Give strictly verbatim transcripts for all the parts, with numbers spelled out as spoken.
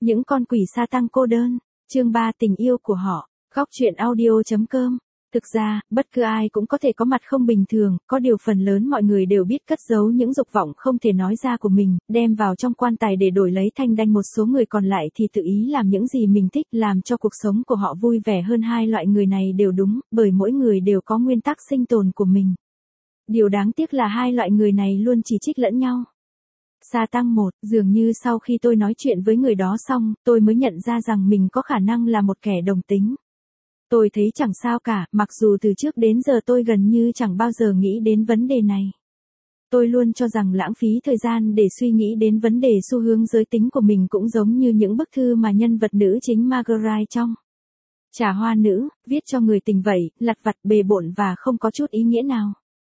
Những con quỷ sa tăng cô đơn, chương ba tình yêu của họ, góc truyện audio.com. Thực ra, bất cứ ai cũng có thể có mặt không bình thường, có điều phần lớn mọi người đều biết cất giấu những dục vọng không thể nói ra của mình, đem vào trong quan tài để đổi lấy thanh đanh. Một số người còn lại thì tự ý làm những gì mình thích, làm cho cuộc sống của họ vui vẻ hơn. Hai loại người này đều đúng, bởi mỗi người đều có nguyên tắc sinh tồn của mình. Điều đáng tiếc là hai loại người này luôn chỉ trích lẫn nhau. Sa tăng một, dường như sau khi tôi nói chuyện với người đó xong, tôi mới nhận ra rằng mình có khả năng là một kẻ đồng tính. Tôi thấy chẳng sao cả, mặc dù từ trước đến giờ tôi gần như chẳng bao giờ nghĩ đến vấn đề này. Tôi luôn cho rằng lãng phí thời gian để suy nghĩ đến vấn đề xu hướng giới tính của mình cũng giống như những bức thư mà nhân vật nữ chính Marguerite trong Trà Hoa Nữ, viết cho người tình vậy, lặt vặt bề bộn và không có chút ý nghĩa nào.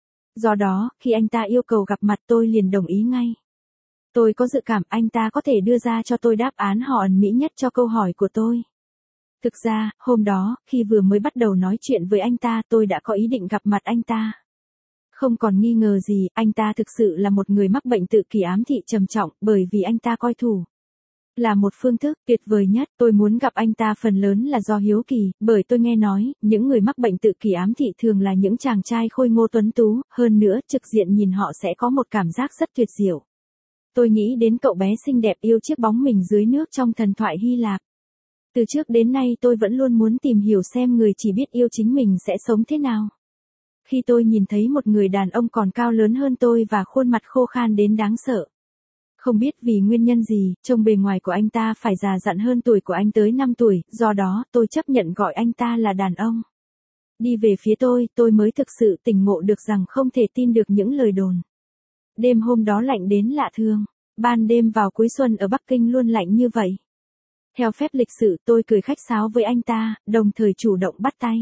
Do đó, khi anh ta yêu cầu gặp mặt tôi liền đồng ý ngay. Tôi có dự cảm anh ta có thể đưa ra cho tôi đáp án hò ẩn mỹ nhất cho câu hỏi của tôi. Thực ra, hôm đó, khi vừa mới bắt đầu nói chuyện với anh ta tôi đã có ý định gặp mặt anh ta. Không còn nghi ngờ gì, anh ta thực sự là một người mắc bệnh tự kỷ ám thị trầm trọng, bởi vì anh ta coi thủ là một phương thức tuyệt vời nhất. Tôi muốn gặp anh ta phần lớn là do hiếu kỳ, bởi tôi nghe nói, những người mắc bệnh tự kỷ ám thị thường là những chàng trai khôi ngô tuấn tú, hơn nữa, trực diện nhìn họ sẽ có một cảm giác rất tuyệt diệu. Tôi nghĩ đến cậu bé xinh đẹp yêu chiếc bóng mình dưới nước trong thần thoại Hy Lạp. Từ trước đến nay tôi vẫn luôn muốn tìm hiểu xem người chỉ biết yêu chính mình sẽ sống thế nào. Khi tôi nhìn thấy một người đàn ông còn cao lớn hơn tôi và khuôn mặt khô khan đến đáng sợ. Không biết vì nguyên nhân gì, trông bề ngoài của anh ta phải già dặn hơn tuổi của anh tới năm tuổi, do đó tôi chấp nhận gọi anh ta là đàn ông. Đi về phía tôi, tôi mới thực sự tỉnh ngộ được rằng không thể tin được những lời đồn. Đêm hôm đó lạnh đến lạ thường, ban đêm vào cuối xuân ở Bắc Kinh luôn lạnh như vậy. Theo phép lịch sự tôi cười khách sáo với anh ta, đồng thời chủ động bắt tay.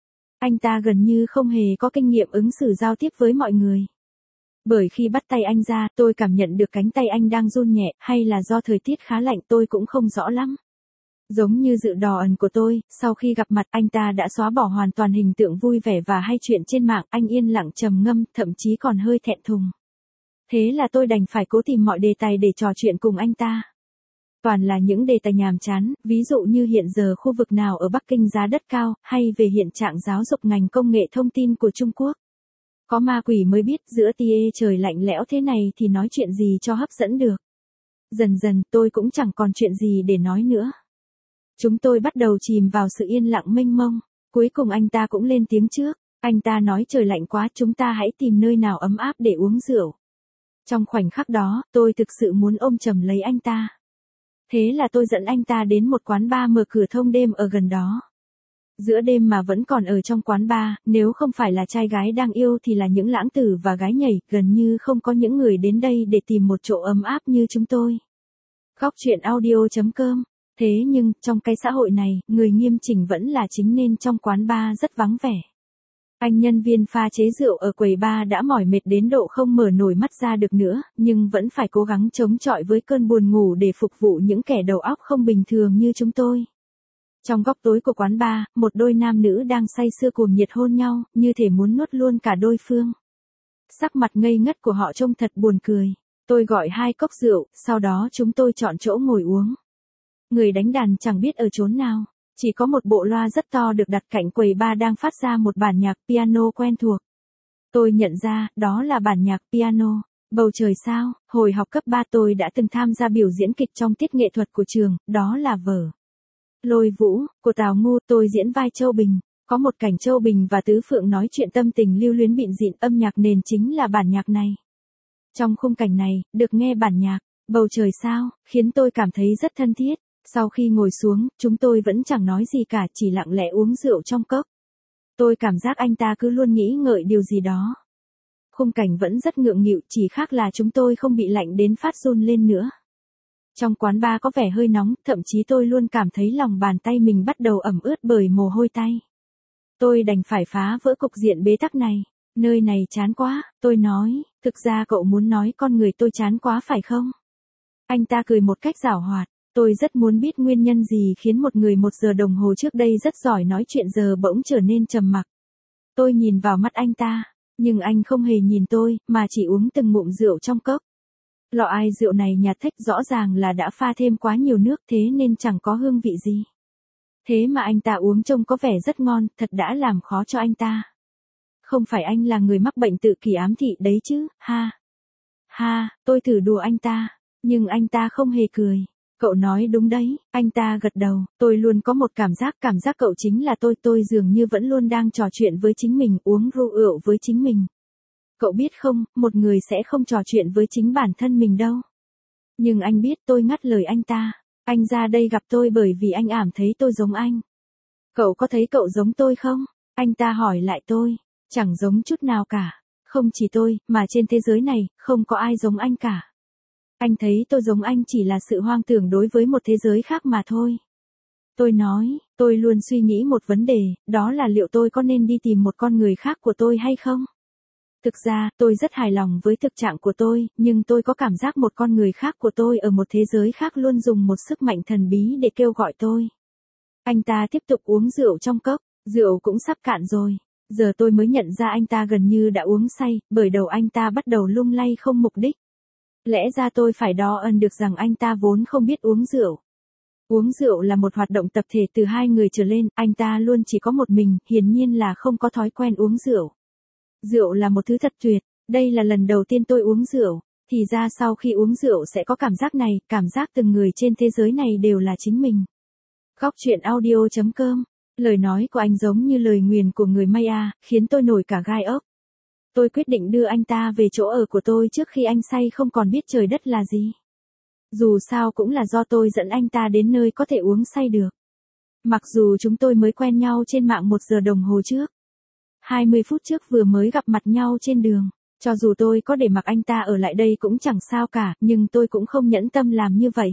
Anh ta gần như không hề có kinh nghiệm ứng xử giao tiếp với mọi người. Bởi khi bắt tay anh ra tôi cảm nhận được cánh tay anh đang run nhẹ, hay là do thời tiết khá lạnh tôi cũng không rõ lắm. Giống như dự đò ẩn của tôi, sau khi gặp mặt anh ta đã xóa bỏ hoàn toàn hình tượng vui vẻ và hay chuyện trên mạng, anh yên lặng trầm ngâm, thậm chí còn hơi thẹn thùng. Thế là tôi đành phải cố tìm mọi đề tài để trò chuyện cùng anh ta. Toàn là những đề tài nhàm chán, ví dụ như hiện giờ khu vực nào ở Bắc Kinh giá đất cao, hay về hiện trạng giáo dục ngành công nghệ thông tin của Trung Quốc. Có ma quỷ mới biết giữa tia trời lạnh lẽo thế này thì nói chuyện gì cho hấp dẫn được. Dần dần tôi cũng chẳng còn chuyện gì để nói nữa. Chúng tôi bắt đầu chìm vào sự yên lặng mênh mông. Cuối cùng anh ta cũng lên tiếng trước. Anh ta nói trời lạnh quá, chúng ta hãy tìm nơi nào ấm áp để uống rượu. Trong khoảnh khắc đó, tôi thực sự muốn ôm chầm lấy anh ta. Thế là tôi dẫn anh ta đến một quán bar mở cửa thông đêm ở gần đó. Giữa đêm mà vẫn còn ở trong quán bar, nếu không phải là trai gái đang yêu thì là những lãng tử và gái nhảy, gần như không có những người đến đây để tìm một chỗ ấm áp như chúng tôi. Góc truyện audio.com. Thế nhưng, trong cái xã hội này, người nghiêm chỉnh vẫn là chính nên trong quán bar rất vắng vẻ. Anh nhân viên pha chế rượu ở quầy bar đã mỏi mệt đến độ không mở nổi mắt ra được nữa, nhưng vẫn phải cố gắng chống chọi với cơn buồn ngủ để phục vụ những kẻ đầu óc không bình thường như chúng tôi. Trong góc tối của quán bar, một đôi nam nữ đang say sưa cuồng nhiệt hôn nhau, như thể muốn nuốt luôn cả đôi phương. Sắc mặt ngây ngất của họ trông thật buồn cười. Tôi gọi hai cốc rượu, sau đó chúng tôi chọn chỗ ngồi uống. Người đánh đàn chẳng biết ở chốn nào. Chỉ có một bộ loa rất to được đặt cạnh quầy bar đang phát ra một bản nhạc piano quen thuộc. Tôi nhận ra, đó là bản nhạc piano. Bầu trời sao, hồi học cấp ba tôi đã từng tham gia biểu diễn kịch trong tiết nghệ thuật của trường, đó là vở Lôi Vũ, của Tào Ngu, tôi diễn vai Châu Bình. Có một cảnh Châu Bình và Tứ Phượng nói chuyện tâm tình lưu luyến bịn dịn, âm nhạc nền chính là bản nhạc này. Trong khung cảnh này, được nghe bản nhạc, Bầu Trời Sao, khiến tôi cảm thấy rất thân thiết. Sau khi ngồi xuống, chúng tôi vẫn chẳng nói gì cả, chỉ lặng lẽ uống rượu trong cốc. Tôi cảm giác anh ta cứ luôn nghĩ ngợi điều gì đó. Khung cảnh vẫn rất ngượng nghịu, chỉ khác là chúng tôi không bị lạnh đến phát run lên nữa. Trong quán bar có vẻ hơi nóng, thậm chí tôi luôn cảm thấy lòng bàn tay mình bắt đầu ẩm ướt bởi mồ hôi tay. Tôi đành phải phá vỡ cục diện bế tắc này. Nơi này chán quá, tôi nói, thực ra cậu muốn nói con người tôi chán quá phải không? Anh ta cười một cách giảo hoạt. Tôi rất muốn biết nguyên nhân gì khiến một người một giờ đồng hồ trước đây rất giỏi nói chuyện giờ bỗng trở nên trầm mặc. Tôi nhìn vào mắt anh ta, nhưng anh không hề nhìn tôi, mà chỉ uống từng ngụm rượu trong cốc. Lọ ai rượu này nhạt thách rõ ràng là đã pha thêm quá nhiều nước thế nên chẳng có hương vị gì. Thế mà anh ta uống trông có vẻ rất ngon, thật đã làm khó cho anh ta. Không phải anh là người mắc bệnh tự kỷ ám thị đấy chứ, ha. Ha, tôi thử đùa anh ta, nhưng anh ta không hề cười. Cậu nói đúng đấy, anh ta gật đầu, tôi luôn có một cảm giác, cảm giác cậu chính là tôi, tôi dường như vẫn luôn đang trò chuyện với chính mình, uống rượu rượu với chính mình. Cậu biết không, một người sẽ không trò chuyện với chính bản thân mình đâu. Nhưng anh biết, tôi ngắt lời anh ta, anh ra đây gặp tôi bởi vì anh ảm thấy tôi giống anh. Cậu có thấy cậu giống tôi không? Anh ta hỏi lại tôi, chẳng giống chút nào cả, không chỉ tôi, mà trên thế giới này, không có ai giống anh cả. Anh thấy tôi giống anh chỉ là sự hoang tưởng đối với một thế giới khác mà thôi. Tôi nói, tôi luôn suy nghĩ một vấn đề, đó là liệu tôi có nên đi tìm một con người khác của tôi hay không? Thực ra, tôi rất hài lòng với thực trạng của tôi, nhưng tôi có cảm giác một con người khác của tôi ở một thế giới khác luôn dùng một sức mạnh thần bí để kêu gọi tôi. Anh ta tiếp tục uống rượu trong cốc, rượu cũng sắp cạn rồi. Giờ tôi mới nhận ra anh ta gần như đã uống say, bởi đầu anh ta bắt đầu lung lay không mục đích. Lẽ ra tôi phải đo ân được rằng anh ta vốn không biết uống rượu. Uống rượu là một hoạt động tập thể từ hai người trở lên, anh ta luôn chỉ có một mình, hiển nhiên là không có thói quen uống rượu. Rượu là một thứ thật tuyệt, đây là lần đầu tiên tôi uống rượu, thì ra sau khi uống rượu sẽ có cảm giác này, cảm giác từng người trên thế giới này đều là chính mình. Góc truyện audio chấm com, lời nói của anh giống như lời nguyền của người Maya, khiến tôi nổi cả gai ốc. Tôi quyết định đưa anh ta về chỗ ở của tôi trước khi anh say không còn biết trời đất là gì. Dù sao cũng là do tôi dẫn anh ta đến nơi có thể uống say được. Mặc dù chúng tôi mới quen nhau trên mạng một giờ đồng hồ trước. hai mươi phút trước vừa mới gặp mặt nhau trên đường. Cho dù tôi có để mặc anh ta ở lại đây cũng chẳng sao cả, nhưng tôi cũng không nhẫn tâm làm như vậy.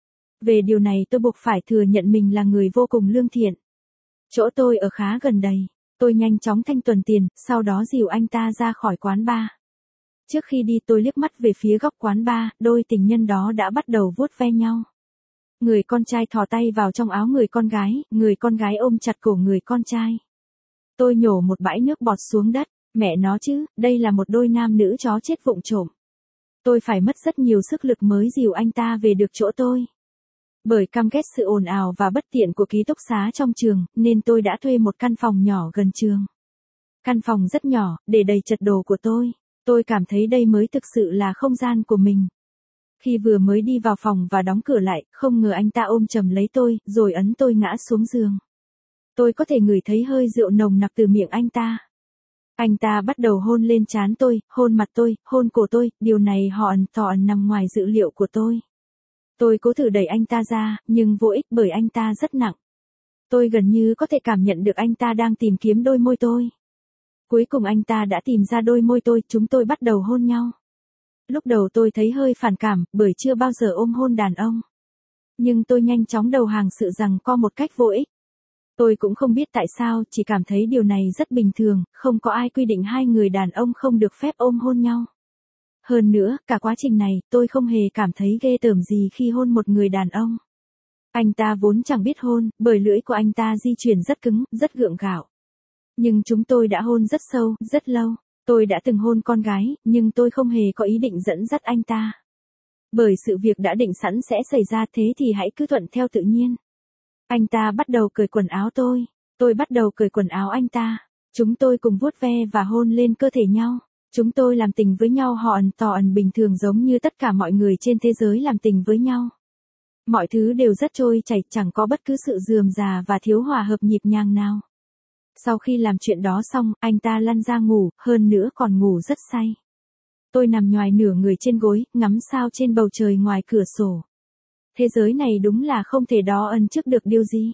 Về điều này tôi buộc phải thừa nhận mình là người vô cùng lương thiện. Chỗ tôi ở khá gần đây. Tôi nhanh chóng thanh toán tiền, sau đó dìu anh ta ra khỏi quán bar. Trước khi đi tôi liếc mắt về phía góc quán bar, đôi tình nhân đó đã bắt đầu vuốt ve nhau. Người con trai thò tay vào trong áo người con gái, người con gái ôm chặt cổ người con trai. Tôi nhổ một bãi nước bọt xuống đất, mẹ nó chứ, đây là một đôi nam nữ chó chết vụng trộm. Tôi phải mất rất nhiều sức lực mới dìu anh ta về được chỗ tôi. Bởi căm ghét sự ồn ào và bất tiện của ký túc xá trong trường, nên tôi đã thuê một căn phòng nhỏ gần trường. Căn phòng rất nhỏ, để đầy chật đồ của tôi. Tôi cảm thấy đây mới thực sự là không gian của mình. Khi vừa mới đi vào phòng và đóng cửa lại, không ngờ anh ta ôm chầm lấy tôi, rồi ấn tôi ngã xuống giường. Tôi có thể ngửi thấy hơi rượu nồng nặc từ miệng anh ta. Anh ta bắt đầu hôn lên trán tôi, hôn mặt tôi, hôn cổ tôi, điều này họ ẩn tỏ ẩn nằm ngoài dự liệu của tôi. Tôi cố thử đẩy anh ta ra, nhưng vô ích bởi anh ta rất nặng. Tôi gần như có thể cảm nhận được anh ta đang tìm kiếm đôi môi tôi. Cuối cùng anh ta đã tìm ra đôi môi tôi, chúng tôi bắt đầu hôn nhau. Lúc đầu tôi thấy hơi phản cảm, bởi chưa bao giờ ôm hôn đàn ông. Nhưng tôi nhanh chóng đầu hàng sự giằng co một cách vô ích. Tôi cũng không biết tại sao, chỉ cảm thấy điều này rất bình thường, không có ai quy định hai người đàn ông không được phép ôm hôn nhau. Hơn nữa, cả quá trình này, tôi không hề cảm thấy ghê tởm gì khi hôn một người đàn ông. Anh ta vốn chẳng biết hôn, bởi lưỡi của anh ta di chuyển rất cứng, rất gượng gạo. Nhưng chúng tôi đã hôn rất sâu, rất lâu. Tôi đã từng hôn con gái, nhưng tôi không hề có ý định dẫn dắt anh ta. Bởi sự việc đã định sẵn sẽ xảy ra, thế thì hãy cứ thuận theo tự nhiên. Anh ta bắt đầu cởi quần áo tôi. Tôi bắt đầu cởi quần áo anh ta. Chúng tôi cùng vuốt ve và hôn lên cơ thể nhau. Chúng tôi làm tình với nhau họ ẩn tỏ ẩn bình thường giống như tất cả mọi người trên thế giới làm tình với nhau. Mọi thứ đều rất trôi chảy, chẳng có bất cứ sự rườm rà và thiếu hòa hợp nhịp nhàng nào. Sau khi làm chuyện đó xong, anh ta lăn ra ngủ, hơn nữa còn ngủ rất say. Tôi nằm nhoài nửa người trên gối, ngắm sao trên bầu trời ngoài cửa sổ. Thế giới này đúng là không thể đo ân trước được điều gì.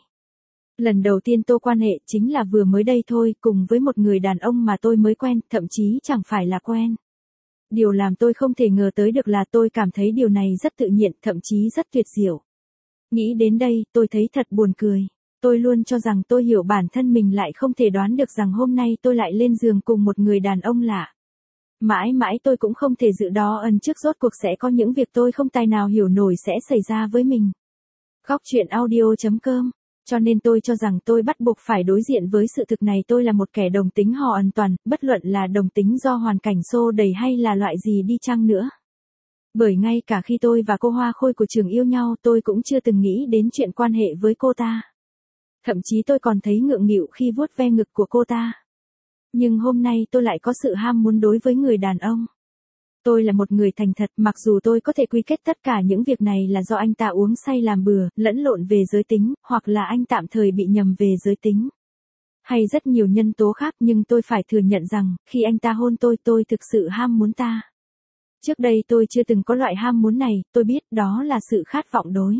Lần đầu tiên tôi quan hệ chính là vừa mới đây thôi, cùng với một người đàn ông mà tôi mới quen, thậm chí chẳng phải là quen. Điều làm tôi không thể ngờ tới được là tôi cảm thấy điều này rất tự nhiên, thậm chí rất tuyệt diệu. Nghĩ đến đây, tôi thấy thật buồn cười. Tôi luôn cho rằng tôi hiểu bản thân mình, lại không thể đoán được rằng hôm nay tôi lại lên giường cùng một người đàn ông lạ. Mãi mãi tôi cũng không thể dự đoán ân trước rốt cuộc sẽ có những việc tôi không tài nào hiểu nổi sẽ xảy ra với mình. Góc truyện audio chấm com. Cho nên tôi cho rằng tôi bắt buộc phải đối diện với sự thực này, tôi là một kẻ đồng tính họ hoàn toàn, bất luận là đồng tính do hoàn cảnh xô đẩy hay là loại gì đi chăng nữa. Bởi ngay cả khi tôi và cô Hoa Khôi của trường yêu nhau tôi cũng chưa từng nghĩ đến chuyện quan hệ với cô ta. Thậm chí tôi còn thấy ngượng nghịu khi vuốt ve ngực của cô ta. Nhưng hôm nay tôi lại có sự ham muốn đối với người đàn ông. Tôi là một người thành thật, mặc dù tôi có thể quy kết tất cả những việc này là do anh ta uống say làm bừa, lẫn lộn về giới tính, hoặc là anh tạm thời bị nhầm về giới tính. Hay rất nhiều nhân tố khác, nhưng tôi phải thừa nhận rằng, khi anh ta hôn tôi, tôi thực sự ham muốn ta. Trước đây tôi chưa từng có loại ham muốn này, tôi biết đó là sự khát vọng đối.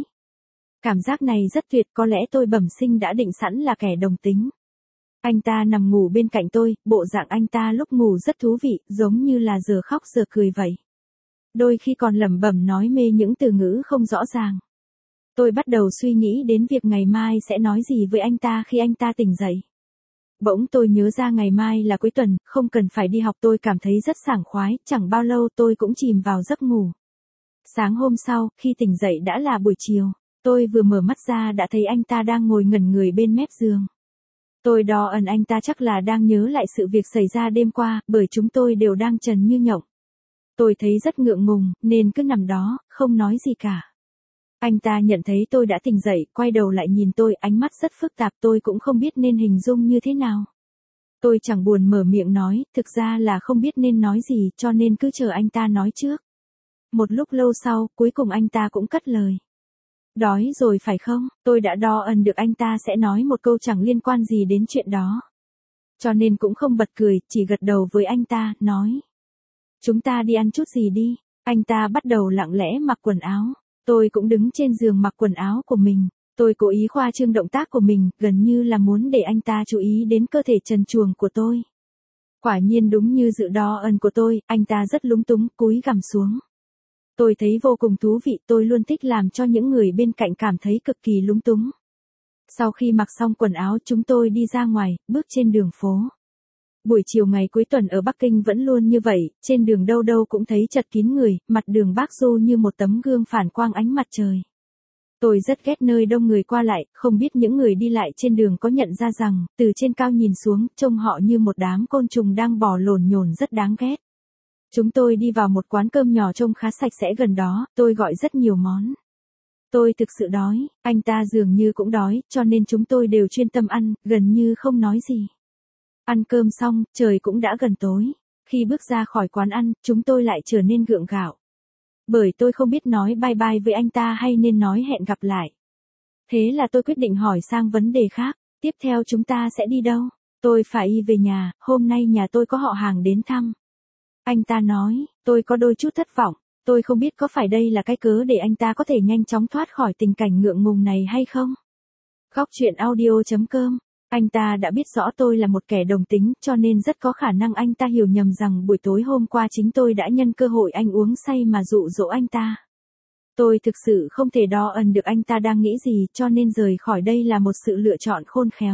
Cảm giác này rất tuyệt, có lẽ tôi bẩm sinh đã định sẵn là kẻ đồng tính. Anh ta nằm ngủ bên cạnh tôi, bộ dạng anh ta lúc ngủ rất thú vị, giống như là giờ khóc giờ cười vậy. Đôi khi còn lẩm bẩm nói mê những từ ngữ không rõ ràng. Tôi bắt đầu suy nghĩ đến việc ngày mai sẽ nói gì với anh ta khi anh ta tỉnh dậy. Bỗng tôi nhớ ra ngày mai là cuối tuần, không cần phải đi học, tôi cảm thấy rất sảng khoái, chẳng bao lâu tôi cũng chìm vào giấc ngủ. Sáng hôm sau, khi tỉnh dậy đã là buổi chiều, tôi vừa mở mắt ra đã thấy anh ta đang ngồi ngẩn người bên mép giường. Tôi đo ẩn anh ta chắc là đang nhớ lại sự việc xảy ra đêm qua, bởi chúng tôi đều đang trần như nhộng. Tôi thấy rất ngượng ngùng, nên cứ nằm đó, không nói gì cả. Anh ta nhận thấy tôi đã tỉnh dậy, quay đầu lại nhìn tôi, ánh mắt rất phức tạp, tôi cũng không biết nên hình dung như thế nào. Tôi chẳng buồn mở miệng nói, thực ra là không biết nên nói gì, cho nên cứ chờ anh ta nói trước. Một lúc lâu sau, cuối cùng anh ta cũng cất lời. Đói rồi phải không? Tôi đã đo ẩn được anh ta sẽ nói một câu chẳng liên quan gì đến chuyện đó. Cho nên cũng không bật cười, chỉ gật đầu với anh ta, nói. Chúng ta đi ăn chút gì đi. Anh ta bắt đầu lặng lẽ mặc quần áo. Tôi cũng đứng trên giường mặc quần áo của mình. Tôi cố ý khoa trương động tác của mình, gần như là muốn để anh ta chú ý đến cơ thể trần truồng của tôi. Quả nhiên đúng như dự đo ẩn của tôi, anh ta rất lúng túng, cúi gằm xuống. Tôi thấy vô cùng thú vị, tôi luôn thích làm cho những người bên cạnh cảm thấy cực kỳ lúng túng. Sau khi mặc xong quần áo chúng tôi đi ra ngoài, bước trên đường phố. Buổi chiều ngày cuối tuần ở Bắc Kinh vẫn luôn như vậy, trên đường đâu đâu cũng thấy chật kín người, mặt đường Bắc Du như một tấm gương phản quang ánh mặt trời. Tôi rất ghét nơi đông người qua lại, không biết những người đi lại trên đường có nhận ra rằng, từ trên cao nhìn xuống, trông họ như một đám côn trùng đang bò lổn nhổn rất đáng ghét. Chúng tôi đi vào một quán cơm nhỏ trông khá sạch sẽ gần đó, tôi gọi rất nhiều món. Tôi thực sự đói, anh ta dường như cũng đói, cho nên chúng tôi đều chuyên tâm ăn, gần như không nói gì. Ăn cơm xong, trời cũng đã gần tối. Khi bước ra khỏi quán ăn, chúng tôi lại trở nên gượng gạo. Bởi tôi không biết nói bye bye với anh ta hay nên nói hẹn gặp lại. Thế là tôi quyết định hỏi sang vấn đề khác, tiếp theo chúng ta sẽ đi đâu? Tôi phải về nhà, hôm nay nhà tôi có họ hàng đến thăm. Anh ta nói, tôi có đôi chút thất vọng, tôi không biết có phải đây là cái cớ để anh ta có thể nhanh chóng thoát khỏi tình cảnh ngượng ngùng này hay không? Góc chuyện audio chấm com. Anh ta đã biết rõ tôi là một kẻ đồng tính, cho nên rất có khả năng anh ta hiểu nhầm rằng buổi tối hôm qua chính tôi đã nhân cơ hội anh uống say mà dụ dỗ anh ta. Tôi thực sự không thể đo ẩn được anh ta đang nghĩ gì, cho nên rời khỏi đây là một sự lựa chọn khôn khéo.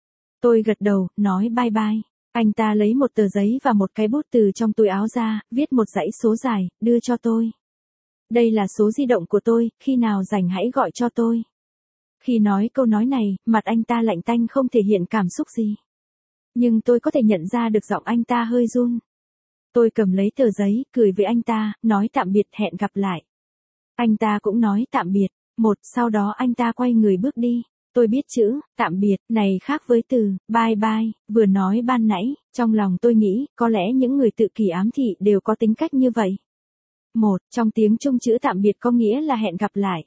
Tôi gật đầu, nói bye bye. Anh ta lấy một tờ giấy và một cái bút từ trong túi áo ra, viết một dãy số dài, đưa cho tôi. Đây là số di động của tôi, khi nào rảnh hãy gọi cho tôi. Khi nói câu nói này, mặt anh ta lạnh tanh không thể hiện cảm xúc gì. Nhưng tôi có thể nhận ra được giọng anh ta hơi run. Tôi cầm lấy tờ giấy, cười với anh ta, nói tạm biệt, hẹn gặp lại. Anh ta cũng nói tạm biệt. Một, sau đó anh ta quay người bước đi. Tôi biết chữ, tạm biệt, này khác với từ, bye bye, vừa nói ban nãy, trong lòng tôi nghĩ, có lẽ những người tự kỷ ám thị đều có tính cách như vậy. Một, trong tiếng Trung chữ tạm biệt có nghĩa là hẹn gặp lại.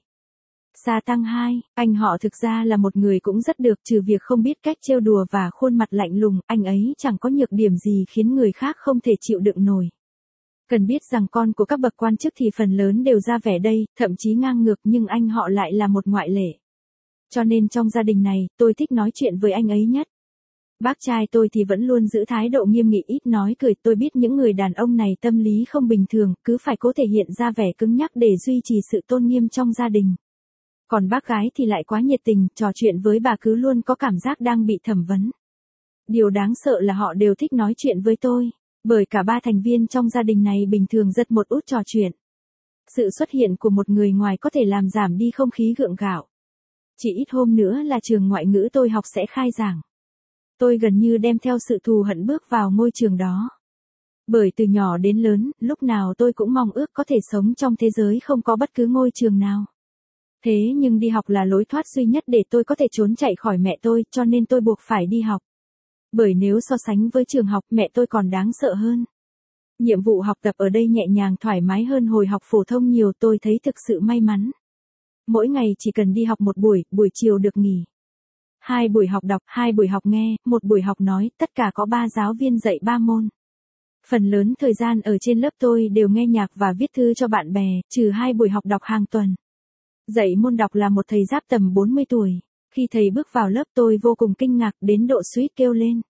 Sa Tăng hai, anh họ thực ra là một người cũng rất được, trừ việc không biết cách trêu đùa và khuôn mặt lạnh lùng, anh ấy chẳng có nhược điểm gì khiến người khác không thể chịu đựng nổi. Cần biết rằng con của các bậc quan chức thì phần lớn đều ra vẻ đây, thậm chí ngang ngược, nhưng anh họ lại là một ngoại lệ. Cho nên trong gia đình này, tôi thích nói chuyện với anh ấy nhất. Bác trai tôi thì vẫn luôn giữ thái độ nghiêm nghị, ít nói cười. Tôi biết những người đàn ông này tâm lý không bình thường, cứ phải cố thể hiện ra vẻ cứng nhắc để duy trì sự tôn nghiêm trong gia đình. Còn bác gái thì lại quá nhiệt tình, trò chuyện với bà cứ luôn có cảm giác đang bị thẩm vấn. Điều đáng sợ là họ đều thích nói chuyện với tôi, bởi cả ba thành viên trong gia đình này bình thường rất một út trò chuyện. Sự xuất hiện của một người ngoài có thể làm giảm đi không khí gượng gạo. Chỉ ít hôm nữa là trường ngoại ngữ tôi học sẽ khai giảng. Tôi gần như đem theo sự thù hận bước vào ngôi trường đó. Bởi từ nhỏ đến lớn, lúc nào tôi cũng mong ước có thể sống trong thế giới không có bất cứ ngôi trường nào. Thế nhưng đi học là lối thoát duy nhất để tôi có thể trốn chạy khỏi mẹ tôi, cho nên tôi buộc phải đi học. Bởi nếu so sánh với trường học, mẹ tôi còn đáng sợ hơn. Nhiệm vụ học tập ở đây nhẹ nhàng thoải mái hơn hồi học phổ thông nhiều, tôi thấy thực sự may mắn. Mỗi ngày chỉ cần đi học một buổi, buổi chiều được nghỉ. Hai buổi học đọc, hai buổi học nghe, một buổi học nói, tất cả có ba giáo viên dạy ba môn. Phần lớn thời gian ở trên lớp tôi đều nghe nhạc và viết thư cho bạn bè, trừ hai buổi học đọc hàng tuần. Dạy môn đọc là một thầy giáp tầm bốn mươi tuổi. Khi thầy bước vào lớp tôi vô cùng kinh ngạc đến độ suýt kêu lên.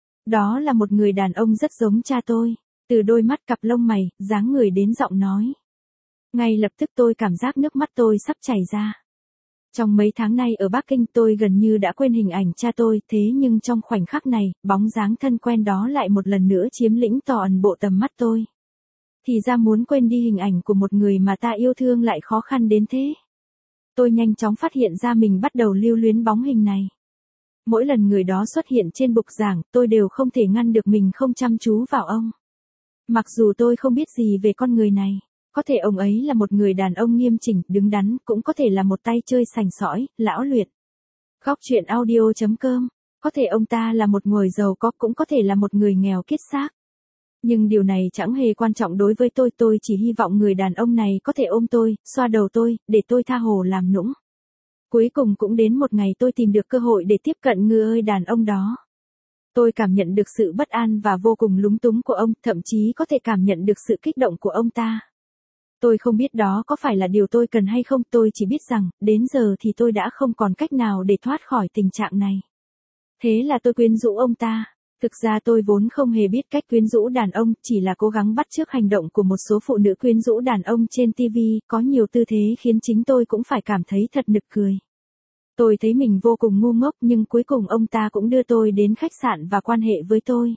Đó là một người đàn ông rất giống cha tôi. Từ đôi mắt cặp lông mày, dáng người đến giọng nói. Ngay lập tức tôi cảm giác nước mắt tôi sắp chảy ra. Trong mấy tháng nay ở Bắc Kinh tôi gần như đã quên hình ảnh cha tôi, thế nhưng trong khoảnh khắc này, bóng dáng thân quen đó lại một lần nữa chiếm lĩnh toàn bộ tầm mắt tôi. Thì ra muốn quên đi hình ảnh của một người mà ta yêu thương lại khó khăn đến thế. Tôi nhanh chóng phát hiện ra mình bắt đầu lưu luyến bóng hình này. Mỗi lần người đó xuất hiện trên bục giảng, tôi đều không thể ngăn được mình không chăm chú vào ông. Mặc dù tôi không biết gì về con người này, có thể ông ấy là một người đàn ông nghiêm chỉnh, đứng đắn, cũng có thể là một tay chơi sành sỏi, lão luyện. Góc truyện audio chấm com, có thể ông ta là một người giàu có, cũng có thể là một người nghèo kiết xác. Nhưng điều này chẳng hề quan trọng đối với tôi, tôi chỉ hy vọng người đàn ông này có thể ôm tôi, xoa đầu tôi, để tôi tha hồ làm nũng. Cuối cùng cũng đến một ngày tôi tìm được cơ hội để tiếp cận người đàn ông đó. Tôi cảm nhận được sự bất an và vô cùng lúng túng của ông, thậm chí có thể cảm nhận được sự kích động của ông ta. Tôi không biết đó có phải là điều tôi cần hay không, tôi chỉ biết rằng, đến giờ thì tôi đã không còn cách nào để thoát khỏi tình trạng này. Thế là tôi quyến rũ ông ta. Thực ra tôi vốn không hề biết cách quyến rũ đàn ông, chỉ là cố gắng bắt chước hành động của một số phụ nữ quyến rũ đàn ông trên ti vi, có nhiều tư thế khiến chính tôi cũng phải cảm thấy thật nực cười. Tôi thấy mình vô cùng ngu ngốc nhưng cuối cùng ông ta cũng đưa tôi đến khách sạn và quan hệ với tôi.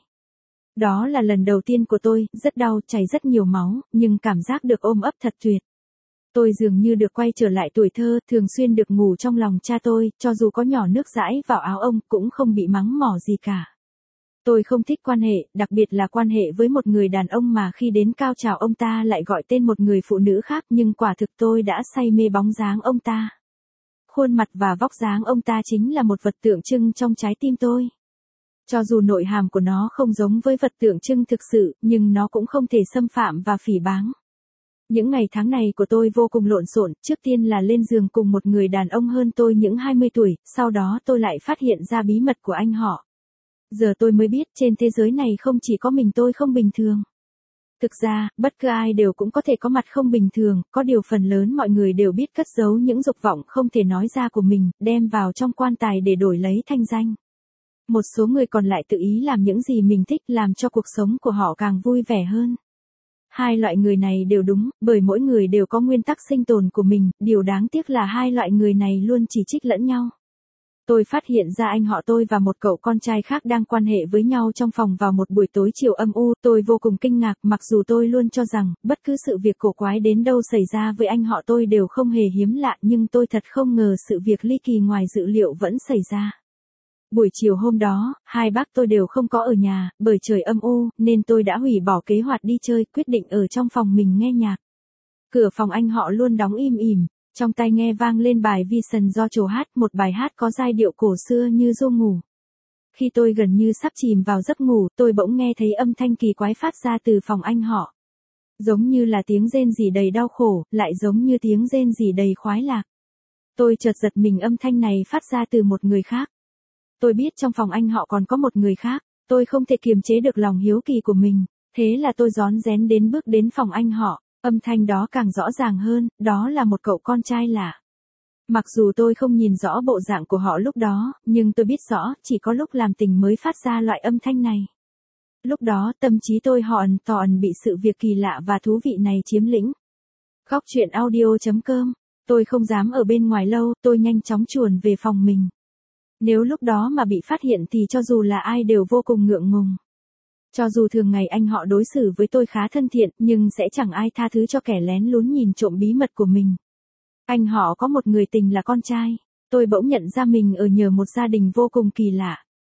Đó là lần đầu tiên của tôi, rất đau, chảy rất nhiều máu, nhưng cảm giác được ôm ấp thật tuyệt. Tôi dường như được quay trở lại tuổi thơ, thường xuyên được ngủ trong lòng cha tôi, cho dù có nhỏ nước dãi vào áo ông cũng không bị mắng mỏ gì cả. Tôi không thích quan hệ, đặc biệt là quan hệ với một người đàn ông mà khi đến cao trào ông ta lại gọi tên một người phụ nữ khác, nhưng quả thực tôi đã say mê bóng dáng ông ta. Khuôn mặt và vóc dáng ông ta chính là một vật tượng trưng trong trái tim tôi. Cho dù nội hàm của nó không giống với vật tượng trưng thực sự, nhưng nó cũng không thể xâm phạm và phỉ báng. Những ngày tháng này của tôi vô cùng lộn xộn, trước tiên là lên giường cùng một người đàn ông hơn tôi những hai mươi tuổi, sau đó tôi lại phát hiện ra bí mật của anh họ. Giờ tôi mới biết trên thế giới này không chỉ có mình tôi không bình thường. Thực ra, bất cứ ai đều cũng có thể có mặt không bình thường, có điều phần lớn mọi người đều biết cất giấu những dục vọng không thể nói ra của mình, đem vào trong quan tài để đổi lấy thanh danh. Một số người còn lại tự ý làm những gì mình thích, làm cho cuộc sống của họ càng vui vẻ hơn. Hai loại người này đều đúng, bởi mỗi người đều có nguyên tắc sinh tồn của mình, điều đáng tiếc là hai loại người này luôn chỉ trích lẫn nhau. Tôi phát hiện ra anh họ tôi và một cậu con trai khác đang quan hệ với nhau trong phòng vào một buổi tối chiều âm u, tôi vô cùng kinh ngạc, mặc dù tôi luôn cho rằng, bất cứ sự việc cổ quái đến đâu xảy ra với anh họ tôi đều không hề hiếm lạ, nhưng tôi thật không ngờ sự việc ly kỳ ngoài dự liệu vẫn xảy ra. Buổi chiều hôm đó, hai bác tôi đều không có ở nhà, bởi trời âm u, nên tôi đã hủy bỏ kế hoạch đi chơi, quyết định ở trong phòng mình nghe nhạc. Cửa phòng anh họ luôn đóng im ỉm, trong tai nghe vang lên bài Vision do Trồ hát, một bài hát có giai điệu cổ xưa như ru ngủ. Khi tôi gần như sắp chìm vào giấc ngủ, tôi bỗng nghe thấy âm thanh kỳ quái phát ra từ phòng anh họ. Giống như là tiếng rên rỉ đầy đau khổ, lại giống như tiếng rên rỉ đầy khoái lạc. Tôi chợt giật mình, âm thanh này phát ra từ một người khác. Tôi biết trong phòng anh họ còn có một người khác, tôi không thể kiềm chế được lòng hiếu kỳ của mình, thế là tôi rón rén đến bước đến phòng anh họ, âm thanh đó càng rõ ràng hơn, đó là một cậu con trai lạ. Mặc dù tôi không nhìn rõ bộ dạng của họ lúc đó, nhưng tôi biết rõ, chỉ có lúc làm tình mới phát ra loại âm thanh này. Lúc đó tâm trí tôi hòn tòn bị sự việc kỳ lạ và thú vị này chiếm lĩnh. Góc truyện audio chấm com, tôi không dám ở bên ngoài lâu, tôi nhanh chóng chuồn về phòng mình. Nếu lúc đó mà bị phát hiện thì cho dù là ai đều vô cùng ngượng ngùng. Cho dù thường ngày anh họ đối xử với tôi khá thân thiện, nhưng sẽ chẳng ai tha thứ cho kẻ lén lún nhìn trộm bí mật của mình. Anh họ có một người tình là con trai. Tôi bỗng nhận ra mình ở nhờ một gia đình vô cùng kỳ lạ.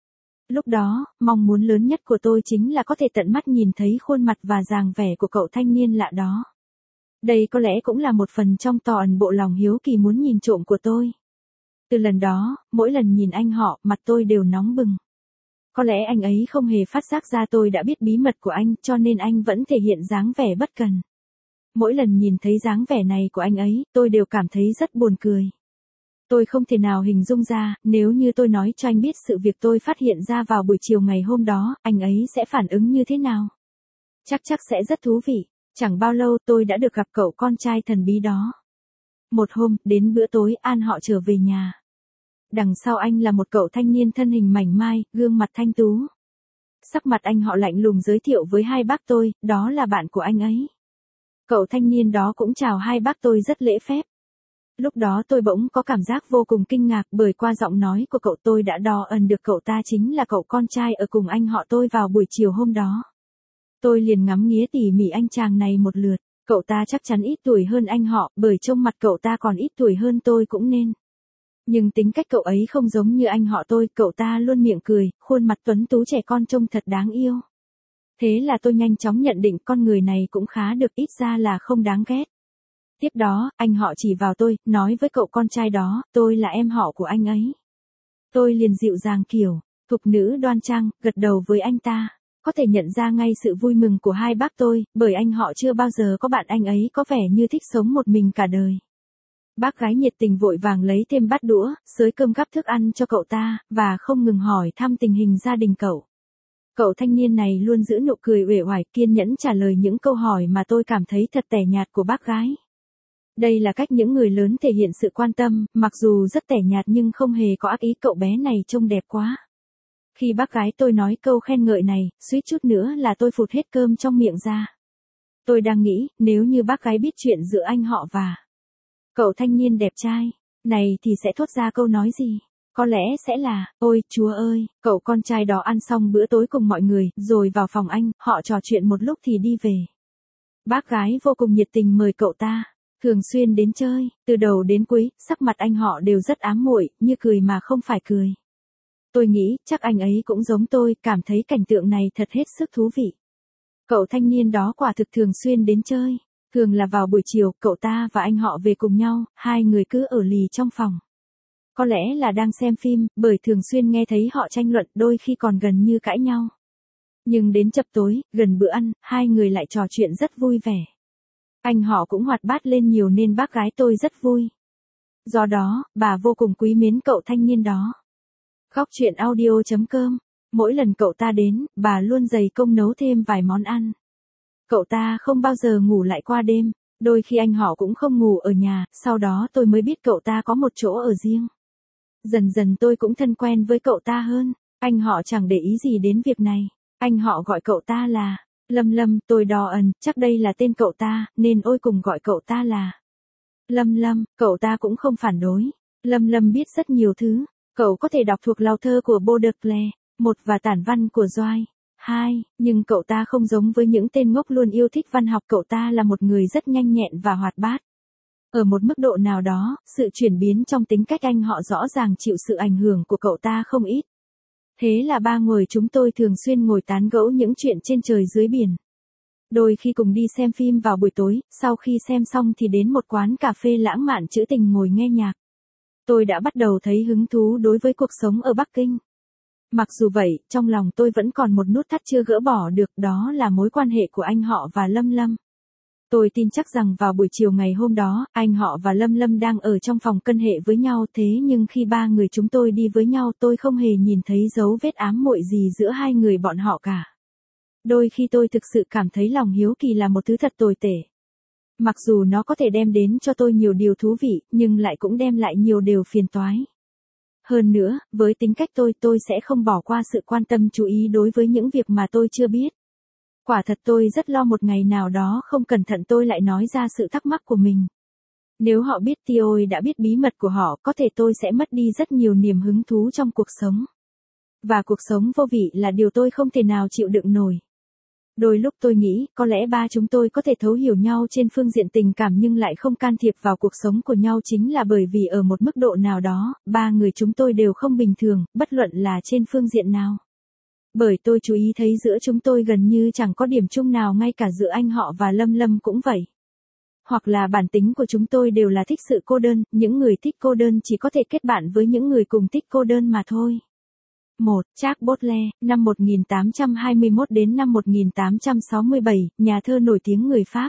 Lúc đó, mong muốn lớn nhất của tôi chính là có thể tận mắt nhìn thấy khuôn mặt và dáng vẻ của cậu thanh niên lạ đó. Đây có lẽ cũng là một phần trong tò ẩn bộ lòng hiếu kỳ muốn nhìn trộm của tôi. Từ lần đó, mỗi lần nhìn anh họ, mặt tôi đều nóng bừng. Có lẽ anh ấy không hề phát giác ra tôi đã biết bí mật của anh, cho nên anh vẫn thể hiện dáng vẻ bất cần. Mỗi lần nhìn thấy dáng vẻ này của anh ấy, tôi đều cảm thấy rất buồn cười. Tôi không thể nào hình dung ra, nếu như tôi nói cho anh biết sự việc tôi phát hiện ra vào buổi chiều ngày hôm đó, anh ấy sẽ phản ứng như thế nào. Chắc chắc sẽ rất thú vị. Chẳng bao lâu tôi đã được gặp cậu con trai thần bí đó. Một hôm, đến bữa tối, An họ trở về nhà. Đằng sau anh là một cậu thanh niên thân hình mảnh mai, gương mặt thanh tú. Sắc mặt anh họ lạnh lùng giới thiệu với hai bác tôi, đó là bạn của anh ấy. Cậu thanh niên đó cũng chào hai bác tôi rất lễ phép. Lúc đó tôi bỗng có cảm giác vô cùng kinh ngạc bởi qua giọng nói của cậu tôi đã đo ẩn được cậu ta chính là cậu con trai ở cùng anh họ tôi vào buổi chiều hôm đó. Tôi liền ngắm nghía tỉ mỉ anh chàng này một lượt, cậu ta chắc chắn ít tuổi hơn anh họ bởi trông mặt cậu ta còn ít tuổi hơn tôi cũng nên. Nhưng tính cách cậu ấy không giống như anh họ tôi, cậu ta luôn miệng cười, khuôn mặt tuấn tú trẻ con trông thật đáng yêu. Thế là tôi nhanh chóng nhận định con người này cũng khá được, ít ra là không đáng ghét. Tiếp đó, anh họ chỉ vào tôi, nói với cậu con trai đó, tôi là em họ của anh ấy. Tôi liền dịu dàng kiểu, thục nữ đoan trang, gật đầu với anh ta. Có thể nhận ra ngay sự vui mừng của hai bác tôi, bởi anh họ chưa bao giờ có bạn anh ấy có vẻ như thích sống một mình cả đời. Bác gái nhiệt tình vội vàng lấy thêm bát đũa, xới cơm gắp thức ăn cho cậu ta, và không ngừng hỏi thăm tình hình gia đình cậu. Cậu thanh niên này luôn giữ nụ cười uể oải, kiên nhẫn trả lời những câu hỏi mà tôi cảm thấy thật tẻ nhạt của bác gái. Đây là cách những người lớn thể hiện sự quan tâm, mặc dù rất tẻ nhạt nhưng không hề có ác ý. Cậu bé này trông đẹp quá. Khi bác gái tôi nói câu khen ngợi này, suýt chút nữa là tôi phụt hết cơm trong miệng ra. Tôi đang nghĩ, nếu như bác gái biết chuyện giữa anh họ và cậu thanh niên đẹp trai này thì sẽ thốt ra câu nói gì? Có lẽ sẽ là, ôi, Chúa ơi, cậu con trai đó ăn xong bữa tối cùng mọi người, rồi vào phòng anh, họ trò chuyện một lúc thì đi về. Bác gái vô cùng nhiệt tình mời cậu ta, thường xuyên đến chơi, từ đầu đến cuối, sắc mặt anh họ đều rất ám muội, như cười mà không phải cười. Tôi nghĩ, chắc anh ấy cũng giống tôi, cảm thấy cảnh tượng này thật hết sức thú vị. Cậu thanh niên đó quả thực thường xuyên đến chơi. Thường là vào buổi chiều, cậu ta và anh họ về cùng nhau, hai người cứ ở lì trong phòng. Có lẽ là đang xem phim, bởi thường xuyên nghe thấy họ tranh luận, đôi khi còn gần như cãi nhau. Nhưng đến chập tối, gần bữa ăn, hai người lại trò chuyện rất vui vẻ. Anh họ cũng hoạt bát lên nhiều nên bác gái tôi rất vui. Do đó, bà vô cùng quý mến cậu thanh niên đó. Góc truyện audio chấm com. Mỗi lần cậu ta đến, bà luôn dày công nấu thêm vài món ăn. Cậu ta không bao giờ ngủ lại qua đêm, đôi khi anh họ cũng không ngủ ở nhà, sau đó tôi mới biết cậu ta có một chỗ ở riêng. Dần dần tôi cũng thân quen với cậu ta hơn, anh họ chẳng để ý gì đến việc này. Anh họ gọi cậu ta là Lâm Lâm, tôi đò ẩn, chắc đây là tên cậu ta, nên ôi cùng gọi cậu ta là Lâm Lâm. Cậu ta cũng không phản đối. Lâm Lâm biết rất nhiều thứ. Cậu có thể đọc thuộc lòng thơ của Baudelaire, một và tản văn của Joyce. Hai, nhưng cậu ta không giống với những tên ngốc luôn yêu thích văn học, cậu ta là một người rất nhanh nhẹn và hoạt bát. Ở một mức độ nào đó, sự chuyển biến trong tính cách anh họ rõ ràng chịu sự ảnh hưởng của cậu ta không ít. Thế là ba người chúng tôi thường xuyên ngồi tán gẫu những chuyện trên trời dưới biển. Đôi khi cùng đi xem phim vào buổi tối, sau khi xem xong thì đến một quán cà phê lãng mạn trữ tình ngồi nghe nhạc. Tôi đã bắt đầu thấy hứng thú đối với cuộc sống ở Bắc Kinh. Mặc dù vậy, trong lòng tôi vẫn còn một nút thắt chưa gỡ bỏ được, đó là mối quan hệ của anh họ và Lâm Lâm. Tôi tin chắc rằng vào buổi chiều ngày hôm đó, anh họ và Lâm Lâm đang ở trong phòng cân hệ với nhau, thế nhưng khi ba người chúng tôi đi với nhau tôi không hề nhìn thấy dấu vết ám muội gì giữa hai người bọn họ cả. Đôi khi tôi thực sự cảm thấy lòng hiếu kỳ là một thứ thật tồi tệ. Mặc dù nó có thể đem đến cho tôi nhiều điều thú vị, nhưng lại cũng đem lại nhiều điều phiền toái. Hơn nữa, với tính cách tôi, tôi sẽ không bỏ qua sự quan tâm chú ý đối với những việc mà tôi chưa biết. Quả thật tôi rất lo một ngày nào đó không cẩn thận tôi lại nói ra sự thắc mắc của mình. Nếu họ biết tôi đã biết bí mật của họ, có thể tôi sẽ mất đi rất nhiều niềm hứng thú trong cuộc sống. Và cuộc sống vô vị là điều tôi không thể nào chịu đựng nổi. Đôi lúc tôi nghĩ, có lẽ ba chúng tôi có thể thấu hiểu nhau trên phương diện tình cảm nhưng lại không can thiệp vào cuộc sống của nhau chính là bởi vì ở một mức độ nào đó, ba người chúng tôi đều không bình thường, bất luận là trên phương diện nào. Bởi tôi chú ý thấy giữa chúng tôi gần như chẳng có điểm chung nào, ngay cả giữa anh họ và Lâm Lâm cũng vậy. Hoặc là bản tính của chúng tôi đều là thích sự cô đơn, những người thích cô đơn chỉ có thể kết bạn với những người cùng thích cô đơn mà thôi. một. Jacques Baudelaire, năm một nghìn tám trăm hai mươi mốt đến năm một nghìn tám trăm sáu mươi bảy, nhà thơ nổi tiếng người Pháp.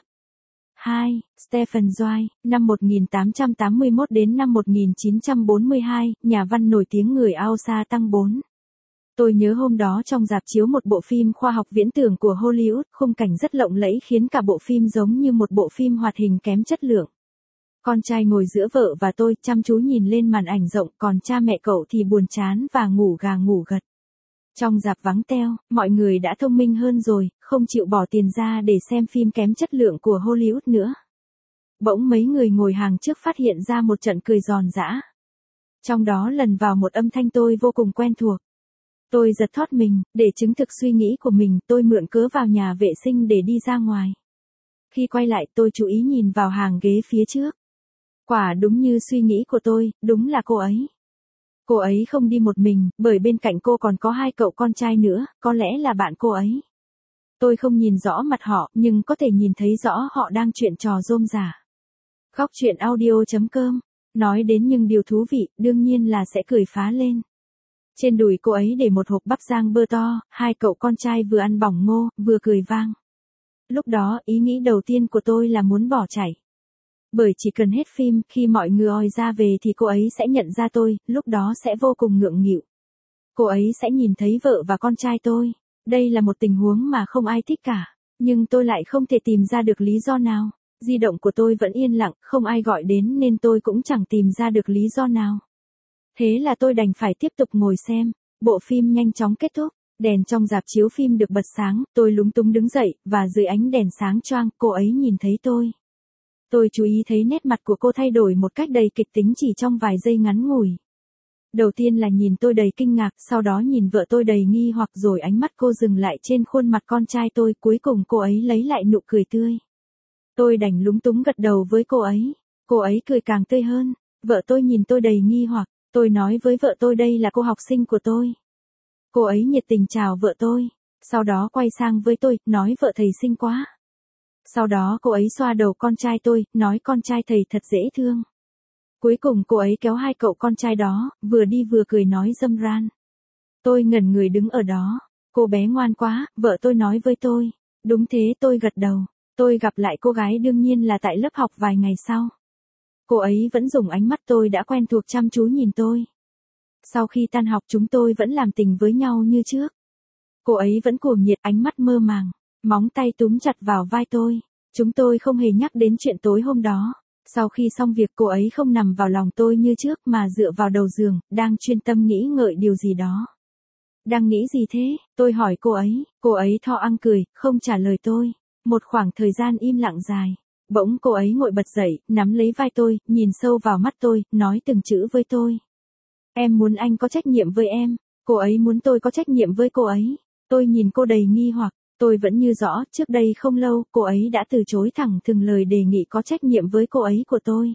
hai. Stephen Zweig, năm một nghìn tám trăm tám mươi mốt đến năm một nghìn chín trăm bốn mươi hai, nhà văn nổi tiếng người Áo-Sa Tăng. bốn. Tôi nhớ hôm đó trong rạp chiếu một bộ phim khoa học viễn tưởng của Hollywood, khung cảnh rất lộng lẫy khiến cả bộ phim giống như một bộ phim hoạt hình kém chất lượng. Con trai ngồi giữa vợ và tôi, chăm chú nhìn lên màn ảnh rộng, còn cha mẹ cậu thì buồn chán và ngủ gà ngủ gật. Trong rạp vắng teo, mọi người đã thông minh hơn rồi, không chịu bỏ tiền ra để xem phim kém chất lượng của Hollywood nữa. Bỗng mấy người ngồi hàng trước phát hiện ra một trận cười giòn giã. Trong đó lần vào một âm thanh tôi vô cùng quen thuộc. Tôi giật thót mình, để chứng thực suy nghĩ của mình, tôi mượn cớ vào nhà vệ sinh để đi ra ngoài. Khi quay lại tôi chú ý nhìn vào hàng ghế phía trước. Quả đúng như suy nghĩ của tôi, đúng là cô ấy. Cô ấy không đi một mình, bởi bên cạnh cô còn có hai cậu con trai nữa, có lẽ là bạn cô ấy. Tôi không nhìn rõ mặt họ, nhưng có thể nhìn thấy rõ họ đang chuyện trò rôm rả. Góc truyện audio chấm com. Nói đến những điều thú vị, đương nhiên là sẽ cười phá lên. Trên đùi cô ấy để một hộp bắp rang bơ to, hai cậu con trai vừa ăn bỏng ngô, vừa cười vang. Lúc đó, ý nghĩ đầu tiên của tôi là muốn bỏ chạy. Bởi chỉ cần hết phim, khi mọi người ra về thì cô ấy sẽ nhận ra tôi, lúc đó sẽ vô cùng ngượng nghịu. Cô ấy sẽ nhìn thấy vợ và con trai tôi. Đây là một tình huống mà không ai thích cả. Nhưng tôi lại không thể tìm ra được lý do nào. Di động của tôi vẫn yên lặng, không ai gọi đến nên tôi cũng chẳng tìm ra được lý do nào. Thế là tôi đành phải tiếp tục ngồi xem. Bộ phim nhanh chóng kết thúc. Đèn trong rạp chiếu phim được bật sáng, tôi lúng túng đứng dậy, và dưới ánh đèn sáng choang, cô ấy nhìn thấy tôi. Tôi chú ý thấy nét mặt của cô thay đổi một cách đầy kịch tính chỉ trong vài giây ngắn ngủi. Đầu tiên là nhìn tôi đầy kinh ngạc, sau đó nhìn vợ tôi đầy nghi hoặc, rồi ánh mắt cô dừng lại trên khuôn mặt con trai tôi, cuối cùng cô ấy lấy lại nụ cười tươi. Tôi đành lúng túng gật đầu với cô ấy. Cô ấy cười càng tươi hơn. Vợ tôi nhìn tôi đầy nghi hoặc, tôi nói với vợ tôi đây là cô học sinh của tôi. Cô ấy nhiệt tình chào vợ tôi, sau đó quay sang với tôi, nói vợ thầy xinh quá. Sau đó cô ấy xoa đầu con trai tôi, nói con trai thầy thật dễ thương. Cuối cùng cô ấy kéo hai cậu con trai đó, vừa đi vừa cười nói râm ran. Tôi ngẩn người đứng ở đó. Cô bé ngoan quá, vợ tôi nói với tôi. Đúng thế, tôi gật đầu. Tôi gặp lại cô gái đương nhiên là tại lớp học vài ngày sau. Cô ấy vẫn dùng ánh mắt tôi đã quen thuộc chăm chú nhìn tôi. Sau khi tan học chúng tôi vẫn làm tình với nhau như trước. Cô ấy vẫn cuồng nhiệt, ánh mắt mơ màng, móng tay túm chặt vào vai tôi. Chúng tôi không hề nhắc đến chuyện tối hôm đó. Sau khi xong việc cô ấy không nằm vào lòng tôi như trước mà dựa vào đầu giường, đang chuyên tâm nghĩ ngợi điều gì đó. Đang nghĩ gì thế? Tôi hỏi cô ấy, cô ấy tho ăng cười, không trả lời tôi. Một khoảng thời gian im lặng dài. Bỗng cô ấy ngồi bật dậy, nắm lấy vai tôi, nhìn sâu vào mắt tôi, nói từng chữ với tôi. Em muốn anh có trách nhiệm với em. Cô ấy muốn tôi có trách nhiệm với cô ấy. Tôi nhìn cô đầy nghi hoặc. Tôi vẫn như rõ, trước đây không lâu, cô ấy đã từ chối thẳng thừng lời đề nghị có trách nhiệm với cô ấy của tôi.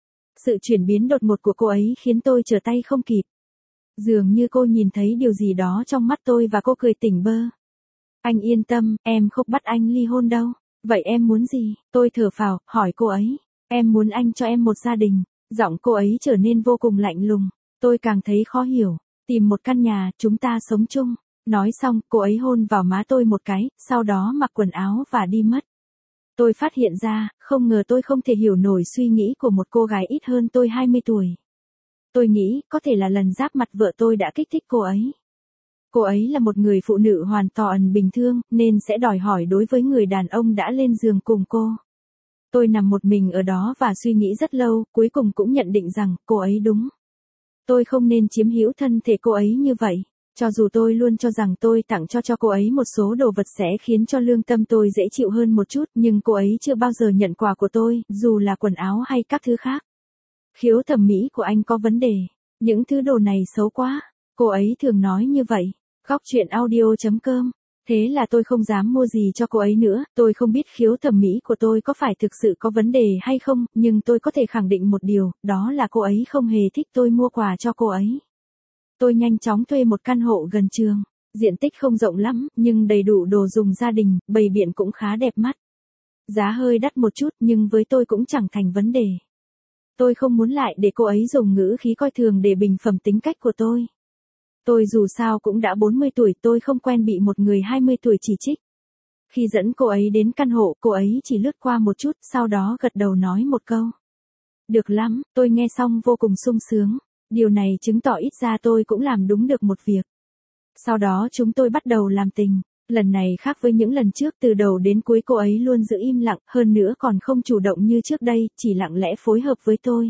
Sự chuyển biến đột ngột của cô ấy khiến tôi trở tay không kịp. Dường như cô nhìn thấy điều gì đó trong mắt tôi và cô cười tỉnh bơ. Anh yên tâm, em không bắt anh ly hôn đâu. Vậy em muốn gì? Tôi thở phào, hỏi cô ấy. Em muốn anh cho em một gia đình. Giọng cô ấy trở nên vô cùng lạnh lùng. Tôi càng thấy khó hiểu. Tìm một căn nhà, chúng ta sống chung. Nói xong, cô ấy hôn vào má tôi một cái, sau đó mặc quần áo và đi mất. Tôi phát hiện ra, không ngờ tôi không thể hiểu nổi suy nghĩ của một cô gái ít hơn tôi hai mươi tuổi. Tôi nghĩ, có thể là lần giáp mặt vợ tôi đã kích thích cô ấy. Cô ấy là một người phụ nữ hoàn toàn bình thường, nên sẽ đòi hỏi đối với người đàn ông đã lên giường cùng cô. Tôi nằm một mình ở đó và suy nghĩ rất lâu, cuối cùng cũng nhận định rằng, cô ấy đúng. Tôi không nên chiếm hữu thân thể cô ấy như vậy. Cho dù tôi luôn cho rằng tôi tặng cho cho cô ấy một số đồ vật sẽ khiến cho lương tâm tôi dễ chịu hơn một chút, nhưng cô ấy chưa bao giờ nhận quà của tôi, dù là quần áo hay các thứ khác. Khiếu thẩm mỹ của anh có vấn đề. Những thứ đồ này xấu quá. Cô ấy thường nói như vậy. Góc truyện audio chấm com. Thế là tôi không dám mua gì cho cô ấy nữa. Tôi không biết khiếu thẩm mỹ của tôi có phải thực sự có vấn đề hay không, nhưng tôi có thể khẳng định một điều, đó là cô ấy không hề thích tôi mua quà cho cô ấy. Tôi nhanh chóng thuê một căn hộ gần trường. Diện tích không rộng lắm, nhưng đầy đủ đồ dùng gia đình, bày biện cũng khá đẹp mắt. Giá hơi đắt một chút nhưng với tôi cũng chẳng thành vấn đề. Tôi không muốn lại để cô ấy dùng ngữ khí coi thường để bình phẩm tính cách của tôi. Tôi dù sao cũng đã bốn mươi tuổi, tôi không quen bị một người hai mươi tuổi chỉ trích. Khi dẫn cô ấy đến căn hộ, cô ấy chỉ lướt qua một chút, sau đó gật đầu nói một câu. Được lắm, tôi nghe xong vô cùng sung sướng. Điều này chứng tỏ ít ra tôi cũng làm đúng được một việc. Sau đó chúng tôi bắt đầu làm tình. Lần này khác với những lần trước, từ đầu đến cuối cô ấy luôn giữ im lặng, hơn nữa còn không chủ động như trước đây, chỉ lặng lẽ phối hợp với tôi.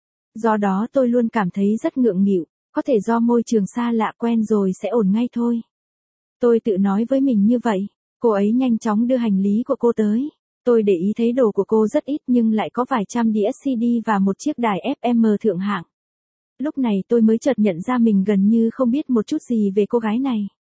Do đó tôi luôn cảm thấy rất ngượng nghịu, có thể do môi trường xa lạ quen rồi sẽ ổn ngay thôi. Tôi tự nói với mình như vậy. Cô ấy nhanh chóng đưa hành lý của cô tới. Tôi để ý thấy đồ của cô rất ít nhưng lại có vài trăm đĩa xê đê và một chiếc đài ép em thượng hạng. Lúc này tôi mới chợt nhận ra mình gần như không biết một chút gì về cô gái này.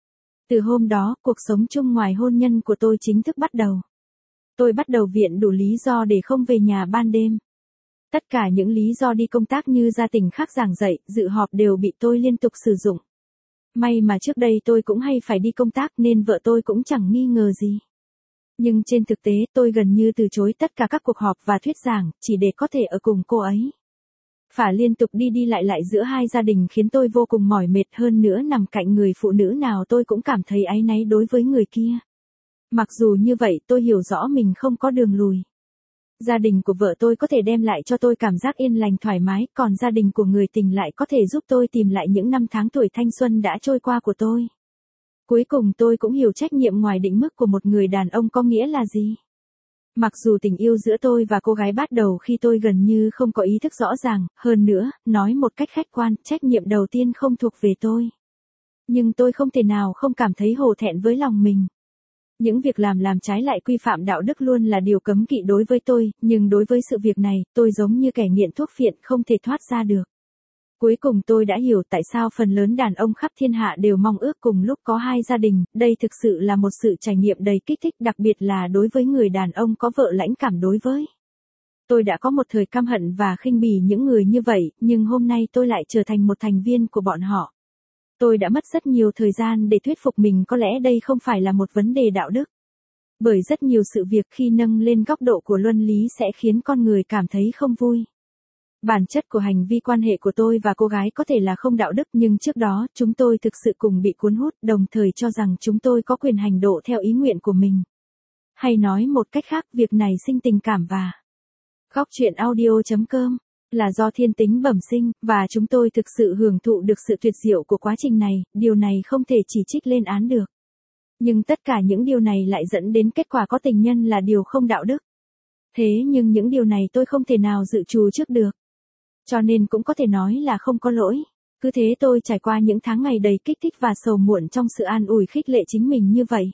Từ hôm đó, cuộc sống chung ngoài hôn nhân của tôi chính thức bắt đầu. Tôi bắt đầu viện đủ lý do để không về nhà ban đêm. Tất cả những lý do đi công tác như ra tỉnh khác giảng dạy, dự họp đều bị tôi liên tục sử dụng. May mà trước đây tôi cũng hay phải đi công tác nên vợ tôi cũng chẳng nghi ngờ gì. Nhưng trên thực tế tôi gần như từ chối tất cả các cuộc họp và thuyết giảng, chỉ để có thể ở cùng cô ấy. Phải liên tục đi đi lại lại giữa hai gia đình khiến tôi vô cùng mỏi mệt, hơn nữa nằm cạnh người phụ nữ nào tôi cũng cảm thấy áy náy đối với người kia. Mặc dù như vậy tôi hiểu rõ mình không có đường lùi. Gia đình của vợ tôi có thể đem lại cho tôi cảm giác yên lành thoải mái, còn gia đình của người tình lại có thể giúp tôi tìm lại những năm tháng tuổi thanh xuân đã trôi qua của tôi. Cuối cùng tôi cũng hiểu trách nhiệm ngoài định mức của một người đàn ông có nghĩa là gì. Mặc dù tình yêu giữa tôi và cô gái bắt đầu khi tôi gần như không có ý thức rõ ràng, hơn nữa, nói một cách khách quan, trách nhiệm đầu tiên không thuộc về tôi. Nhưng tôi không thể nào không cảm thấy hổ thẹn với lòng mình. Những việc làm làm trái lại quy phạm đạo đức luôn là điều cấm kỵ đối với tôi, nhưng đối với sự việc này, tôi giống như kẻ nghiện thuốc phiện không thể thoát ra được. Cuối cùng tôi đã hiểu tại sao phần lớn đàn ông khắp thiên hạ đều mong ước cùng lúc có hai gia đình, đây thực sự là một sự trải nghiệm đầy kích thích, đặc biệt là đối với người đàn ông có vợ lãnh cảm đối với. Tôi đã có một thời căm hận và khinh bỉ những người như vậy, nhưng hôm nay tôi lại trở thành một thành viên của bọn họ. Tôi đã mất rất nhiều thời gian để thuyết phục mình có lẽ đây không phải là một vấn đề đạo đức. Bởi rất nhiều sự việc khi nâng lên góc độ của luân lý sẽ khiến con người cảm thấy không vui. Bản chất của hành vi quan hệ của tôi và cô gái có thể là không đạo đức, nhưng trước đó chúng tôi thực sự cùng bị cuốn hút, đồng thời cho rằng chúng tôi có quyền hành động theo ý nguyện của mình. Hay nói một cách khác, việc này sinh tình cảm và góc truyện audio chấm com là do thiên tính bẩm sinh, và chúng tôi thực sự hưởng thụ được sự tuyệt diệu của quá trình này, điều này không thể chỉ trích lên án được. Nhưng tất cả những điều này lại dẫn đến kết quả có tình nhân là điều không đạo đức. Thế nhưng những điều này tôi không thể nào dự trù trước được. Cho nên cũng có thể nói là không có lỗi. Cứ thế tôi trải qua những tháng ngày đầy kích thích và sầu muộn trong sự an ủi khích lệ chính mình như vậy.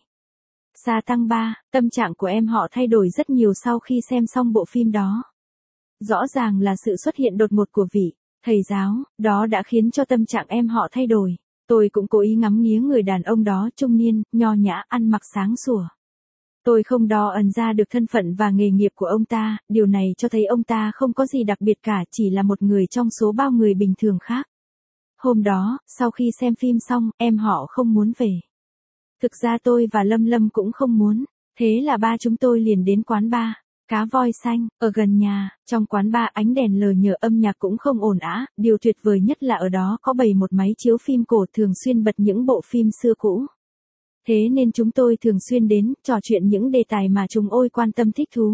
Sa tăng ba, tâm trạng của em họ thay đổi rất nhiều sau khi xem xong bộ phim đó. Rõ ràng là sự xuất hiện đột ngột của vị thầy giáo, đó đã khiến cho tâm trạng em họ thay đổi. Tôi cũng cố ý ngắm nghía người đàn ông đó, trung niên, nho nhã, ăn mặc sáng sủa. Tôi không đo ẩn ra được thân phận và nghề nghiệp của ông ta, điều này cho thấy ông ta không có gì đặc biệt cả, chỉ là một người trong số bao người bình thường khác. Hôm đó, sau khi xem phim xong, em họ không muốn về. Thực ra tôi và Lâm Lâm cũng không muốn, thế là ba chúng tôi liền đến quán bar Cá Voi Xanh, ở gần nhà. Trong quán bar ánh đèn lờ nhờ, âm nhạc cũng không ồn ào, điều tuyệt vời nhất là ở đó có bày một máy chiếu phim cổ thường xuyên bật những bộ phim xưa cũ. Thế nên chúng tôi thường xuyên đến, trò chuyện những đề tài mà chúng ôi quan tâm thích thú.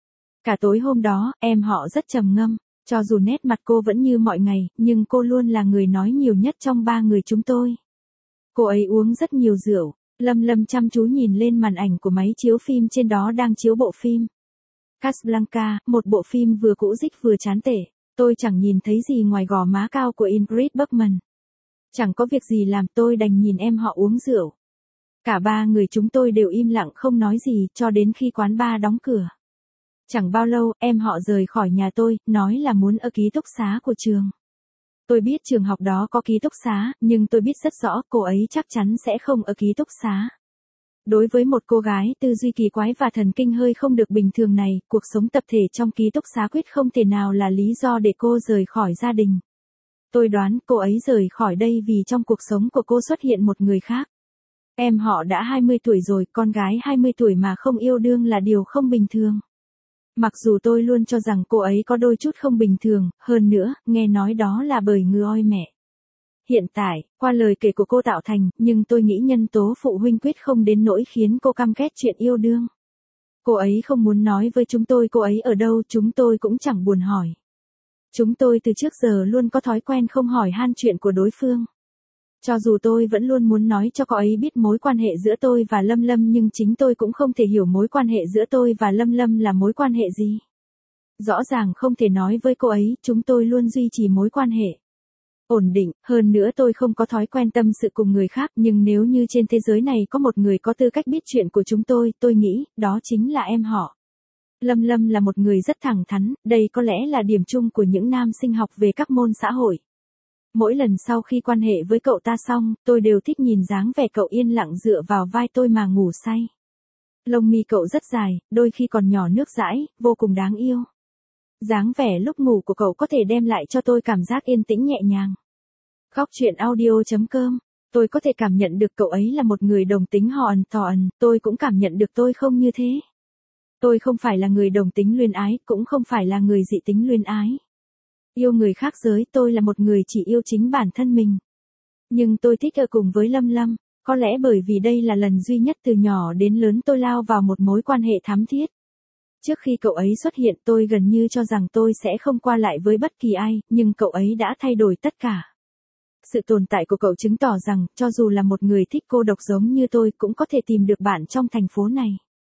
Cả tối hôm đó, em họ rất trầm ngâm, cho dù nét mặt cô vẫn như mọi ngày, nhưng cô luôn là người nói nhiều nhất trong ba người chúng tôi. Cô ấy uống rất nhiều rượu. Lâm Lâm chăm chú nhìn lên màn ảnh của máy chiếu phim, trên đó đang chiếu bộ phim Casablanca, một bộ phim vừa cũ rích vừa chán tệ. Tôi chẳng nhìn thấy gì ngoài gò má cao của Ingrid Bergman. Chẳng có việc gì làm, tôi đành nhìn em họ uống rượu. Cả ba người chúng tôi đều im lặng không nói gì, cho đến khi quán bar đóng cửa. Chẳng bao lâu, em họ rời khỏi nhà tôi, nói là muốn ở ký túc xá của trường. Tôi biết trường học đó có ký túc xá, nhưng tôi biết rất rõ cô ấy chắc chắn sẽ không ở ký túc xá. Đối với một cô gái tư duy kỳ quái và thần kinh hơi không được bình thường này, cuộc sống tập thể trong ký túc xá quyết không thể nào là lý do để cô rời khỏi gia đình. Tôi đoán cô ấy rời khỏi đây vì trong cuộc sống của cô xuất hiện một người khác. Em họ đã hai mươi tuổi rồi, con gái hai mươi tuổi mà không yêu đương là điều không bình thường. Mặc dù tôi luôn cho rằng cô ấy có đôi chút không bình thường, hơn nữa, nghe nói đó là bởi người mẹ. Hiện tại, qua lời kể của cô tạo thành, nhưng tôi nghĩ nhân tố phụ huynh quyết không đến nỗi khiến cô căm ghét chuyện yêu đương. Cô ấy không muốn nói với chúng tôi cô ấy ở đâu, chúng tôi cũng chẳng buồn hỏi. Chúng tôi từ trước giờ luôn có thói quen không hỏi han chuyện của đối phương. Cho dù tôi vẫn luôn muốn nói cho cô ấy biết mối quan hệ giữa tôi và Lâm Lâm nhưng chính tôi cũng không thể hiểu mối quan hệ giữa tôi và Lâm Lâm là mối quan hệ gì. Rõ ràng không thể nói với cô ấy, chúng tôi luôn duy trì mối quan hệ ổn định, hơn nữa tôi không có thói quen tâm sự cùng người khác, nhưng nếu như trên thế giới này có một người có tư cách biết chuyện của chúng tôi, tôi nghĩ, đó chính là em họ. Lâm Lâm là một người rất thẳng thắn, đây có lẽ là điểm chung của những nam sinh học về các môn xã hội. Mỗi lần sau khi quan hệ với cậu ta xong, tôi đều thích nhìn dáng vẻ cậu yên lặng dựa vào vai tôi mà ngủ say. Lông mi cậu rất dài, đôi khi còn nhỏ nước dãi, vô cùng đáng yêu. Dáng vẻ lúc ngủ của cậu có thể đem lại cho tôi cảm giác yên tĩnh nhẹ nhàng. Khóc chuyện audio chấm com. Tôi có thể cảm nhận được cậu ấy là một người đồng tính hòn tòn, tôi cũng cảm nhận được tôi không như thế. Tôi không phải là người đồng tính luyến ái, cũng không phải là người dị tính luyến ái. Yêu người khác giới, tôi là một người chỉ yêu chính bản thân mình. Nhưng tôi thích ở cùng với Lâm Lâm, có lẽ bởi vì đây là lần duy nhất từ nhỏ đến lớn tôi lao vào một mối quan hệ thắm thiết. Trước khi cậu ấy xuất hiện tôi gần như cho rằng tôi sẽ không qua lại với bất kỳ ai, nhưng cậu ấy đã thay đổi tất cả. Sự tồn tại của cậu chứng tỏ rằng, cho dù là một người thích cô độc giống như tôi cũng có thể tìm được bạn trong thành phố này.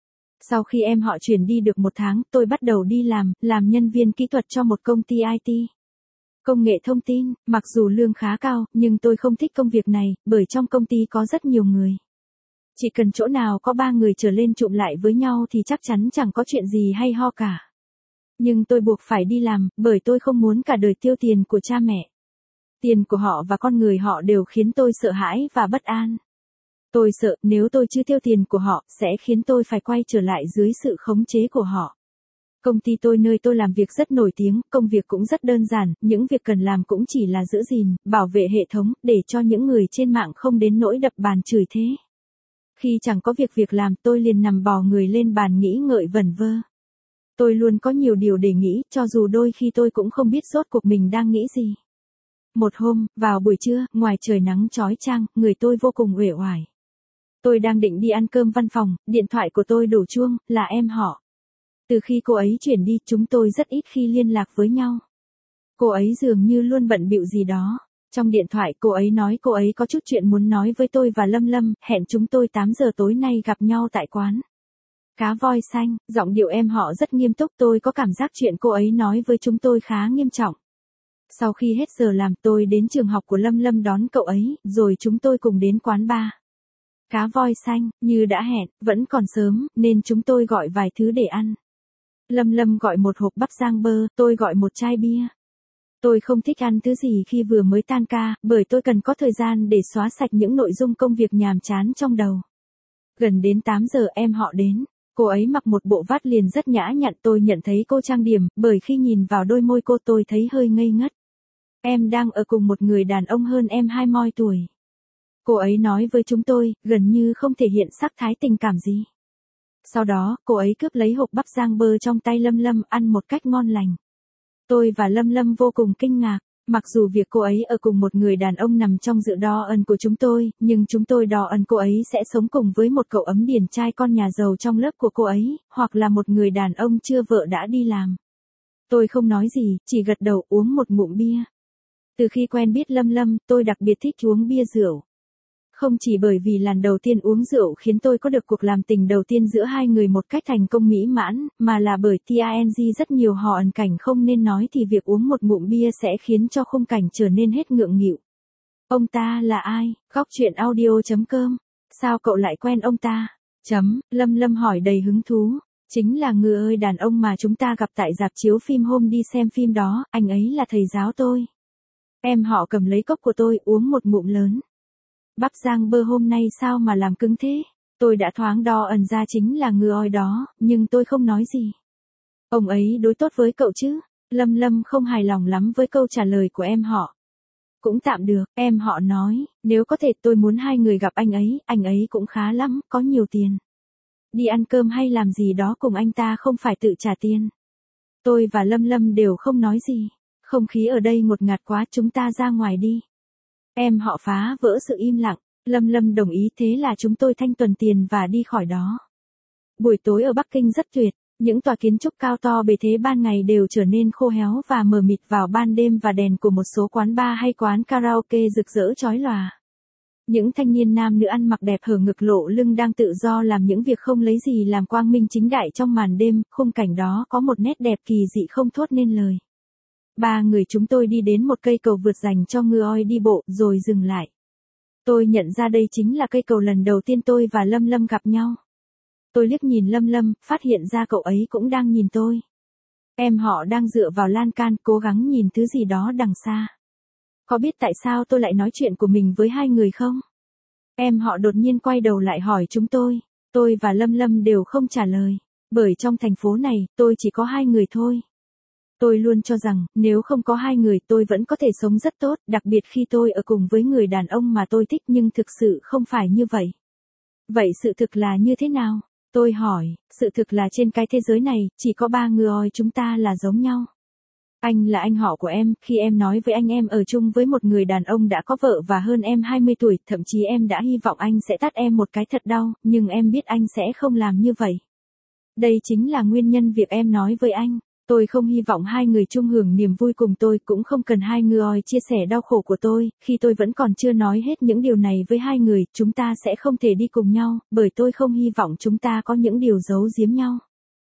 Sau khi em họ chuyển đi được một tháng, tôi bắt đầu đi làm, làm nhân viên kỹ thuật cho một công ty i tê. Công nghệ thông tin, mặc dù lương khá cao, nhưng tôi không thích công việc này, bởi trong công ty có rất nhiều người. Chỉ cần chỗ nào có ba người trở lên trụm lại với nhau thì chắc chắn chẳng có chuyện gì hay ho cả. Nhưng tôi buộc phải đi làm, bởi tôi không muốn cả đời tiêu tiền của cha mẹ. Tiền của họ và con người họ đều khiến tôi sợ hãi và bất an. Tôi sợ nếu tôi chưa tiêu tiền của họ, sẽ khiến tôi phải quay trở lại dưới sự khống chế của họ. Công ty tôi nơi tôi làm việc rất nổi tiếng, công việc cũng rất đơn giản, những việc cần làm cũng chỉ là giữ gìn, bảo vệ hệ thống, để cho những người trên mạng không đến nỗi đập bàn chửi thế. Khi chẳng có việc việc làm, tôi liền nằm bò người lên bàn nghĩ ngợi vẩn vơ. Tôi luôn có nhiều điều để nghĩ, cho dù đôi khi tôi cũng không biết rốt cuộc mình đang nghĩ gì. Một hôm, vào buổi trưa, ngoài trời nắng chói chang, người tôi vô cùng uể oải. Tôi đang định đi ăn cơm văn phòng, điện thoại của tôi đổ chuông, là em họ. Từ khi cô ấy chuyển đi, chúng tôi rất ít khi liên lạc với nhau. Cô ấy dường như luôn bận bịu gì đó. Trong điện thoại cô ấy nói cô ấy có chút chuyện muốn nói với tôi và Lâm Lâm, hẹn chúng tôi tám giờ tối nay gặp nhau tại quán Cá Voi Xanh, giọng điệu em họ rất nghiêm túc, tôi có cảm giác chuyện cô ấy nói với chúng tôi khá nghiêm trọng. Sau khi hết giờ làm tôi đến trường học của Lâm Lâm đón cậu ấy, rồi chúng tôi cùng đến quán bar Cá Voi Xanh, như đã hẹn, vẫn còn sớm, nên chúng tôi gọi vài thứ để ăn. Lâm Lâm gọi một hộp bắp rang bơ, tôi gọi một chai bia. Tôi không thích ăn thứ gì khi vừa mới tan ca, bởi tôi cần có thời gian để xóa sạch những nội dung công việc nhàm chán trong đầu. Gần đến tám giờ em họ đến. Cô ấy mặc một bộ vát liền rất nhã nhặn, tôi nhận thấy cô trang điểm, bởi khi nhìn vào đôi môi cô tôi thấy hơi ngây ngất. Em đang ở cùng một người đàn ông hơn em hai mươi tuổi. Cô ấy nói với chúng tôi, gần như không thể hiện sắc thái tình cảm gì. Sau đó, cô ấy cướp lấy hộp bắp rang bơ trong tay Lâm Lâm ăn một cách ngon lành. Tôi và Lâm Lâm vô cùng kinh ngạc, mặc dù việc cô ấy ở cùng một người đàn ông nằm trong dự đo ẩn của chúng tôi, nhưng chúng tôi đo ẩn cô ấy sẽ sống cùng với một cậu ấm điển trai con nhà giàu trong lớp của cô ấy, hoặc là một người đàn ông chưa vợ đã đi làm. Tôi không nói gì, chỉ gật đầu uống một ngụm bia. Từ khi quen biết Lâm Lâm, tôi đặc biệt thích uống bia rượu. Không chỉ bởi vì lần đầu tiên uống rượu khiến tôi có được cuộc làm tình đầu tiên giữa hai người một cách thành công mỹ mãn, mà là bởi ting rất nhiều họ ẩn cảnh không nên nói thì việc uống một ngụm bia sẽ khiến cho khung cảnh trở nên hết ngượng nghịu. Ông ta là ai? Khóc chuyện audio chấm com. Sao cậu lại quen ông ta? Chấm, Lâm Lâm hỏi đầy hứng thú. Chính là người ơi đàn ông mà chúng ta gặp tại rạp chiếu phim hôm đi xem phim đó, anh ấy là thầy giáo tôi. Em họ cầm lấy cốc của tôi uống một ngụm lớn. Bắp rang bơ hôm nay sao mà làm cứng thế? Tôi đã thoáng đo ẩn ra chính là người oi đó, nhưng tôi không nói gì. Ông ấy đối tốt với cậu chứ? Lâm Lâm không hài lòng lắm với câu trả lời của em họ. Cũng tạm được, em họ nói, nếu có thể tôi muốn hai người gặp anh ấy, anh ấy cũng khá lắm, có nhiều tiền. Đi ăn cơm hay làm gì đó cùng anh ta không phải tự trả tiền. Tôi và Lâm Lâm đều không nói gì. Không khí ở đây ngột ngạt quá, chúng ta ra ngoài đi. Em họ phá vỡ sự im lặng, Lâm Lâm đồng ý, thế là chúng tôi thanh tuần tiền và đi khỏi đó. Buổi tối ở Bắc Kinh rất tuyệt, những tòa kiến trúc cao to bề thế ban ngày đều trở nên khô héo và mờ mịt vào ban đêm và đèn của một số quán bar hay quán karaoke rực rỡ chói lòa. Những thanh niên nam nữ ăn mặc đẹp hở ngực lộ lưng đang tự do làm những việc không lấy gì làm quang minh chính đại trong màn đêm, khung cảnh đó có một nét đẹp kỳ dị không thốt nên lời. Ba người chúng tôi đi đến một cây cầu vượt dành cho ngựa oi đi bộ rồi dừng lại. Tôi nhận ra đây chính là cây cầu lần đầu tiên tôi và Lâm Lâm gặp nhau. Tôi liếc nhìn Lâm Lâm, phát hiện ra cậu ấy cũng đang nhìn tôi. Em họ đang dựa vào lan can cố gắng nhìn thứ gì đó đằng xa. Có biết tại sao tôi lại nói chuyện của mình với hai người không? Em họ đột nhiên quay đầu lại hỏi chúng tôi. Tôi và Lâm Lâm đều không trả lời. Bởi trong thành phố này, tôi chỉ có hai người thôi. Tôi luôn cho rằng, nếu không có hai người tôi vẫn có thể sống rất tốt, đặc biệt khi tôi ở cùng với người đàn ông mà tôi thích, nhưng thực sự không phải như vậy. Vậy sự thực là như thế nào? Tôi hỏi, sự thực là trên cái thế giới này, chỉ có ba người chúng ta là giống nhau. Anh là anh họ của em, khi em nói với anh em ở chung với một người đàn ông đã có vợ và hơn em hai mươi tuổi, thậm chí em đã hy vọng anh sẽ tát em một cái thật đau, nhưng em biết anh sẽ không làm như vậy. Đây chính là nguyên nhân việc em nói với anh. Tôi không hy vọng hai người chung hưởng niềm vui cùng tôi, cũng không cần hai người chia sẻ đau khổ của tôi, khi tôi vẫn còn chưa nói hết những điều này với hai người, chúng ta sẽ không thể đi cùng nhau, bởi tôi không hy vọng chúng ta có những điều giấu giếm nhau.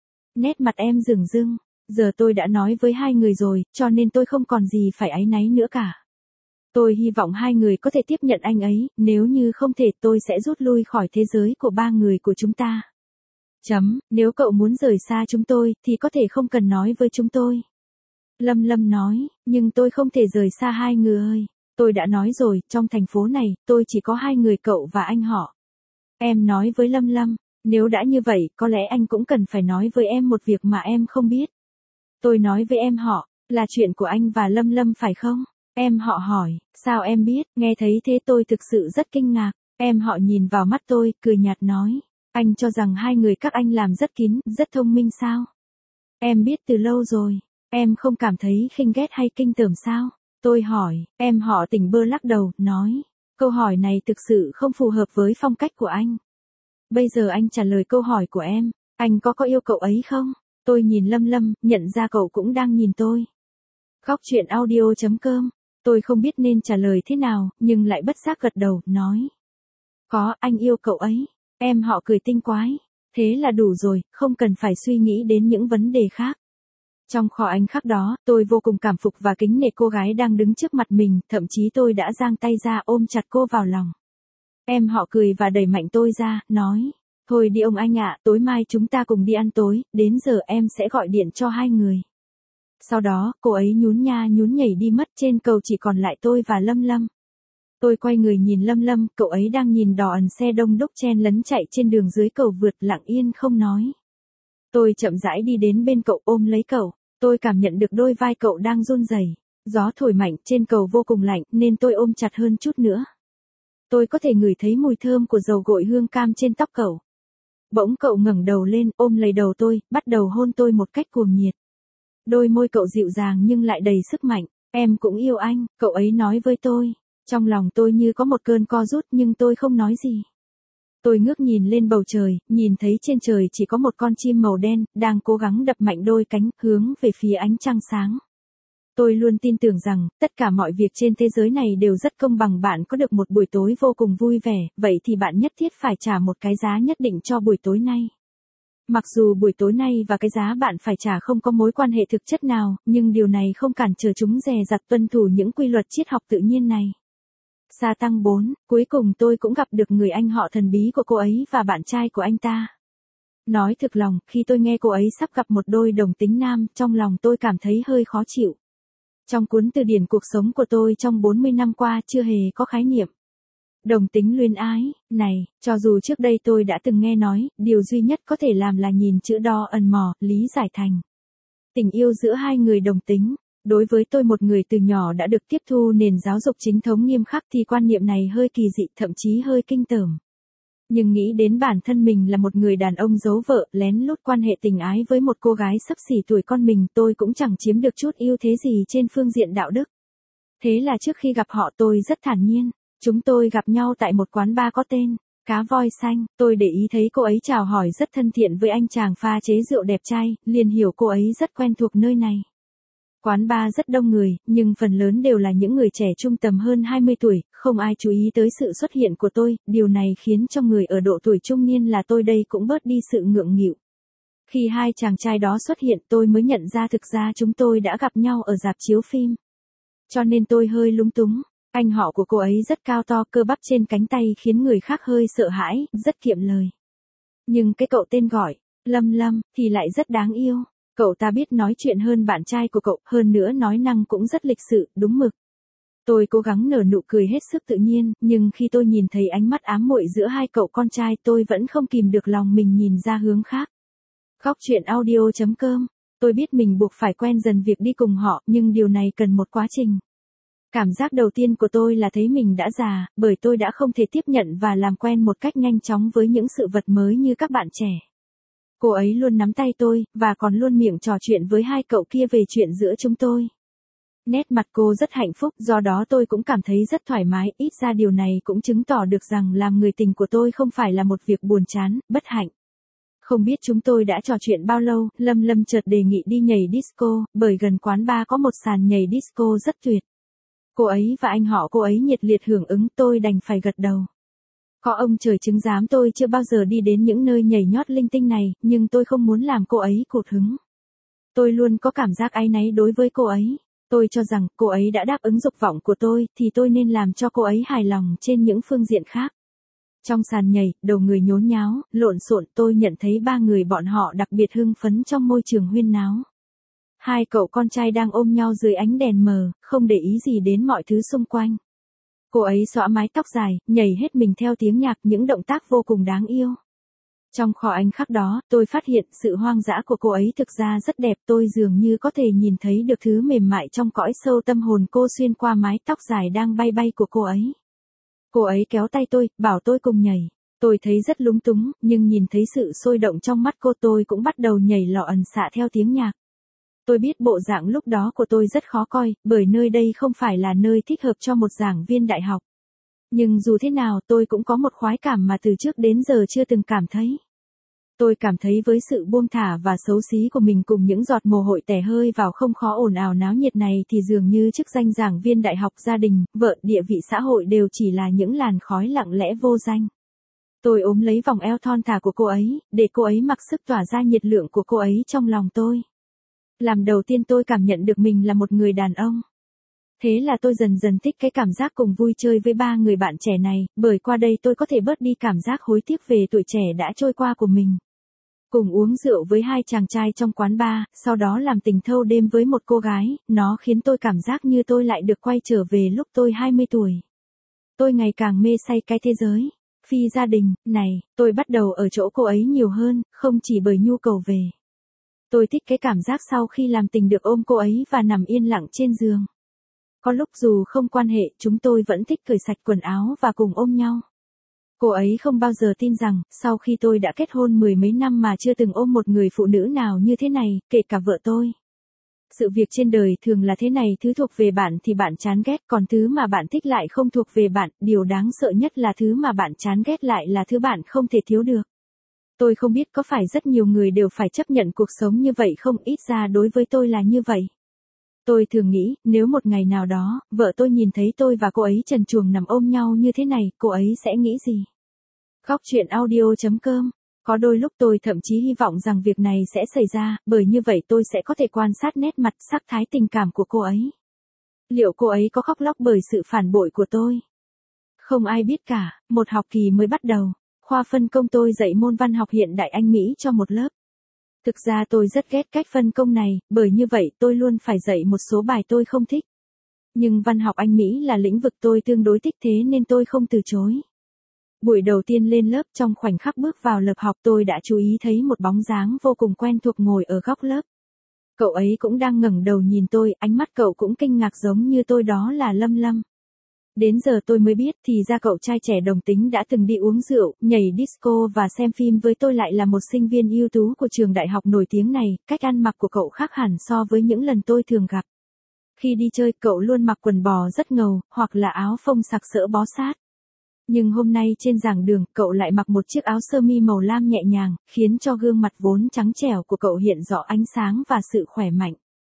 Nét mặt em rừng rưng, giờ tôi đã nói với hai người rồi, cho nên tôi không còn gì phải áy náy nữa cả. Tôi hy vọng hai người có thể tiếp nhận anh ấy, nếu như không thể tôi sẽ rút lui khỏi thế giới của ba người của chúng ta. Chấm, nếu cậu muốn rời xa chúng tôi, thì có thể không cần nói với chúng tôi. Lâm Lâm nói, nhưng tôi không thể rời xa hai người. Tôi đã nói rồi, trong thành phố này, tôi chỉ có hai người, cậu và anh họ. Em nói với Lâm Lâm, nếu đã như vậy, có lẽ anh cũng cần phải nói với em một việc mà em không biết. Tôi nói với em họ, là chuyện của anh và Lâm Lâm phải không? Em họ hỏi, sao em biết? Nghe thấy thế tôi thực sự rất kinh ngạc. Em họ nhìn vào mắt tôi, cười nhạt nói. Anh cho rằng hai người các anh làm rất kín, rất thông minh sao? Em biết từ lâu rồi. Em không cảm thấy khinh ghét hay kinh tởm sao? Tôi hỏi, em họ tỉnh bơ lắc đầu, nói. Câu hỏi này thực sự không phù hợp với phong cách của anh. Bây giờ anh trả lời câu hỏi của em. Anh có có yêu cậu ấy không? Tôi nhìn Lâm Lâm, nhận ra cậu cũng đang nhìn tôi. Góc truyện audio chấm com. Tôi không biết nên trả lời thế nào, nhưng lại bất giác gật đầu, nói. Có, anh yêu cậu ấy. Em họ cười tinh quái. Thế là đủ rồi, không cần phải suy nghĩ đến những vấn đề khác. Trong kho ánh khắc đó, tôi vô cùng cảm phục và kính nể cô gái đang đứng trước mặt mình, thậm chí tôi đã giang tay ra ôm chặt cô vào lòng. Em họ cười và đẩy mạnh tôi ra, nói. Thôi đi ông anh ạ, tối mai chúng ta cùng đi ăn tối, đến giờ em sẽ gọi điện cho hai người. Sau đó, cô ấy nhún nha nhún nhảy đi mất, trên cầu chỉ còn lại tôi và Lâm Lâm. Tôi quay người nhìn Lâm Lâm, cậu ấy đang nhìn đò ẩn xe đông đúc chen lấn chạy trên đường dưới cầu vượt, lặng yên không nói. Tôi chậm rãi đi đến bên cậu, ôm lấy cậu. Tôi cảm nhận được đôi vai cậu đang run rẩy. Gió thổi mạnh, trên cầu vô cùng lạnh, nên tôi ôm chặt hơn chút nữa. Tôi có thể ngửi thấy mùi thơm của dầu gội hương cam trên tóc cậu. Bỗng cậu ngẩng đầu lên, ôm lấy đầu tôi, bắt đầu hôn tôi một cách cuồng nhiệt. Đôi môi cậu dịu dàng nhưng lại đầy sức mạnh. Em cũng yêu anh, cậu ấy nói với tôi. Trong lòng tôi như có một cơn co rút nhưng tôi không nói gì. Tôi ngước nhìn lên bầu trời, nhìn thấy trên trời chỉ có một con chim màu đen, đang cố gắng đập mạnh đôi cánh, hướng về phía ánh trăng sáng. Tôi luôn tin tưởng rằng, tất cả mọi việc trên thế giới này đều rất công bằng. Bạn có được một buổi tối vô cùng vui vẻ, vậy thì bạn nhất thiết phải trả một cái giá nhất định cho buổi tối nay. Mặc dù buổi tối nay và cái giá bạn phải trả không có mối quan hệ thực chất nào, nhưng điều này không cản trở chúng dè dặt tuân thủ những quy luật triết học tự nhiên này. Sa tăng bốn, cuối cùng tôi cũng gặp được người anh họ thần bí của cô ấy và bạn trai của anh ta. Nói thực lòng, khi tôi nghe cô ấy sắp gặp một đôi đồng tính nam, trong lòng tôi cảm thấy hơi khó chịu. Trong cuốn từ điển cuộc sống của tôi trong bốn mươi năm qua chưa hề có khái niệm đồng tính luyến ái này, cho dù trước đây tôi đã từng nghe nói, điều duy nhất có thể làm là nhìn chữ đo ẩn mò, lý giải thành tình yêu giữa hai người đồng tính. Đối với tôi, một người từ nhỏ đã được tiếp thu nền giáo dục chính thống nghiêm khắc, thì quan niệm này hơi kỳ dị, thậm chí hơi kinh tởm. Nhưng nghĩ đến bản thân mình là một người đàn ông giấu vợ, lén lút quan hệ tình ái với một cô gái xấp xỉ tuổi con mình, tôi cũng chẳng chiếm được chút ưu thế gì trên phương diện đạo đức. Thế là trước khi gặp họ tôi rất thản nhiên. Chúng tôi gặp nhau tại một quán bar có tên Cá Voi Xanh. Tôi để ý thấy cô ấy chào hỏi rất thân thiện với anh chàng pha chế rượu đẹp trai, liền hiểu cô ấy rất quen thuộc nơi này. Quán bar rất đông người, nhưng phần lớn đều là những người trẻ trung tầm hơn hai mươi tuổi, không ai chú ý tới sự xuất hiện của tôi, điều này khiến cho người ở độ tuổi trung niên là tôi đây cũng bớt đi sự ngượng nghịu. Khi hai chàng trai đó xuất hiện, tôi mới nhận ra thực ra chúng tôi đã gặp nhau ở rạp chiếu phim. Cho nên tôi hơi lúng túng. Anh họ của cô ấy rất cao to, cơ bắp trên cánh tay khiến người khác hơi sợ hãi, rất kiệm lời. Nhưng cái cậu tên gọi Lâm Lâm thì lại rất đáng yêu. Cậu ta biết nói chuyện hơn bạn trai của cậu, hơn nữa nói năng cũng rất lịch sự, đúng mực. Tôi cố gắng nở nụ cười hết sức tự nhiên, nhưng khi tôi nhìn thấy ánh mắt ám muội giữa hai cậu con trai, tôi vẫn không kìm được lòng mình nhìn ra hướng khác. Góc truyện audio chấm com. Tôi biết mình buộc phải quen dần việc đi cùng họ, nhưng điều này cần một quá trình. Cảm giác đầu tiên của tôi là thấy mình đã già, bởi tôi đã không thể tiếp nhận và làm quen một cách nhanh chóng với những sự vật mới như các bạn trẻ. Cô ấy luôn nắm tay tôi, và còn luôn miệng trò chuyện với hai cậu kia về chuyện giữa chúng tôi. Nét mặt cô rất hạnh phúc, do đó tôi cũng cảm thấy rất thoải mái, ít ra điều này cũng chứng tỏ được rằng làm người tình của tôi không phải là một việc buồn chán, bất hạnh. Không biết chúng tôi đã trò chuyện bao lâu, Lâm Lâm chợt đề nghị đi nhảy disco, bởi gần quán bar có một sàn nhảy disco rất tuyệt. Cô ấy và anh họ cô ấy nhiệt liệt hưởng ứng, tôi đành phải gật đầu. Có ông trời chứng giám tôi chưa bao giờ đi đến những nơi nhảy nhót linh tinh này, nhưng tôi không muốn làm cô ấy cụt hứng. Tôi luôn có cảm giác áy náy đối với cô ấy. Tôi cho rằng cô ấy đã đáp ứng dục vọng của tôi, thì tôi nên làm cho cô ấy hài lòng trên những phương diện khác. Trong sàn nhảy, đầu người nhốn nháo, lộn xộn, tôi nhận thấy ba người bọn họ đặc biệt hưng phấn trong môi trường huyên náo. Hai cậu con trai đang ôm nhau dưới ánh đèn mờ, không để ý gì đến mọi thứ xung quanh. Cô ấy xõa mái tóc dài, nhảy hết mình theo tiếng nhạc, những động tác vô cùng đáng yêu. Trong kho ánh khắc đó, tôi phát hiện sự hoang dã của cô ấy thực ra rất đẹp, tôi dường như có thể nhìn thấy được thứ mềm mại trong cõi sâu tâm hồn cô xuyên qua mái tóc dài đang bay bay của cô ấy. Cô ấy kéo tay tôi, bảo tôi cùng nhảy. Tôi thấy rất lúng túng, nhưng nhìn thấy sự sôi động trong mắt cô, tôi cũng bắt đầu nhảy lò ẩn xạ theo tiếng nhạc. Tôi biết bộ dạng lúc đó của tôi rất khó coi, bởi nơi đây không phải là nơi thích hợp cho một giảng viên đại học. Nhưng dù thế nào tôi cũng có một khoái cảm mà từ trước đến giờ chưa từng cảm thấy. Tôi cảm thấy với sự buông thả và xấu xí của mình cùng những giọt mồ hôi tẻ hơi vào không khó ồn ào náo nhiệt này thì dường như chức danh giảng viên đại học, gia đình, vợ, địa vị xã hội đều chỉ là những làn khói lặng lẽ vô danh. Tôi ôm lấy vòng eo thon thả của cô ấy, để cô ấy mặc sức tỏa ra nhiệt lượng của cô ấy trong lòng tôi. Làm đầu tiên tôi cảm nhận được mình là một người đàn ông. Thế là tôi dần dần thích cái cảm giác cùng vui chơi với ba người bạn trẻ này, bởi qua đây tôi có thể bớt đi cảm giác hối tiếc về tuổi trẻ đã trôi qua của mình. Cùng uống rượu với hai chàng trai trong quán bar, sau đó làm tình thâu đêm với một cô gái, nó khiến tôi cảm giác như tôi lại được quay trở về lúc tôi hai mươi tuổi. Tôi ngày càng mê say cái thế giới phi gia đình này, tôi bắt đầu ở chỗ cô ấy nhiều hơn, không chỉ bởi nhu cầu về. Tôi thích cái cảm giác sau khi làm tình được ôm cô ấy và nằm yên lặng trên giường. Có lúc dù không quan hệ, chúng tôi vẫn thích cởi sạch quần áo và cùng ôm nhau. Cô ấy không bao giờ tin rằng, sau khi tôi đã kết hôn mười mấy năm mà chưa từng ôm một người phụ nữ nào như thế này, kể cả vợ tôi. Sự việc trên đời thường là thế này, thứ thuộc về bạn thì bạn chán ghét, còn thứ mà bạn thích lại không thuộc về bạn, điều đáng sợ nhất là thứ mà bạn chán ghét lại là thứ bạn không thể thiếu được. Tôi không biết có phải rất nhiều người đều phải chấp nhận cuộc sống như vậy không, ít ra đối với tôi là như vậy. Tôi thường nghĩ, nếu một ngày nào đó, vợ tôi nhìn thấy tôi và cô ấy trần truồng nằm ôm nhau như thế này, cô ấy sẽ nghĩ gì? Góc truyện audio chấm com. Có đôi lúc tôi thậm chí hy vọng rằng việc này sẽ xảy ra, bởi như vậy tôi sẽ có thể quan sát nét mặt, sắc thái tình cảm của cô ấy. Liệu cô ấy có khóc lóc bởi sự phản bội của tôi? Không ai biết cả. Một học kỳ mới bắt đầu, khoa phân công tôi dạy môn văn học hiện đại Anh Mỹ cho một lớp. Thực ra tôi rất ghét cách phân công này, bởi như vậy tôi luôn phải dạy một số bài tôi không thích. Nhưng văn học Anh Mỹ là lĩnh vực tôi tương đối thích, thế nên tôi không từ chối. Buổi đầu tiên lên lớp, trong khoảnh khắc bước vào lớp học tôi đã chú ý thấy một bóng dáng vô cùng quen thuộc ngồi ở góc lớp. Cậu ấy cũng đang ngẩng đầu nhìn tôi, ánh mắt cậu cũng kinh ngạc giống như tôi, đó là Lâm Lâm. Đến giờ tôi mới biết thì ra cậu trai trẻ đồng tính đã từng đi uống rượu, nhảy disco và xem phim với tôi lại là một sinh viên ưu tú của trường đại học nổi tiếng này. Cách ăn mặc của cậu khác hẳn so với những lần tôi thường gặp. Khi đi chơi cậu luôn mặc quần bò rất ngầu, hoặc là áo phông sặc sỡ bó sát. Nhưng hôm nay trên giảng đường cậu lại mặc một chiếc áo sơ mi màu lam nhẹ nhàng, khiến cho gương mặt vốn trắng trẻo của cậu hiện rõ ánh sáng và sự khỏe mạnh.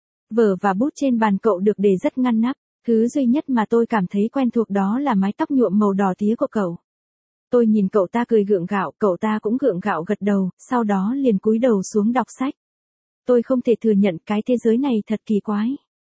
Vở và bút trên bàn cậu được để rất ngăn nắp. Thứ duy nhất mà tôi cảm thấy quen thuộc đó là mái tóc nhuộm màu đỏ tía của cậu. Tôi nhìn cậu ta cười gượng gạo, cậu ta cũng gượng gạo gật đầu, sau đó liền cúi đầu xuống đọc sách. Tôi không thể thừa nhận cái thế giới này thật kỳ quái.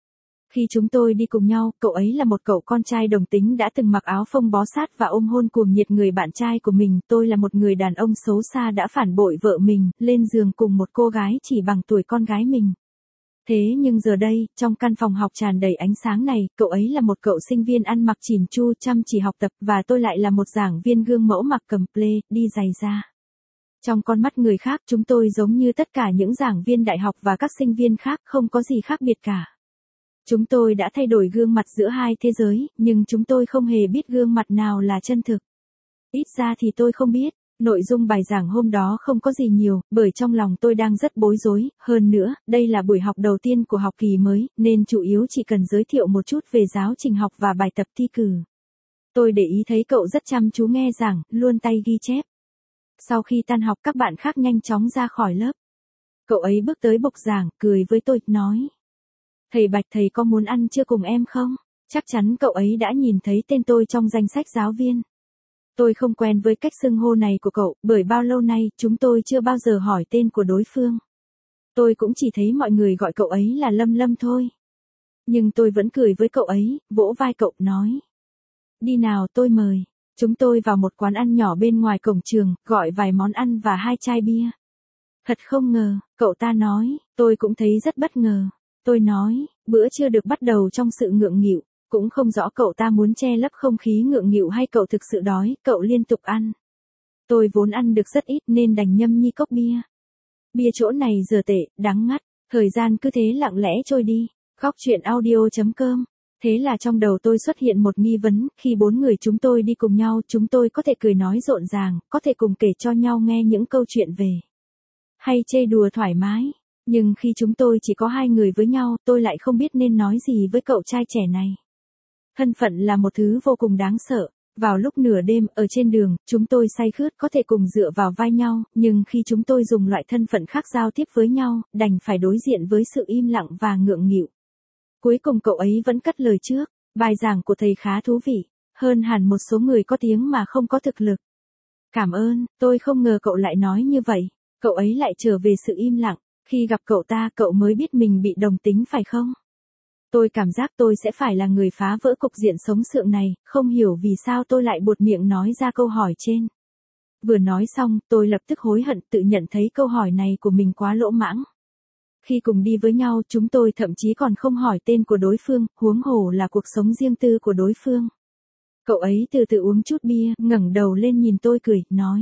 Khi chúng tôi đi cùng nhau, cậu ấy là một cậu con trai đồng tính đã từng mặc áo phông bó sát và ôm hôn cuồng nhiệt người bạn trai của mình. Tôi là một người đàn ông xấu xa đã phản bội vợ mình, lên giường cùng một cô gái chỉ bằng tuổi con gái mình. Thế nhưng giờ đây, trong căn phòng học tràn đầy ánh sáng này, cậu ấy là một cậu sinh viên ăn mặc chỉn chu chăm chỉ học tập và tôi lại là một giảng viên gương mẫu mặc cầm ple, đi giày da. Trong con mắt người khác chúng tôi giống như tất cả những giảng viên đại học và các sinh viên khác, không có gì khác biệt cả. Chúng tôi đã thay đổi gương mặt giữa hai thế giới, nhưng chúng tôi không hề biết gương mặt nào là chân thực. Ít ra thì tôi không biết. Nội dung bài giảng hôm đó không có gì nhiều, bởi trong lòng tôi đang rất bối rối, hơn nữa, đây là buổi học đầu tiên của học kỳ mới, nên chủ yếu chỉ cần giới thiệu một chút về giáo trình học và bài tập thi cử. Tôi để ý thấy cậu rất chăm chú nghe giảng, luôn tay ghi chép. Sau khi tan học các bạn khác nhanh chóng ra khỏi lớp. Cậu ấy bước tới bục giảng, cười với tôi, nói. Thầy Bạch, thầy có muốn ăn trưa cùng em không? Chắc chắn cậu ấy đã nhìn thấy tên tôi trong danh sách giáo viên. Tôi không quen với cách xưng hô này của cậu, bởi bao lâu nay chúng tôi chưa bao giờ hỏi tên của đối phương. Tôi cũng chỉ thấy mọi người gọi cậu ấy là Lâm Lâm thôi. Nhưng tôi vẫn cười với cậu ấy, vỗ vai cậu, nói. Đi nào, tôi mời. Chúng tôi vào một quán ăn nhỏ bên ngoài cổng trường, gọi vài món ăn và hai chai bia. Thật không ngờ, cậu ta nói, tôi cũng thấy rất bất ngờ. Tôi nói, bữa trưa được bắt đầu trong sự ngượng nghịu. Cũng không rõ cậu ta muốn che lấp không khí ngượng nghịu hay cậu thực sự đói, cậu liên tục ăn. Tôi vốn ăn được rất ít nên đành nhâm nhi cốc bia. Bia chỗ này giờ tệ, đắng ngắt, thời gian cứ thế lặng lẽ trôi đi. Khóc chuyện audio chấm com. Thế là trong đầu tôi xuất hiện một nghi vấn, khi bốn người chúng tôi đi cùng nhau, chúng tôi có thể cười nói rộn ràng, có thể cùng kể cho nhau nghe những câu chuyện về. Hay chê đùa thoải mái. Nhưng khi chúng tôi chỉ có hai người với nhau, tôi lại không biết nên nói gì với cậu trai trẻ này. Thân phận là một thứ vô cùng đáng sợ. Vào lúc nửa đêm, ở trên đường, chúng tôi say khướt có thể cùng dựa vào vai nhau, nhưng khi chúng tôi dùng loại thân phận khác giao tiếp với nhau, đành phải đối diện với sự im lặng và ngượng nghịu. Cuối cùng cậu ấy vẫn cất lời trước, bài giảng của thầy khá thú vị, hơn hẳn một số người có tiếng mà không có thực lực. Cảm ơn, tôi không ngờ cậu lại nói như vậy. Cậu ấy lại trở về sự im lặng, khi gặp cậu ta cậu mới biết mình bị đồng tính phải không? Tôi cảm giác tôi sẽ phải là người phá vỡ cục diện sống sượng này, không hiểu vì sao tôi lại buột miệng nói ra câu hỏi trên. Vừa nói xong, tôi lập tức hối hận tự nhận thấy câu hỏi này của mình quá lỗ mãng. Khi cùng đi với nhau, chúng tôi thậm chí còn không hỏi tên của đối phương, huống hồ là cuộc sống riêng tư của đối phương. Cậu ấy từ từ uống chút bia, ngẩng đầu lên nhìn tôi cười, nói.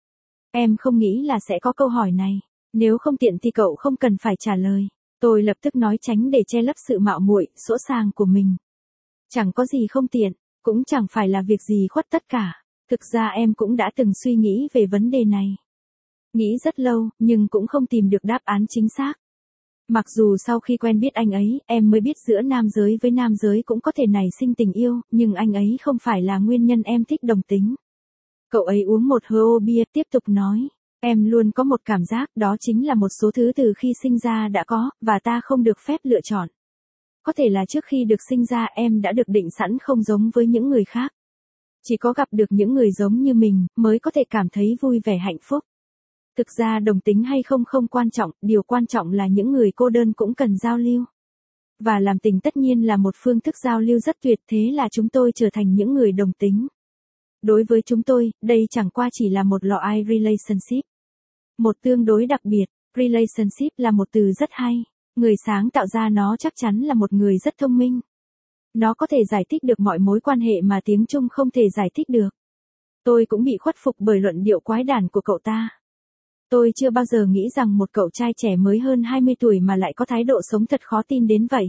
Em không nghĩ là sẽ có câu hỏi này, nếu không tiện thì cậu không cần phải trả lời. Tôi lập tức nói tránh để che lấp sự mạo muội, sỗ sàng của mình. Chẳng có gì không tiện, cũng chẳng phải là việc gì khuất tất cả. Thực ra em cũng đã từng suy nghĩ về vấn đề này. Nghĩ rất lâu, nhưng cũng không tìm được đáp án chính xác. Mặc dù sau khi quen biết anh ấy, em mới biết giữa nam giới với nam giới cũng có thể nảy sinh tình yêu, nhưng anh ấy không phải là nguyên nhân em thích đồng tính. Cậu ấy uống một hớp bia, tiếp tục nói. Em luôn có một cảm giác đó chính là một số thứ từ khi sinh ra đã có, và ta không được phép lựa chọn. Có thể là trước khi được sinh ra em đã được định sẵn không giống với những người khác. Chỉ có gặp được những người giống như mình, mới có thể cảm thấy vui vẻ hạnh phúc. Thực ra đồng tính hay không không quan trọng, điều quan trọng là những người cô đơn cũng cần giao lưu. Và làm tình tất nhiên là một phương thức giao lưu rất tuyệt, thế là chúng tôi trở thành những người đồng tính. Đối với chúng tôi, đây chẳng qua chỉ là một loại relationship. Một tương đối đặc biệt, relationship là một từ rất hay. Người sáng tạo ra nó chắc chắn là một người rất thông minh. Nó có thể giải thích được mọi mối quan hệ mà tiếng Trung không thể giải thích được. Tôi cũng bị khuất phục bởi luận điệu quái đản của cậu ta. Tôi chưa bao giờ nghĩ rằng một cậu trai trẻ mới hơn hai mươi tuổi mà lại có thái độ sống thật khó tin đến vậy.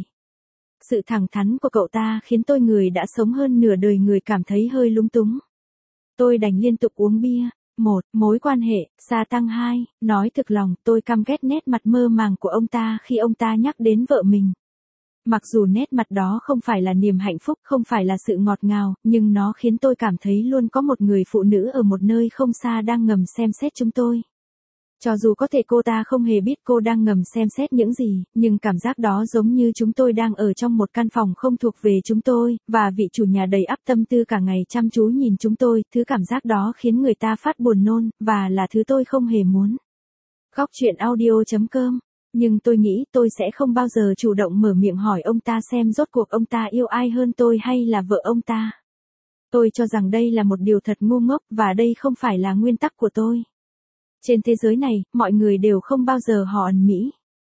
Sự thẳng thắn của cậu ta khiến tôi, người đã sống hơn nửa đời người, cảm thấy hơi lúng túng. Tôi đành liên tục uống bia. Một, mối quan hệ, gia tăng. Hai, nói thực lòng, tôi căm ghét nét mặt mơ màng của ông ta khi ông ta nhắc đến vợ mình. Mặc dù nét mặt đó không phải là niềm hạnh phúc, không phải là sự ngọt ngào, nhưng nó khiến tôi cảm thấy luôn có một người phụ nữ ở một nơi không xa đang ngầm xem xét chúng tôi. Cho dù có thể cô ta không hề biết cô đang ngầm xem xét những gì, nhưng cảm giác đó giống như chúng tôi đang ở trong một căn phòng không thuộc về chúng tôi, và vị chủ nhà đầy ắp tâm tư cả ngày chăm chú nhìn chúng tôi, thứ cảm giác đó khiến người ta phát buồn nôn, và là thứ tôi không hề muốn. Góc chuyện audio chấm com. Nhưng tôi nghĩ tôi sẽ không bao giờ chủ động mở miệng hỏi ông ta xem rốt cuộc ông ta yêu ai hơn tôi hay là vợ ông ta. Tôi cho rằng đây là một điều thật ngu ngốc, và đây không phải là nguyên tắc của tôi. Trên thế giới này, mọi người đều không bao giờ họ ẩn mỹ.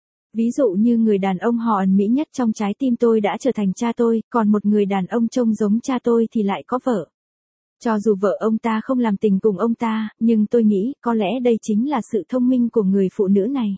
Ví dụ như người đàn ông họ ẩn mỹ nhất trong trái tim tôi đã trở thành cha tôi, còn một người đàn ông trông giống cha tôi thì lại có vợ. Cho dù vợ ông ta không làm tình cùng ông ta, nhưng tôi nghĩ có lẽ đây chính là sự thông minh của người phụ nữ này.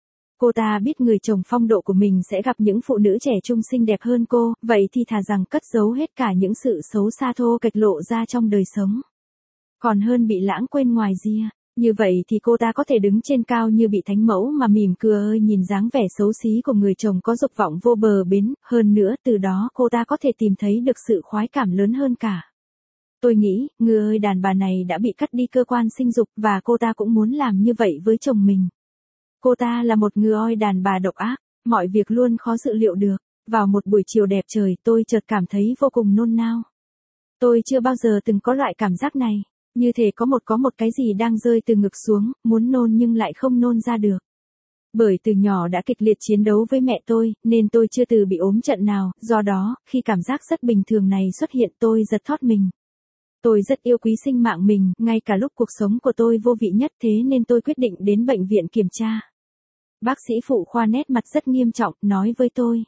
Cô ta biết người chồng phong độ của mình sẽ gặp những phụ nữ trẻ trung xinh đẹp hơn cô, vậy thì thà rằng cất giấu hết cả những sự xấu xa thô kệch lộ ra trong đời sống. Còn hơn bị lãng quên ngoài ria. Như vậy thì cô ta có thể đứng trên cao như bị thánh mẫu mà mỉm cười nhìn dáng vẻ xấu xí của người chồng có dục vọng vô bờ bến, hơn nữa từ đó cô ta có thể tìm thấy được sự khoái cảm lớn hơn cả. Tôi nghĩ, người ơi đàn bà này đã bị cắt đi cơ quan sinh dục và cô ta cũng muốn làm như vậy với chồng mình. Cô ta là một người oi đàn bà độc ác, mọi việc luôn khó dự liệu được. Vào một buổi chiều đẹp trời tôi chợt cảm thấy vô cùng nôn nao. Tôi chưa bao giờ từng có loại cảm giác này. Như thể có một có một cái gì đang rơi từ ngực xuống, muốn nôn nhưng lại không nôn ra được. Bởi từ nhỏ đã kịch liệt chiến đấu với mẹ tôi, nên tôi chưa từ bị ốm trận nào, do đó, khi cảm giác rất bình thường này xuất hiện tôi giật thót mình. Tôi rất yêu quý sinh mạng mình, ngay cả lúc cuộc sống của tôi vô vị nhất, thế nên tôi quyết định đến bệnh viện kiểm tra. Bác sĩ phụ khoa nét mặt rất nghiêm trọng, nói với tôi.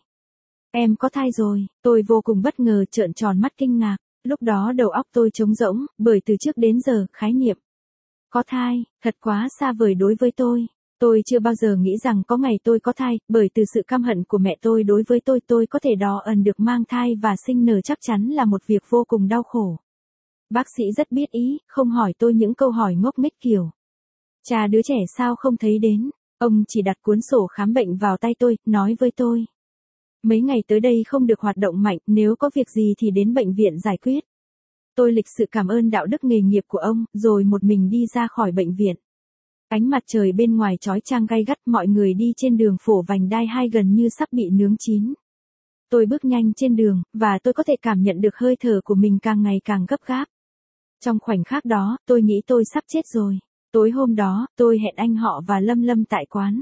Em có thai rồi, tôi vô cùng bất ngờ trợn tròn mắt kinh ngạc. Lúc đó đầu óc tôi trống rỗng, bởi từ trước đến giờ, khái niệm có thai, thật quá xa vời đối với tôi. Tôi chưa bao giờ nghĩ rằng có ngày tôi có thai, bởi từ sự căm hận của mẹ tôi đối với tôi, tôi có thể đò ẩn được mang thai và sinh nở chắc chắn là một việc vô cùng đau khổ. Bác sĩ rất biết ý, không hỏi tôi những câu hỏi ngốc nghếch kiểu. Cha đứa trẻ sao không thấy đến, ông chỉ đặt cuốn sổ khám bệnh vào tay tôi, nói với tôi. Mấy ngày tới đây không được hoạt động mạnh, nếu có việc gì thì đến bệnh viện giải quyết. Tôi lịch sự cảm ơn đạo đức nghề nghiệp của ông, rồi một mình đi ra khỏi bệnh viện. Ánh mặt trời bên ngoài chói chang gay gắt, mọi người đi trên đường phổ vành đai hai gần như sắp bị nướng chín. Tôi bước nhanh trên đường, và tôi có thể cảm nhận được hơi thở của mình càng ngày càng gấp gáp. Trong khoảnh khắc đó, tôi nghĩ tôi sắp chết rồi. Tối hôm đó, tôi hẹn anh họ và Lâm Lâm tại quán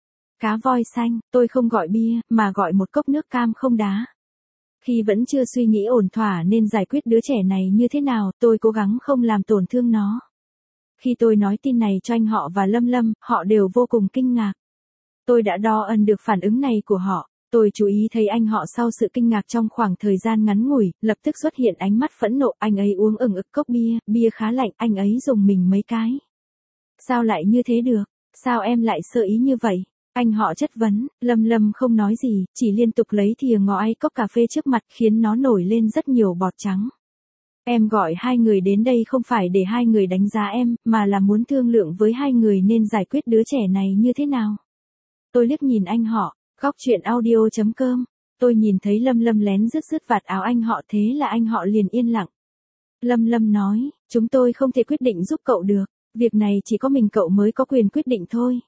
cá voi xanh, tôi không gọi bia, mà gọi một cốc nước cam không đá. Khi vẫn chưa suy nghĩ ổn thỏa nên giải quyết đứa trẻ này như thế nào, tôi cố gắng không làm tổn thương nó. Khi tôi nói tin này cho anh họ và Lâm Lâm, họ đều vô cùng kinh ngạc. Tôi đã đo ẩn được phản ứng này của họ. Tôi chú ý thấy anh họ sau sự kinh ngạc trong khoảng thời gian ngắn ngủi, lập tức xuất hiện ánh mắt phẫn nộ, anh ấy uống ừng ực cốc bia, bia khá lạnh, anh ấy dùng mình mấy cái. Sao lại như thế được? Sao em lại sơ ý như vậy? Anh họ chất vấn, Lâm Lâm không nói gì, chỉ liên tục lấy thìa ngó ai cốc cà phê trước mặt khiến nó nổi lên rất nhiều bọt trắng. Em gọi hai người đến đây không phải để hai người đánh giá em, mà là muốn thương lượng với hai người nên giải quyết đứa trẻ này như thế nào. Tôi liếc nhìn anh họ, góc chuyện audio chấm com. Tôi nhìn thấy Lâm Lâm lén rứt rứt vạt áo anh họ, thế là anh họ liền yên lặng. Lâm Lâm nói, chúng tôi không thể quyết định giúp cậu được, việc này chỉ có mình cậu mới có quyền quyết định thôi.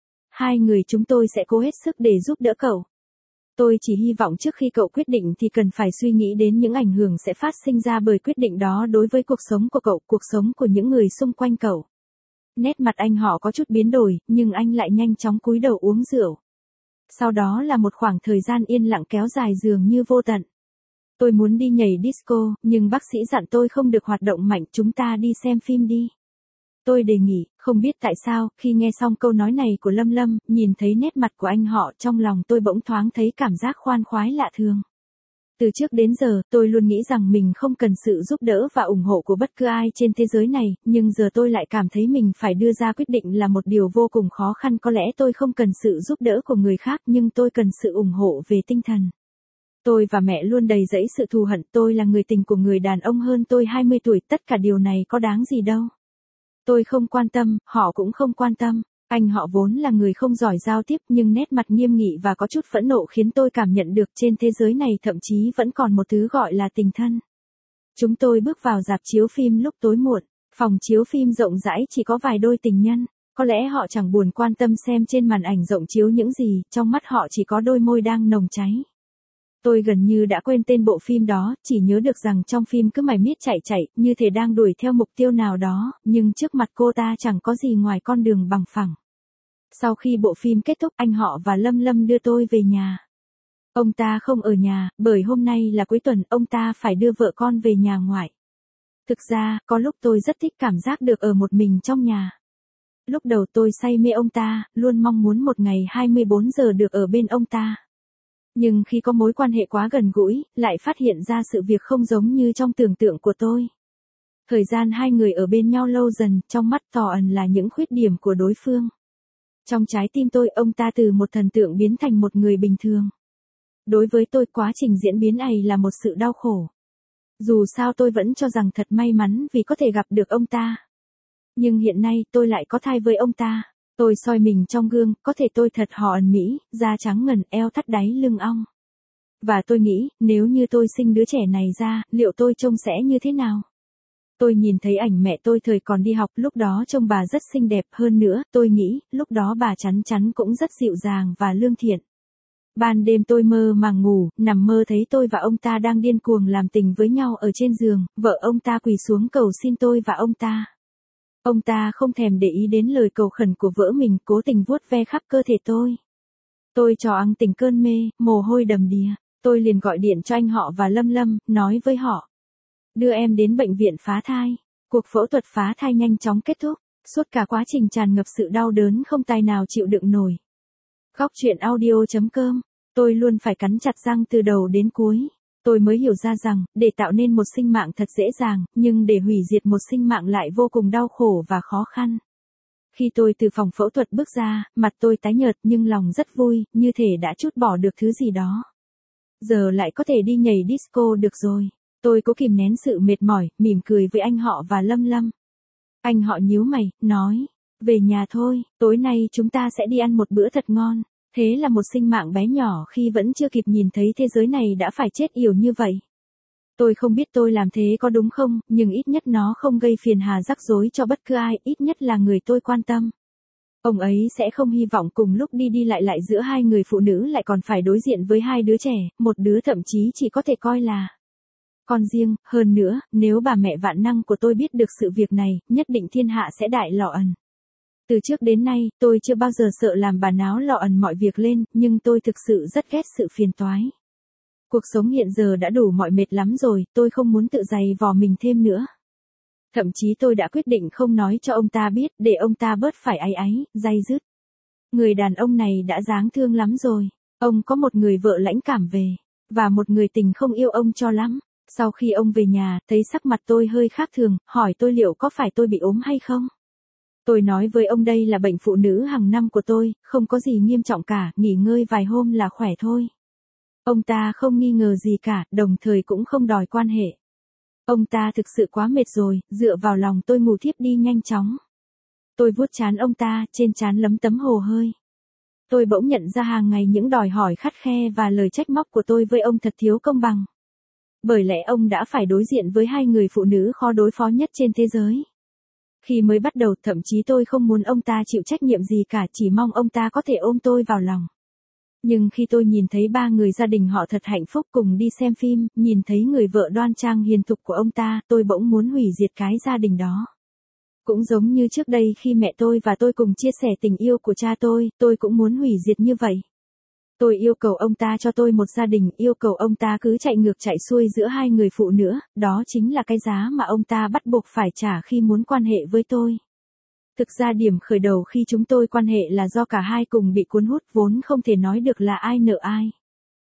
Hai người chúng tôi sẽ cố hết sức để giúp đỡ cậu. Tôi chỉ hy vọng trước khi cậu quyết định thì cần phải suy nghĩ đến những ảnh hưởng sẽ phát sinh ra bởi quyết định đó đối với cuộc sống của cậu, cuộc sống của những người xung quanh cậu. Nét mặt anh họ có chút biến đổi, nhưng anh lại nhanh chóng cúi đầu uống rượu. Sau đó là một khoảng thời gian yên lặng kéo dài dường như vô tận. Tôi muốn đi nhảy disco, nhưng bác sĩ dặn tôi không được hoạt động mạnh, chúng ta đi xem phim đi. Tôi đề nghị, không biết tại sao, khi nghe xong câu nói này của Lâm Lâm, nhìn thấy nét mặt của anh họ, trong lòng tôi bỗng thoáng thấy cảm giác khoan khoái lạ thường. Từ trước đến giờ, tôi luôn nghĩ rằng mình không cần sự giúp đỡ và ủng hộ của bất cứ ai trên thế giới này, nhưng giờ tôi lại cảm thấy mình phải đưa ra quyết định là một điều vô cùng khó khăn. Có lẽ tôi không cần sự giúp đỡ của người khác, nhưng tôi cần sự ủng hộ về tinh thần. Tôi và mẹ luôn đầy dẫy sự thù hận, tôi là người tình của người đàn ông hơn tôi hai mươi tuổi, tất cả điều này có đáng gì đâu. Tôi không quan tâm, họ cũng không quan tâm. Anh họ vốn là người không giỏi giao tiếp, nhưng nét mặt nghiêm nghị và có chút phẫn nộ khiến tôi cảm nhận được trên thế giới này thậm chí vẫn còn một thứ gọi là tình thân. Chúng tôi bước vào rạp chiếu phim lúc tối muộn, phòng chiếu phim rộng rãi chỉ có vài đôi tình nhân, có lẽ họ chẳng buồn quan tâm xem trên màn ảnh rộng chiếu những gì, trong mắt họ chỉ có đôi môi đang nồng cháy. Tôi gần như đã quên tên bộ phim đó, chỉ nhớ được rằng trong phim cứ mải miết chạy chạy, như thể đang đuổi theo mục tiêu nào đó, nhưng trước mặt cô ta chẳng có gì ngoài con đường bằng phẳng. Sau khi bộ phim kết thúc, anh họ và Lâm Lâm đưa tôi về nhà. Ông ta không ở nhà, bởi hôm nay là cuối tuần, ông ta phải đưa vợ con về nhà ngoại. Thực ra, có lúc tôi rất thích cảm giác được ở một mình trong nhà. Lúc đầu tôi say mê ông ta, luôn mong muốn một ngày hai mươi bốn giờ được ở bên ông ta. Nhưng khi có mối quan hệ quá gần gũi, lại phát hiện ra sự việc không giống như trong tưởng tượng của tôi. Thời gian hai người ở bên nhau lâu dần, trong mắt tỏ ẩn là những khuyết điểm của đối phương. Trong trái tim tôi, ông ta từ một thần tượng biến thành một người bình thường. Đối với tôi, quá trình diễn biến này là một sự đau khổ. Dù sao tôi vẫn cho rằng thật may mắn vì có thể gặp được ông ta. Nhưng hiện nay tôi lại có thai với ông ta. Tôi soi mình trong gương, có thể tôi thật hò ẩn mỹ, da trắng ngần, eo thắt đáy lưng ong. Và tôi nghĩ, nếu như tôi sinh đứa trẻ này ra, liệu tôi trông sẽ như thế nào? Tôi nhìn thấy ảnh mẹ tôi thời còn đi học, lúc đó trông bà rất xinh đẹp, hơn nữa, tôi nghĩ, lúc đó bà chắn chắn cũng rất dịu dàng và lương thiện. Ban đêm tôi mơ màng ngủ, nằm mơ thấy tôi và ông ta đang điên cuồng làm tình với nhau ở trên giường, vợ ông ta quỳ xuống cầu xin tôi và ông ta. Ông ta không thèm để ý đến lời cầu khẩn của vợ mình, cố tình vuốt ve khắp cơ thể tôi. Tôi trò ăng tỉnh cơn mê, mồ hôi đầm đìa. Tôi liền gọi điện cho anh họ và Lâm Lâm, nói với họ. Đưa em đến bệnh viện phá thai. Cuộc phẫu thuật phá thai nhanh chóng kết thúc. Suốt cả quá trình tràn ngập sự đau đớn không tài nào chịu đựng nổi. Góc truyện audio chấm com. Tôi luôn phải cắn chặt răng từ đầu đến cuối. Tôi mới hiểu ra rằng, để tạo nên một sinh mạng thật dễ dàng, nhưng để hủy diệt một sinh mạng lại vô cùng đau khổ và khó khăn. Khi tôi từ phòng phẫu thuật bước ra, mặt tôi tái nhợt nhưng lòng rất vui, như thể đã trút bỏ được thứ gì đó. Giờ lại có thể đi nhảy disco được rồi. Tôi cố kìm nén sự mệt mỏi, mỉm cười với anh họ và Lâm Lâm. Anh họ nhíu mày, nói, về nhà thôi, tối nay chúng ta sẽ đi ăn một bữa thật ngon. Thế là một sinh mạng bé nhỏ khi vẫn chưa kịp nhìn thấy thế giới này đã phải chết yểu như vậy. Tôi không biết tôi làm thế có đúng không, nhưng ít nhất nó không gây phiền hà rắc rối cho bất cứ ai, ít nhất là người tôi quan tâm. Ông ấy sẽ không hy vọng cùng lúc đi đi lại lại giữa hai người phụ nữ lại còn phải đối diện với hai đứa trẻ, một đứa thậm chí chỉ có thể coi là con riêng. Hơn nữa, nếu bà mẹ vạn năng của tôi biết được sự việc này, nhất định thiên hạ sẽ đại lọ ẩn. Từ trước đến nay, tôi chưa bao giờ sợ làm bà náo lọ ẩn mọi việc lên, nhưng tôi thực sự rất ghét sự phiền toái. Cuộc sống hiện giờ đã đủ mỏi mệt lắm rồi, tôi không muốn tự dày vò mình thêm nữa. Thậm chí tôi đã quyết định không nói cho ông ta biết, để ông ta bớt phải áy áy, day dứt. Người đàn ông này đã đáng thương lắm rồi. Ông có một người vợ lãnh cảm về, và một người tình không yêu ông cho lắm. Sau khi ông về nhà, thấy sắc mặt tôi hơi khác thường, hỏi tôi liệu có phải tôi bị ốm hay không. Tôi nói với ông đây là bệnh phụ nữ hàng năm của tôi, không có gì nghiêm trọng cả, nghỉ ngơi vài hôm là khỏe thôi. Ông ta không nghi ngờ gì cả, đồng thời cũng không đòi quan hệ. Ông ta thực sự quá mệt rồi, dựa vào lòng tôi ngủ thiếp đi nhanh chóng. Tôi vuốt trán ông ta, trên trán lấm tấm hồ hơi. Tôi bỗng nhận ra hàng ngày những đòi hỏi khắt khe và lời trách móc của tôi với ông thật thiếu công bằng. Bởi lẽ ông đã phải đối diện với hai người phụ nữ khó đối phó nhất trên thế giới. Khi mới bắt đầu, thậm chí tôi không muốn ông ta chịu trách nhiệm gì cả, chỉ mong ông ta có thể ôm tôi vào lòng. Nhưng khi tôi nhìn thấy ba người gia đình họ thật hạnh phúc cùng đi xem phim, nhìn thấy người vợ đoan trang hiền thục của ông ta, tôi bỗng muốn hủy diệt cái gia đình đó. Cũng giống như trước đây khi mẹ tôi và tôi cùng chia sẻ tình yêu của cha tôi, tôi cũng muốn hủy diệt như vậy. Tôi yêu cầu ông ta cho tôi một gia đình, yêu cầu ông ta cứ chạy ngược chạy xuôi giữa hai người phụ nữ, đó chính là cái giá mà ông ta bắt buộc phải trả khi muốn quan hệ với tôi. Thực ra điểm khởi đầu khi chúng tôi quan hệ là do cả hai cùng bị cuốn hút, vốn không thể nói được là ai nợ ai.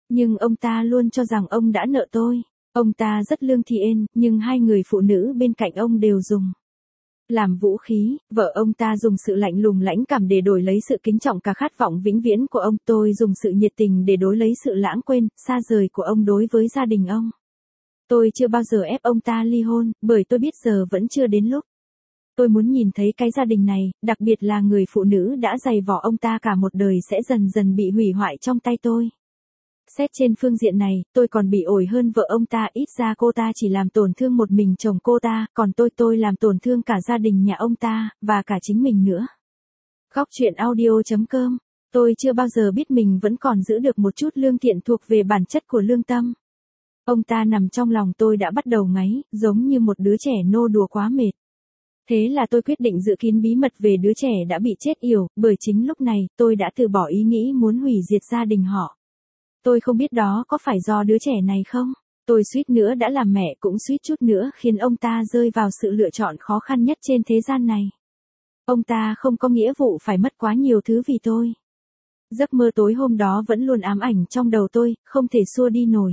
Nhưng ông ta luôn cho rằng ông đã nợ tôi. Ông ta rất lương thiện, nhưng hai người phụ nữ bên cạnh ông đều dùng làm vũ khí. Vợ ông ta dùng sự lạnh lùng lãnh cảm để đổi lấy sự kính trọng cả khát vọng vĩnh viễn của ông. Tôi dùng sự nhiệt tình để đối lấy sự lãng quên, xa rời của ông đối với gia đình ông. Tôi chưa bao giờ ép ông ta ly hôn, bởi tôi biết giờ vẫn chưa đến lúc. Tôi muốn nhìn thấy cái gia đình này, đặc biệt là người phụ nữ đã dày vò ông ta cả một đời sẽ dần dần bị hủy hoại trong tay tôi. Xét trên phương diện này, tôi còn bị ổi hơn vợ ông ta, ít ra cô ta chỉ làm tổn thương một mình chồng cô ta, còn tôi tôi làm tổn thương cả gia đình nhà ông ta, và cả chính mình nữa. Khóc chuyện audio chấm com. Tôi chưa bao giờ biết mình vẫn còn giữ được một chút lương thiện thuộc về bản chất của lương tâm. Ông ta nằm trong lòng tôi đã bắt đầu ngáy, giống như một đứa trẻ nô đùa quá mệt. Thế là tôi quyết định giữ kín bí mật về đứa trẻ đã bị chết yểu, bởi chính lúc này, tôi đã từ bỏ ý nghĩ muốn hủy diệt gia đình họ. Tôi không biết đó có phải do đứa trẻ này không? Tôi suýt nữa đã làm mẹ, cũng suýt chút nữa khiến ông ta rơi vào sự lựa chọn khó khăn nhất trên thế gian này. Ông ta không có nghĩa vụ phải mất quá nhiều thứ vì tôi. Giấc mơ tối hôm đó vẫn luôn ám ảnh trong đầu tôi, không thể xua đi nổi.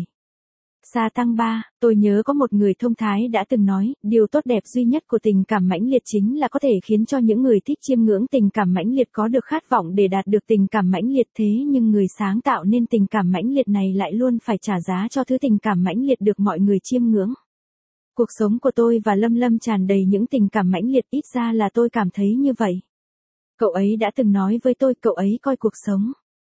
Sa tăng ba, tôi nhớ có một người thông thái đã từng nói, điều tốt đẹp duy nhất của tình cảm mãnh liệt chính là có thể khiến cho những người thích chiêm ngưỡng tình cảm mãnh liệt có được khát vọng để đạt được tình cảm mãnh liệt, thế nhưng người sáng tạo nên tình cảm mãnh liệt này lại luôn phải trả giá cho thứ tình cảm mãnh liệt được mọi người chiêm ngưỡng. Cuộc sống của tôi và Lâm Lâm tràn đầy những tình cảm mãnh liệt, ít ra là tôi cảm thấy như vậy. Cậu ấy đã từng nói với tôi, cậu ấy coi cuộc sống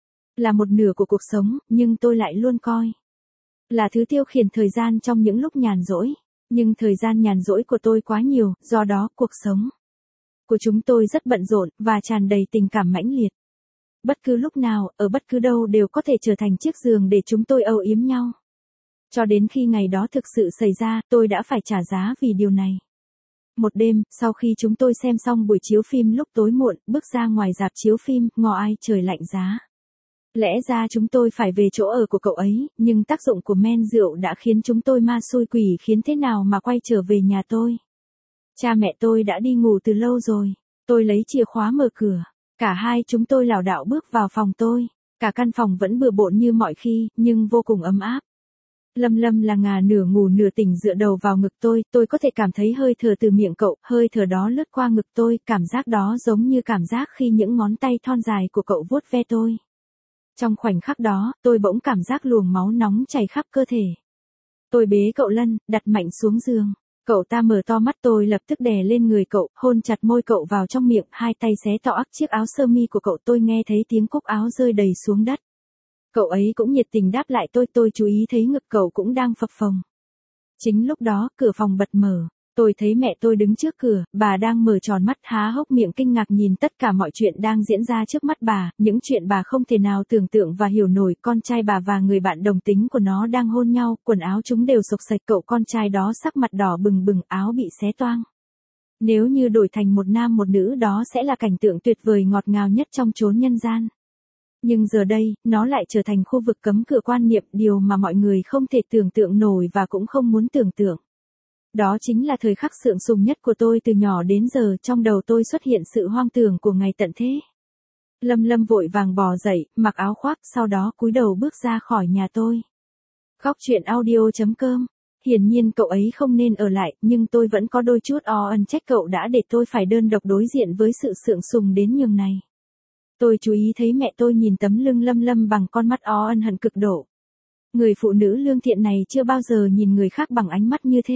là một nửa của cuộc sống, nhưng tôi lại luôn coi là thứ tiêu khiển thời gian trong những lúc nhàn rỗi. Nhưng thời gian nhàn rỗi của tôi quá nhiều, do đó cuộc sống của chúng tôi rất bận rộn, và tràn đầy tình cảm mãnh liệt. Bất cứ lúc nào, ở bất cứ đâu đều có thể trở thành chiếc giường để chúng tôi âu yếm nhau. Cho đến khi ngày đó thực sự xảy ra, tôi đã phải trả giá vì điều này. Một đêm, sau khi chúng tôi xem xong buổi chiếu phim lúc tối muộn, bước ra ngoài rạp chiếu phim, ngọ ai trời lạnh giá. Lẽ ra chúng tôi phải về chỗ ở của cậu ấy, nhưng tác dụng của men rượu đã khiến chúng tôi ma xui quỷ khiến thế nào mà quay trở về nhà tôi. Cha mẹ tôi đã đi ngủ từ lâu rồi. Tôi lấy chìa khóa mở cửa. Cả hai chúng tôi lảo đảo bước vào phòng tôi. Cả căn phòng vẫn bừa bộn như mọi khi, nhưng vô cùng ấm áp. Lâm Lâm là ngà nửa ngủ nửa tỉnh dựa đầu vào ngực tôi, tôi có thể cảm thấy hơi thở từ miệng cậu, hơi thở đó lướt qua ngực tôi, cảm giác đó giống như cảm giác khi những ngón tay thon dài của cậu vuốt ve tôi. Trong khoảnh khắc đó, tôi bỗng cảm giác luồng máu nóng chảy khắp cơ thể. Tôi bế cậu Lân, đặt mạnh xuống giường. Cậu ta mở to mắt, tôi lập tức đè lên người cậu, hôn chặt môi cậu vào trong miệng, hai tay xé toạc chiếc áo sơ mi của cậu, tôi nghe thấy tiếng cúc áo rơi đầy xuống đất. Cậu ấy cũng nhiệt tình đáp lại tôi, tôi chú ý thấy ngực cậu cũng đang phập phồng. Chính lúc đó, cửa phòng bật mở. Tôi thấy mẹ tôi đứng trước cửa, bà đang mở tròn mắt há hốc miệng kinh ngạc nhìn tất cả mọi chuyện đang diễn ra trước mắt bà, những chuyện bà không thể nào tưởng tượng và hiểu nổi. Con trai bà và người bạn đồng tính của nó đang hôn nhau, quần áo chúng đều xộc xạch, cậu con trai đó sắc mặt đỏ bừng bừng, áo bị xé toang. Nếu như đổi thành một nam một nữ đó sẽ là cảnh tượng tuyệt vời ngọt ngào nhất trong chốn nhân gian. Nhưng giờ đây, nó lại trở thành khu vực cấm cửa quan niệm, điều mà mọi người không thể tưởng tượng nổi và cũng không muốn tưởng tượng. Đó chính là thời khắc sượng sùng nhất của tôi từ nhỏ đến giờ, trong đầu tôi xuất hiện sự hoang tưởng của ngày tận thế. Lâm Lâm vội vàng bò dậy, mặc áo khoác, sau đó cúi đầu bước ra khỏi nhà tôi. Khóc chuyện audio chấm com. Hiển nhiên cậu ấy không nên ở lại, nhưng tôi vẫn có đôi chút o ân trách cậu đã để tôi phải đơn độc đối diện với sự sượng sùng đến nhường này. Tôi chú ý thấy mẹ tôi nhìn tấm lưng Lâm Lâm bằng con mắt o ân hận cực độ. Người phụ nữ lương thiện này chưa bao giờ nhìn người khác bằng ánh mắt như thế.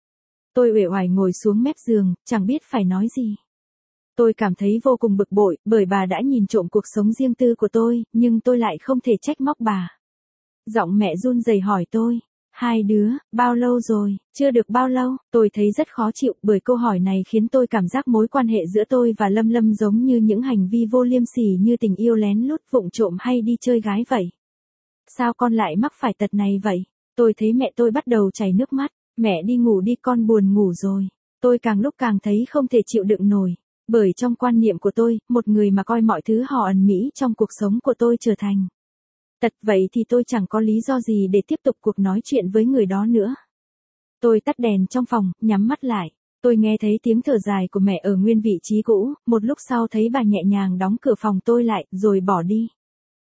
Tôi uể oải ngồi xuống mép giường, chẳng biết phải nói gì. Tôi cảm thấy vô cùng bực bội, bởi bà đã nhìn trộm cuộc sống riêng tư của tôi, nhưng tôi lại không thể trách móc bà. Giọng mẹ run rẩy hỏi tôi, hai đứa, bao lâu rồi? Chưa được bao lâu, tôi thấy rất khó chịu, bởi câu hỏi này khiến tôi cảm giác mối quan hệ giữa tôi và Lâm Lâm giống như những hành vi vô liêm sỉ như tình yêu lén lút vụng trộm hay đi chơi gái vậy. Sao con lại mắc phải tật này vậy? Tôi thấy mẹ tôi bắt đầu chảy nước mắt. Mẹ đi ngủ đi, con buồn ngủ rồi. Tôi càng lúc càng thấy không thể chịu đựng nổi. Bởi trong quan niệm của tôi, một người mà coi mọi thứ hò ẩn mỹ trong cuộc sống của tôi trở thành tật vậy thì tôi chẳng có lý do gì để tiếp tục cuộc nói chuyện với người đó nữa. Tôi tắt đèn trong phòng, nhắm mắt lại. Tôi nghe thấy tiếng thở dài của mẹ ở nguyên vị trí cũ, một lúc sau thấy bà nhẹ nhàng đóng cửa phòng tôi lại, rồi bỏ đi.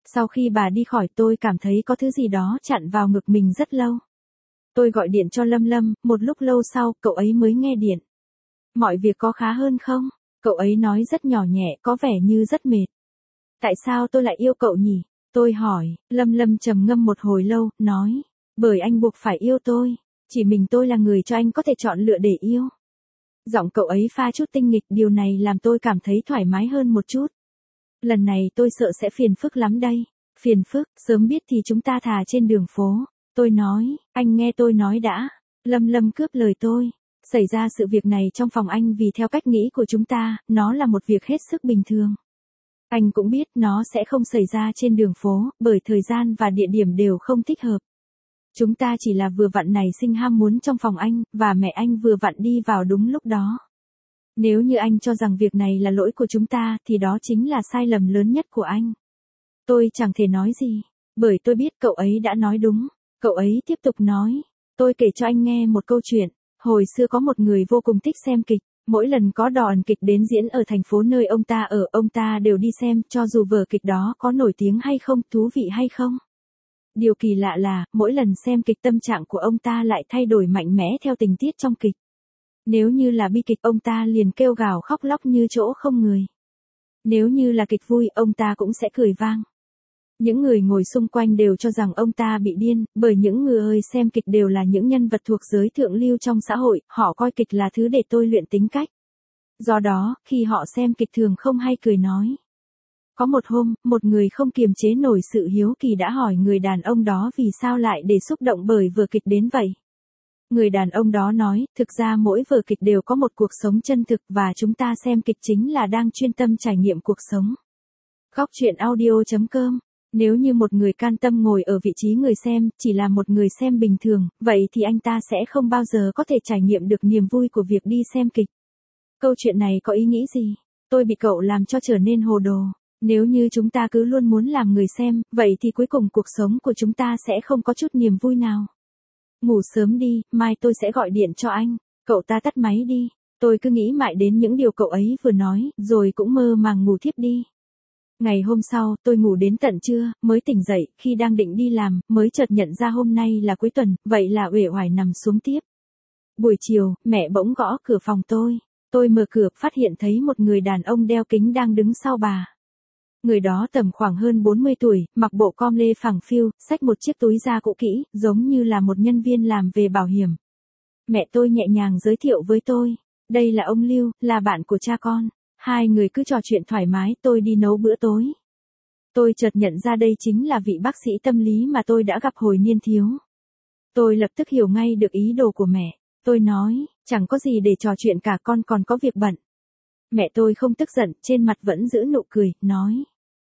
Sau khi bà đi khỏi tôi cảm thấy có thứ gì đó chặn vào ngực mình rất lâu. Tôi gọi điện cho Lâm Lâm, một lúc lâu sau cậu ấy mới nghe điện. Mọi việc có khá hơn không? Cậu ấy nói rất nhỏ nhẹ, có vẻ như rất mệt. Tại sao tôi lại yêu cậu nhỉ? Tôi hỏi. Lâm Lâm trầm ngâm một hồi lâu, nói. Bởi anh buộc phải yêu tôi. Chỉ mình tôi là người cho anh có thể chọn lựa để yêu. Giọng cậu ấy pha chút tinh nghịch, điều này làm tôi cảm thấy thoải mái hơn một chút. Lần này tôi sợ sẽ phiền phức lắm đây. Phiền phức, sớm biết thì chúng ta thà trên đường phố. Tôi nói, anh nghe tôi nói đã. Lâm Lâm cướp lời tôi. Xảy ra sự việc này trong phòng anh vì theo cách nghĩ của chúng ta, nó là một việc hết sức bình thường. Anh cũng biết nó sẽ không xảy ra trên đường phố, bởi thời gian và địa điểm đều không thích hợp. Chúng ta chỉ là vừa vặn nảy sinh ham muốn trong phòng anh, và mẹ anh vừa vặn đi vào đúng lúc đó. Nếu như anh cho rằng việc này là lỗi của chúng ta, thì đó chính là sai lầm lớn nhất của anh. Tôi chẳng thể nói gì, bởi tôi biết cậu ấy đã nói đúng. Cậu ấy tiếp tục nói, tôi kể cho anh nghe một câu chuyện. Hồi xưa có một người vô cùng thích xem kịch. Mỗi lần có đoàn kịch đến diễn ở thành phố nơi ông ta ở, ông ta đều đi xem, cho dù vở kịch đó có nổi tiếng hay không, thú vị hay không. Điều kỳ lạ là, mỗi lần xem kịch tâm trạng của ông ta lại thay đổi mạnh mẽ theo tình tiết trong kịch. Nếu như là bi kịch, ông ta liền kêu gào khóc lóc như chỗ không người. Nếu như là kịch vui, ông ta cũng sẽ cười vang. Những người ngồi xung quanh đều cho rằng ông ta bị điên, bởi những người xem kịch đều là những nhân vật thuộc giới thượng lưu trong xã hội, họ coi kịch là thứ để tôi luyện tính cách. Do đó, khi họ xem kịch thường không hay cười nói. Có một hôm, một người không kiềm chế nổi sự hiếu kỳ đã hỏi người đàn ông đó vì sao lại để xúc động bởi vở kịch đến vậy. Người đàn ông đó nói, thực ra mỗi vở kịch đều có một cuộc sống chân thực và chúng ta xem kịch chính là đang chuyên tâm trải nghiệm cuộc sống. Góc truyện audio chấm com. Nếu như một người can tâm ngồi ở vị trí người xem, chỉ là một người xem bình thường, vậy thì anh ta sẽ không bao giờ có thể trải nghiệm được niềm vui của việc đi xem kịch. Câu chuyện này có ý nghĩ gì? Tôi bị cậu làm cho trở nên hồ đồ. Nếu như chúng ta cứ luôn muốn làm người xem, vậy thì cuối cùng cuộc sống của chúng ta sẽ không có chút niềm vui nào. Ngủ sớm đi, mai tôi sẽ gọi điện cho anh. Cậu ta tắt máy đi. Tôi cứ nghĩ mãi đến những điều cậu ấy vừa nói, rồi cũng mơ màng ngủ thiếp đi. Ngày hôm sau, tôi ngủ đến tận trưa, mới tỉnh dậy, khi đang định đi làm, mới chợt nhận ra hôm nay là cuối tuần, vậy là uể oải nằm xuống tiếp. Buổi chiều, mẹ bỗng gõ cửa phòng tôi. Tôi mở cửa, phát hiện thấy một người đàn ông đeo kính đang đứng sau bà. Người đó tầm khoảng hơn bốn mươi tuổi, mặc bộ com lê phẳng phiu, xách một chiếc túi da cũ kỹ, giống như là một nhân viên làm về bảo hiểm. Mẹ tôi nhẹ nhàng giới thiệu với tôi. Đây là ông Lưu, là bạn của cha con. Hai người cứ trò chuyện thoải mái, tôi đi nấu bữa tối. Tôi chợt nhận ra đây chính là vị bác sĩ tâm lý mà tôi đã gặp hồi niên thiếu. Tôi lập tức hiểu ngay được ý đồ của mẹ. Tôi nói, chẳng có gì để trò chuyện cả, con còn có việc bận. Mẹ tôi không tức giận, trên mặt vẫn giữ nụ cười, nói.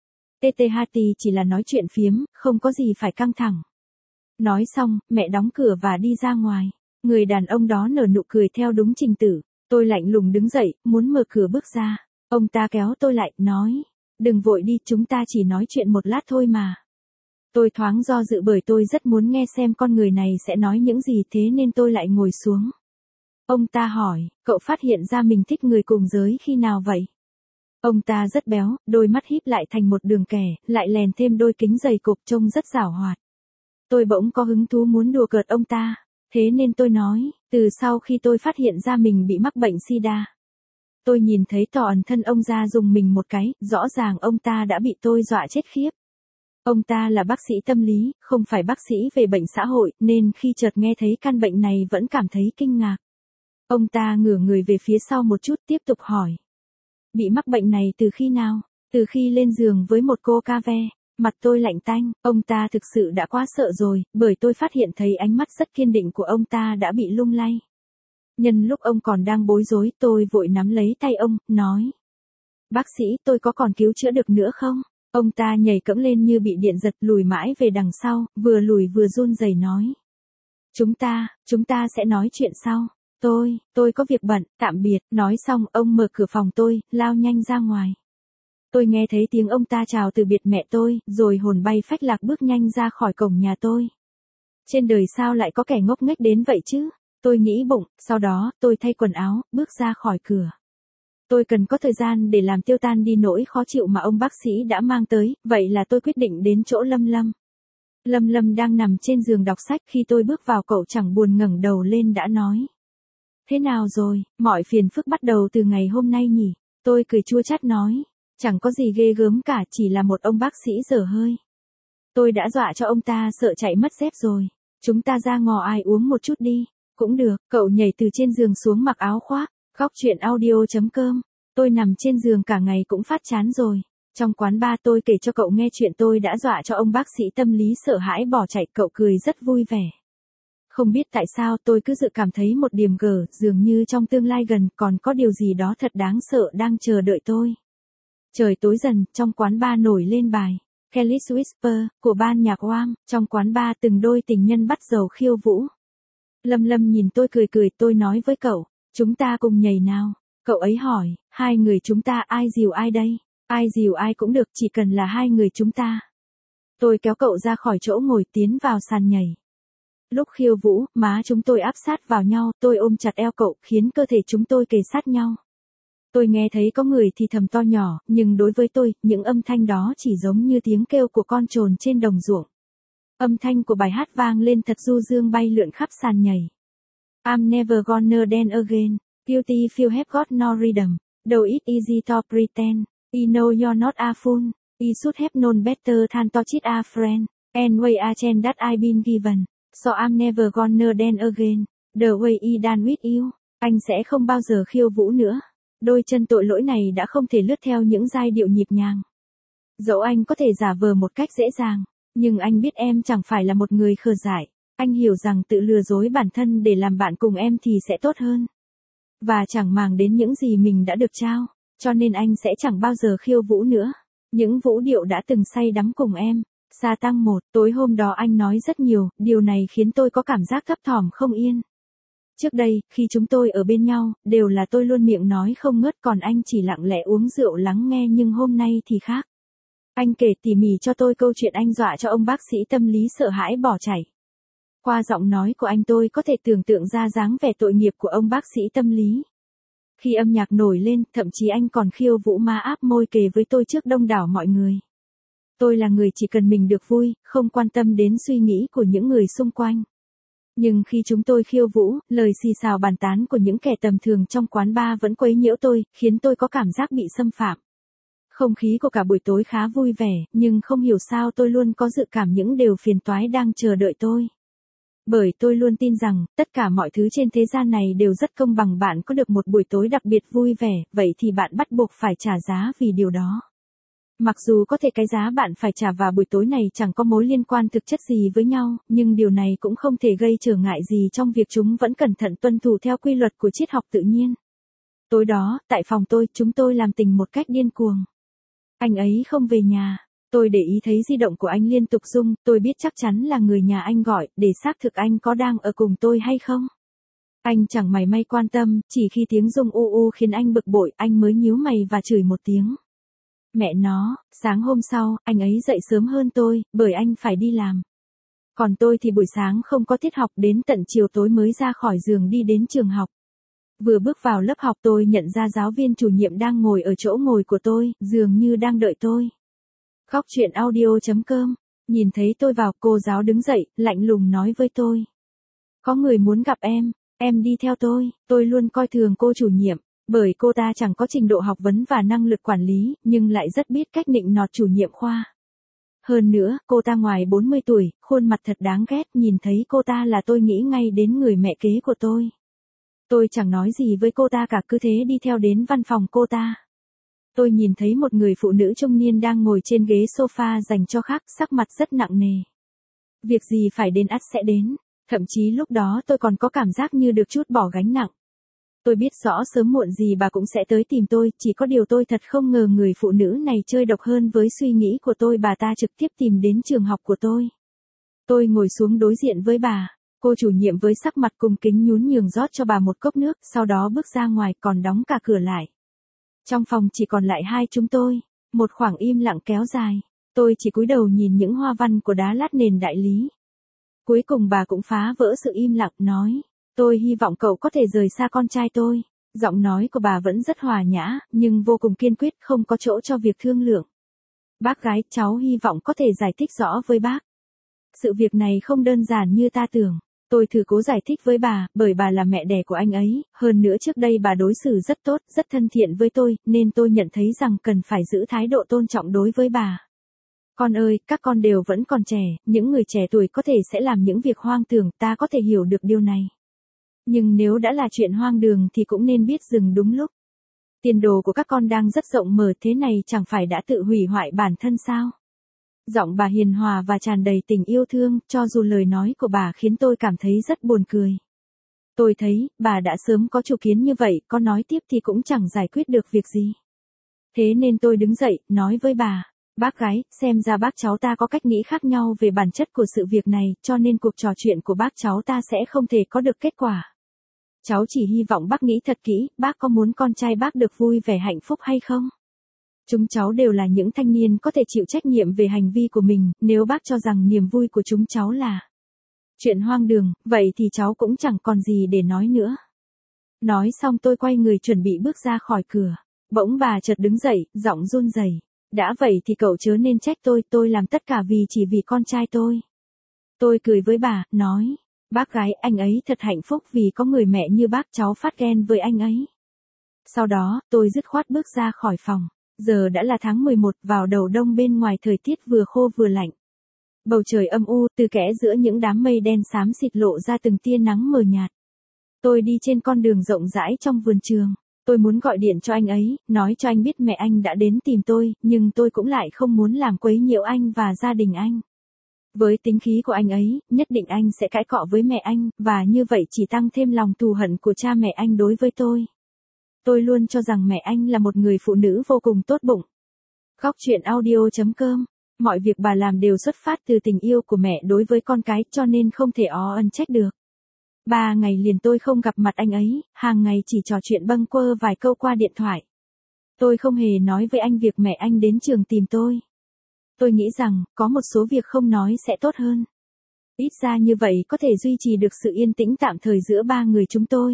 tê tê hát tê chỉ là nói chuyện phiếm, không có gì phải căng thẳng. Nói xong, mẹ đóng cửa và đi ra ngoài. Người đàn ông đó nở nụ cười theo đúng trình tự. Tôi lạnh lùng đứng dậy, muốn mở cửa bước ra. Ông ta kéo tôi lại, nói. Đừng vội đi, chúng ta chỉ nói chuyện một lát thôi mà. Tôi thoáng do dự bởi tôi rất muốn nghe xem con người này sẽ nói những gì, thế nên tôi lại ngồi xuống. Ông ta hỏi, cậu phát hiện ra mình thích người cùng giới khi nào vậy? Ông ta rất béo, đôi mắt híp lại thành một đường kẻ, lại lèn thêm đôi kính dày cộp trông rất giảo hoạt. Tôi bỗng có hứng thú muốn đùa cợt ông ta. Thế nên tôi nói, từ sau khi tôi phát hiện ra mình bị mắc bệnh sida. Tôi nhìn thấy toàn thân ông ra dùng mình một cái, rõ ràng ông ta đã bị tôi dọa chết khiếp. Ông ta là bác sĩ tâm lý, không phải bác sĩ về bệnh xã hội, nên khi chợt nghe thấy căn bệnh này vẫn cảm thấy kinh ngạc. Ông ta ngửa người về phía sau một chút, tiếp tục hỏi. Bị mắc bệnh này từ khi nào? Từ khi lên giường với một cô ca ve. Mặt tôi lạnh tanh, ông ta thực sự đã quá sợ rồi, bởi tôi phát hiện thấy ánh mắt rất kiên định của ông ta đã bị lung lay. Nhân lúc ông còn đang bối rối, tôi vội nắm lấy tay ông, nói. Bác sĩ, tôi có còn cứu chữa được nữa không? Ông ta nhảy cẫng lên như bị điện giật, lùi mãi về đằng sau, vừa lùi vừa run rẩy nói. Chúng ta, chúng ta sẽ nói chuyện sau. Tôi, tôi có việc bận, tạm biệt. Nói xong, ông mở cửa phòng tôi, lao nhanh ra ngoài. Tôi nghe thấy tiếng ông ta chào từ biệt mẹ tôi, rồi hồn bay phách lạc bước nhanh ra khỏi cổng nhà tôi. Trên đời sao lại có kẻ ngốc nghếch đến vậy chứ? Tôi nghĩ bụng, sau đó, tôi thay quần áo, bước ra khỏi cửa. Tôi cần có thời gian để làm tiêu tan đi nỗi khó chịu mà ông bác sĩ đã mang tới, vậy là tôi quyết định đến chỗ Lâm Lâm. Lâm Lâm đang nằm trên giường đọc sách, khi tôi bước vào cậu chẳng buồn ngẩng đầu lên đã nói. Thế nào rồi, mọi phiền phức bắt đầu từ ngày hôm nay nhỉ? Tôi cười chua chát nói. Chẳng có gì ghê gớm cả, chỉ là một ông bác sĩ dở hơi. Tôi đã dọa cho ông ta sợ chạy mất dép rồi. Chúng ta ra ngò ai uống một chút đi. Cũng được, cậu nhảy từ trên giường xuống mặc áo khoác. Khóc chuyện audio chấm com. Tôi nằm trên giường cả ngày cũng phát chán rồi. Trong quán bar tôi kể cho cậu nghe chuyện tôi đã dọa cho ông bác sĩ tâm lý sợ hãi bỏ chạy, cậu cười rất vui vẻ. Không biết tại sao tôi cứ dự cảm thấy một điểm gở, dường như trong tương lai gần còn có điều gì đó thật đáng sợ đang chờ đợi tôi. Trời tối dần, trong quán bar nổi lên bài Kelly's Whisper của ban nhạc Wham. Trong quán bar từng đôi tình nhân bắt đầu khiêu vũ. Lâm Lâm nhìn tôi cười cười, tôi nói với cậu, chúng ta cùng nhảy nào. Cậu ấy hỏi, hai người chúng ta ai dìu ai đây? Ai dìu ai cũng được, chỉ cần là hai người chúng ta. Tôi kéo cậu ra khỏi chỗ ngồi tiến vào sàn nhảy. Lúc khiêu vũ, má chúng tôi áp sát vào nhau, tôi ôm chặt eo cậu, khiến cơ thể chúng tôi kề sát nhau. Tôi nghe thấy có người thì thầm to nhỏ, nhưng đối với tôi, những âm thanh đó chỉ giống như tiếng kêu của con trồn trên đồng ruộng. Âm thanh của bài hát vang lên thật du dương bay lượn khắp sàn nhảy. I'm never gonna dance again. Guilty feel have got no rhythm. Though it easy to pretend. I know you're not a fool. I should have known better than to cheat a friend. And way a chance that I've been given. So I'm never gonna dance again. The way I dance with you. Anh sẽ không bao giờ khiêu vũ nữa. Đôi chân tội lỗi này đã không thể lướt theo những giai điệu nhịp nhàng. Dẫu anh có thể giả vờ một cách dễ dàng, nhưng anh biết em chẳng phải là một người khờ dại. Anh hiểu rằng tự lừa dối bản thân để làm bạn cùng em thì sẽ tốt hơn. Và chẳng màng đến những gì mình đã được trao, cho nên anh sẽ chẳng bao giờ khiêu vũ nữa. Những vũ điệu đã từng say đắm cùng em. Sa tăng một, tối hôm đó anh nói rất nhiều, điều này khiến tôi có cảm giác thấp thỏm không yên. Trước đây, khi chúng tôi ở bên nhau, đều là tôi luôn miệng nói không ngớt, còn anh chỉ lặng lẽ uống rượu lắng nghe, nhưng hôm nay thì khác. Anh kể tỉ mỉ cho tôi câu chuyện anh dọa cho ông bác sĩ tâm lý sợ hãi bỏ chạy. Qua giọng nói của anh tôi có thể tưởng tượng ra dáng vẻ tội nghiệp của ông bác sĩ tâm lý. Khi âm nhạc nổi lên, thậm chí anh còn khiêu vũ ma áp môi kề với tôi trước đông đảo mọi người. Tôi là người chỉ cần mình được vui, không quan tâm đến suy nghĩ của những người xung quanh. Nhưng khi chúng tôi khiêu vũ, lời xì xào bàn tán của những kẻ tầm thường trong quán bar vẫn quấy nhiễu tôi, khiến tôi có cảm giác bị xâm phạm. Không khí của cả buổi tối khá vui vẻ, nhưng không hiểu sao tôi luôn có dự cảm những điều phiền toái đang chờ đợi tôi. Bởi tôi luôn tin rằng, tất cả mọi thứ trên thế gian này đều rất công bằng, bạn có được một buổi tối đặc biệt vui vẻ, vậy thì bạn bắt buộc phải trả giá vì điều đó. Mặc dù có thể cái giá bạn phải trả vào buổi tối này chẳng có mối liên quan thực chất gì với nhau, nhưng điều này cũng không thể gây trở ngại gì trong việc chúng vẫn cẩn thận tuân thủ theo quy luật của triết học tự nhiên. Tối đó, tại phòng tôi, chúng tôi làm tình một cách điên cuồng. Anh ấy không về nhà. Tôi để ý thấy di động của anh liên tục rung, tôi biết chắc chắn là người nhà anh gọi, để xác thực anh có đang ở cùng tôi hay không. Anh chẳng mảy may quan tâm, chỉ khi tiếng rung u u khiến anh bực bội, anh mới nhíu mày và chửi một tiếng. Mẹ nó, sáng hôm sau, anh ấy dậy sớm hơn tôi, bởi anh phải đi làm. Còn tôi thì buổi sáng không có tiết học, đến tận chiều tối mới ra khỏi giường đi đến trường học. Vừa bước vào lớp học tôi nhận ra giáo viên chủ nhiệm đang ngồi ở chỗ ngồi của tôi, dường như đang đợi tôi. Khóc chuyện audio chấm com. Nhìn thấy tôi vào, cô giáo đứng dậy, lạnh lùng nói với tôi. Có người muốn gặp em, em đi theo tôi. Tôi luôn coi thường cô chủ nhiệm, bởi cô ta chẳng có trình độ học vấn và năng lực quản lý, nhưng lại rất biết cách nịnh nọt chủ nhiệm khoa. Hơn nữa, cô ta ngoài bốn mươi tuổi, khuôn mặt thật đáng ghét, nhìn thấy cô ta là tôi nghĩ ngay đến người mẹ kế của tôi. Tôi chẳng nói gì với cô ta cả, cứ thế đi theo đến văn phòng cô ta. Tôi nhìn thấy một người phụ nữ trung niên đang ngồi trên ghế sofa dành cho khách, sắc mặt rất nặng nề. Việc gì phải đến ắt sẽ đến, thậm chí lúc đó tôi còn có cảm giác như được trút bỏ gánh nặng. Tôi biết rõ sớm muộn gì bà cũng sẽ tới tìm tôi, chỉ có điều tôi thật không ngờ người phụ nữ này chơi độc hơn với suy nghĩ của tôi, bà ta trực tiếp tìm đến trường học của tôi. Tôi ngồi xuống đối diện với bà, cô chủ nhiệm với sắc mặt cung kính nhún nhường rót cho bà một cốc nước, sau đó bước ra ngoài còn đóng cả cửa lại. Trong phòng chỉ còn lại hai chúng tôi, một khoảng im lặng kéo dài, tôi chỉ cúi đầu nhìn những hoa văn của đá lát nền đại lý. Cuối cùng bà cũng phá vỡ sự im lặng, nói, tôi hy vọng cậu có thể rời xa con trai tôi. Giọng nói của bà vẫn rất hòa nhã, nhưng vô cùng kiên quyết, không có chỗ cho việc thương lượng. Bác gái, cháu hy vọng có thể giải thích rõ với bác. Sự việc này không đơn giản như ta tưởng. Tôi thử cố giải thích với bà, bởi bà là mẹ đẻ của anh ấy, hơn nữa trước đây bà đối xử rất tốt, rất thân thiện với tôi, nên tôi nhận thấy rằng cần phải giữ thái độ tôn trọng đối với bà. Con ơi, các con đều vẫn còn trẻ, những người trẻ tuổi có thể sẽ làm những việc hoang tưởng, ta có thể hiểu được điều này. Nhưng nếu đã là chuyện hoang đường thì cũng nên biết dừng đúng lúc. Tiền đồ của các con đang rất rộng mở, thế này chẳng phải đã tự hủy hoại bản thân sao? Giọng bà hiền hòa và tràn đầy tình yêu thương, cho dù lời nói của bà khiến tôi cảm thấy rất buồn cười. Tôi thấy, bà đã sớm có chủ kiến như vậy, có nói tiếp thì cũng chẳng giải quyết được việc gì. Thế nên tôi đứng dậy, nói với bà, bác gái, xem ra bác cháu ta có cách nghĩ khác nhau về bản chất của sự việc này, cho nên cuộc trò chuyện của bác cháu ta sẽ không thể có được kết quả. Cháu chỉ hy vọng bác nghĩ thật kỹ, bác có muốn con trai bác được vui vẻ hạnh phúc hay không? Chúng cháu đều là những thanh niên có thể chịu trách nhiệm về hành vi của mình, nếu bác cho rằng niềm vui của chúng cháu là chuyện hoang đường, vậy thì cháu cũng chẳng còn gì để nói nữa. Nói xong tôi quay người chuẩn bị bước ra khỏi cửa. Bỗng bà chợt đứng dậy, giọng run rẩy. Đã vậy thì cậu chớ nên trách tôi, tôi làm tất cả vì chỉ vì con trai tôi. Tôi cười với bà, nói, bác gái, anh ấy thật hạnh phúc vì có người mẹ như bác, cháu phát ghen với anh ấy. Sau đó, tôi dứt khoát bước ra khỏi phòng. Giờ đã là tháng mười một, vào đầu đông, bên ngoài thời tiết vừa khô vừa lạnh. Bầu trời âm u, từ kẽ giữa những đám mây đen xám xịt lộ ra từng tia nắng mờ nhạt. Tôi đi trên con đường rộng rãi trong vườn trường. Tôi muốn gọi điện cho anh ấy, nói cho anh biết mẹ anh đã đến tìm tôi, nhưng tôi cũng lại không muốn làm quấy nhiễu anh và gia đình anh. Với tính khí của anh ấy, nhất định anh sẽ cãi cọ với mẹ anh, và như vậy chỉ tăng thêm lòng thù hận của cha mẹ anh đối với tôi. Tôi luôn cho rằng mẹ anh là một người phụ nữ vô cùng tốt bụng. Góc truyện audio chấm com. Mọi việc bà làm đều xuất phát từ tình yêu của mẹ đối với con cái, cho nên không thể ó ân trách được. Ba ngày liền tôi không gặp mặt anh ấy, hàng ngày chỉ trò chuyện bâng quơ vài câu qua điện thoại. Tôi không hề nói với anh việc mẹ anh đến trường tìm tôi. Tôi nghĩ rằng, có một số việc không nói sẽ tốt hơn. Ít ra như vậy có thể duy trì được sự yên tĩnh tạm thời giữa ba người chúng tôi.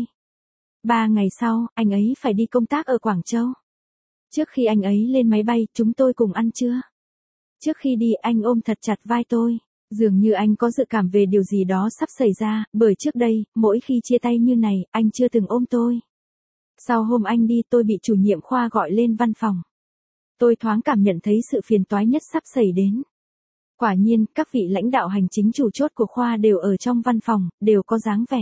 Ba ngày sau, anh ấy phải đi công tác ở Quảng Châu. Trước khi anh ấy lên máy bay, chúng tôi cùng ăn trưa. Trước khi đi, anh ôm thật chặt vai tôi. Dường như anh có dự cảm về điều gì đó sắp xảy ra, bởi trước đây, mỗi khi chia tay như này, anh chưa từng ôm tôi. Sau hôm anh đi, tôi bị chủ nhiệm khoa gọi lên văn phòng. Tôi thoáng cảm nhận thấy sự phiền toái nhất sắp xảy đến. Quả nhiên, các vị lãnh đạo hành chính chủ chốt của khoa đều ở trong văn phòng, đều có dáng vẻ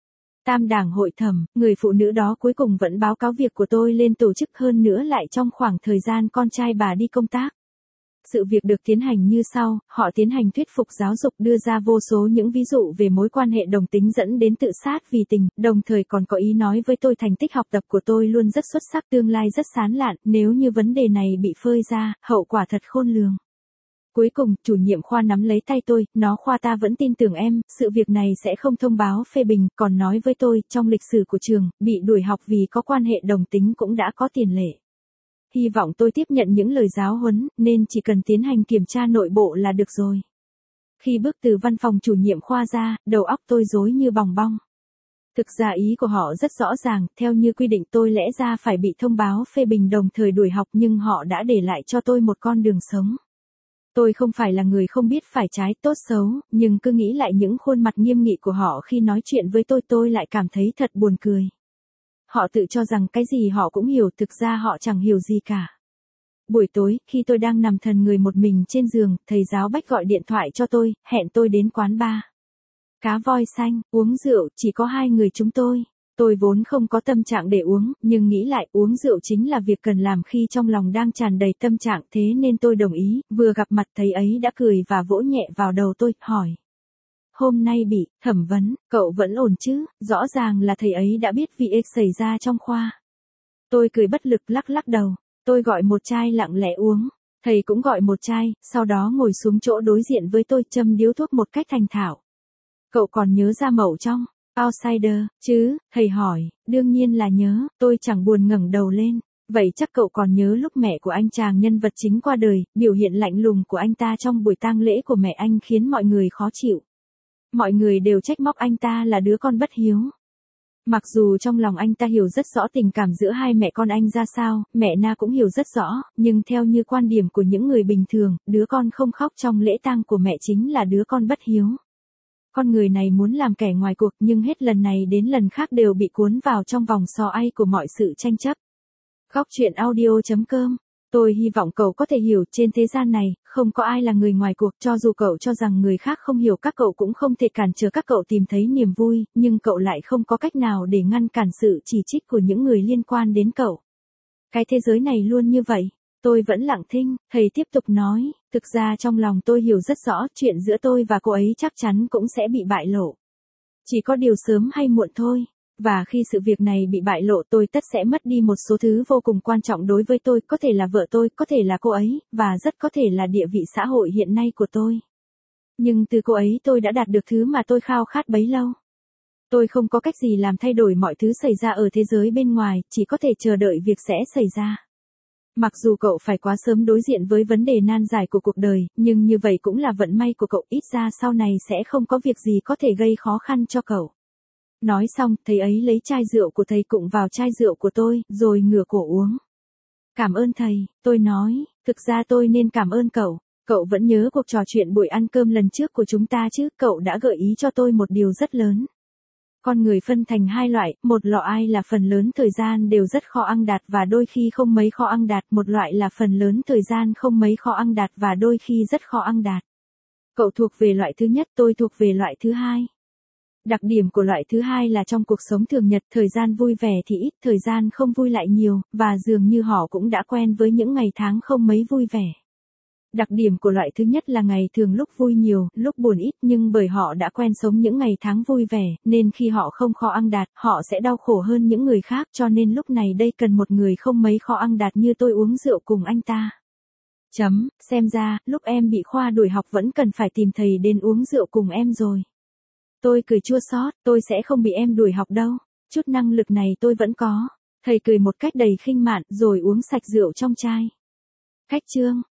tam đảng hội thẩm. Người phụ nữ đó cuối cùng vẫn báo cáo việc của tôi lên tổ chức, hơn nữa lại trong khoảng thời gian con trai bà đi công tác. Sự việc được tiến hành như sau, họ tiến hành thuyết phục giáo dục, đưa ra vô số những ví dụ về mối quan hệ đồng tính dẫn đến tự sát vì tình, đồng thời còn có ý nói với tôi thành tích học tập của tôi luôn rất xuất sắc, tương lai rất sáng lạn, nếu như vấn đề này bị phơi ra, hậu quả thật khôn lường. Cuối cùng, chủ nhiệm khoa nắm lấy tay tôi, nó khoa ta vẫn tin tưởng em, sự việc này sẽ không thông báo phê bình, còn nói với tôi, trong lịch sử của trường, bị đuổi học vì có quan hệ đồng tính cũng đã có tiền lệ. Hy vọng tôi tiếp nhận những lời giáo huấn, nên chỉ cần tiến hành kiểm tra nội bộ là được rồi. Khi bước từ văn phòng chủ nhiệm khoa ra, đầu óc tôi rối như bòng bong. Thực ra ý của họ rất rõ ràng, theo như quy định tôi lẽ ra phải bị thông báo phê bình đồng thời đuổi học, nhưng họ đã để lại cho tôi một con đường sống. Tôi không phải là người không biết phải trái tốt xấu, nhưng cứ nghĩ lại những khuôn mặt nghiêm nghị của họ khi nói chuyện với tôi, tôi lại cảm thấy thật buồn cười. Họ tự cho rằng cái gì họ cũng hiểu, thực ra họ chẳng hiểu gì cả. Buổi tối, khi tôi đang nằm thần người một mình trên giường, thầy giáo Bách gọi điện thoại cho tôi, hẹn tôi đến quán bar Cá Voi Xanh, uống rượu, chỉ có hai người chúng tôi. Tôi vốn không có tâm trạng để uống, nhưng nghĩ lại uống rượu chính là việc cần làm khi trong lòng đang tràn đầy tâm trạng, thế nên tôi đồng ý. Vừa gặp mặt thầy ấy đã cười và vỗ nhẹ vào đầu tôi, hỏi. Hôm nay bị thẩm vấn, cậu vẫn ổn chứ? Rõ ràng là thầy ấy đã biết việc xảy ra trong khoa. Tôi cười bất lực lắc lắc đầu. Tôi gọi một chai lặng lẽ uống. Thầy cũng gọi một chai, sau đó ngồi xuống chỗ đối diện với tôi, châm điếu thuốc một cách thành thạo. Cậu còn nhớ ra mẫu trong Outsider chứ? Thầy hỏi. Đương nhiên là nhớ, tôi chẳng buồn ngẩng đầu lên. Vậy chắc cậu còn nhớ lúc mẹ của anh chàng nhân vật chính qua đời, biểu hiện lạnh lùng của anh ta trong buổi tang lễ của mẹ anh khiến mọi người khó chịu. Mọi người đều trách móc anh ta là đứa con bất hiếu. Mặc dù trong lòng anh ta hiểu rất rõ tình cảm giữa hai mẹ con anh ra sao, mẹ Na cũng hiểu rất rõ, nhưng theo như quan điểm của những người bình thường, đứa con không khóc trong lễ tang của mẹ chính là đứa con bất hiếu. Con người này muốn làm kẻ ngoài cuộc nhưng hết lần này đến lần khác đều bị cuốn vào trong vòng xoáy ai của mọi sự tranh chấp. Góc truyện audio chấm com. Tôi hy vọng cậu có thể hiểu trên thế gian này, không có ai là người ngoài cuộc, cho dù cậu cho rằng người khác không hiểu các cậu cũng không thể cản trở các cậu tìm thấy niềm vui, nhưng cậu lại không có cách nào để ngăn cản sự chỉ trích của những người liên quan đến cậu. Cái thế giới này luôn như vậy. Tôi vẫn lặng thinh, thầy tiếp tục nói, thực ra trong lòng tôi hiểu rất rõ chuyện giữa tôi và cô ấy chắc chắn cũng sẽ bị bại lộ. Chỉ có điều sớm hay muộn thôi. Và khi sự việc này bị bại lộ tôi tất sẽ mất đi một số thứ vô cùng quan trọng đối với tôi, có thể là vợ tôi, có thể là cô ấy, và rất có thể là địa vị xã hội hiện nay của tôi. Nhưng từ cô ấy tôi đã đạt được thứ mà tôi khao khát bấy lâu. Tôi không có cách gì làm thay đổi mọi thứ xảy ra ở thế giới bên ngoài, chỉ có thể chờ đợi việc sẽ xảy ra. Mặc dù cậu phải quá sớm đối diện với vấn đề nan giải của cuộc đời, nhưng như vậy cũng là vận may của cậu, ít ra sau này sẽ không có việc gì có thể gây khó khăn cho cậu. Nói xong, thầy ấy lấy chai rượu của thầy cụng vào chai rượu của tôi, rồi ngửa cổ uống. Cảm ơn thầy, tôi nói, thực ra tôi nên cảm ơn cậu. Cậu vẫn nhớ cuộc trò chuyện buổi ăn cơm lần trước của chúng ta chứ, cậu đã gợi ý cho tôi một điều rất lớn. Con người phân thành hai loại, một loại ai là phần lớn thời gian đều rất khó ăn đạt và đôi khi không mấy khó ăn đạt, một loại là phần lớn thời gian không mấy khó ăn đạt và đôi khi rất khó ăn đạt. Cậu thuộc về loại thứ nhất, tôi thuộc về loại thứ hai. Đặc điểm của loại thứ hai là trong cuộc sống thường nhật, thời gian vui vẻ thì ít, thời gian không vui lại nhiều, và dường như họ cũng đã quen với những ngày tháng không mấy vui vẻ. Đặc điểm của loại thứ nhất là ngày thường lúc vui nhiều, lúc buồn ít, nhưng bởi họ đã quen sống những ngày tháng vui vẻ, nên khi họ không khó ăn đạt, họ sẽ đau khổ hơn những người khác, cho nên lúc này đây cần một người không mấy khó ăn đạt như tôi uống rượu cùng anh ta. Chấm, xem ra, lúc em bị Khoa đuổi học vẫn cần phải tìm thầy đến uống rượu cùng em rồi. Tôi cười chua xót, tôi sẽ không bị em đuổi học đâu, chút năng lực này tôi vẫn có. Thầy cười một cách đầy khinh mạn rồi uống sạch rượu trong chai. Cách chương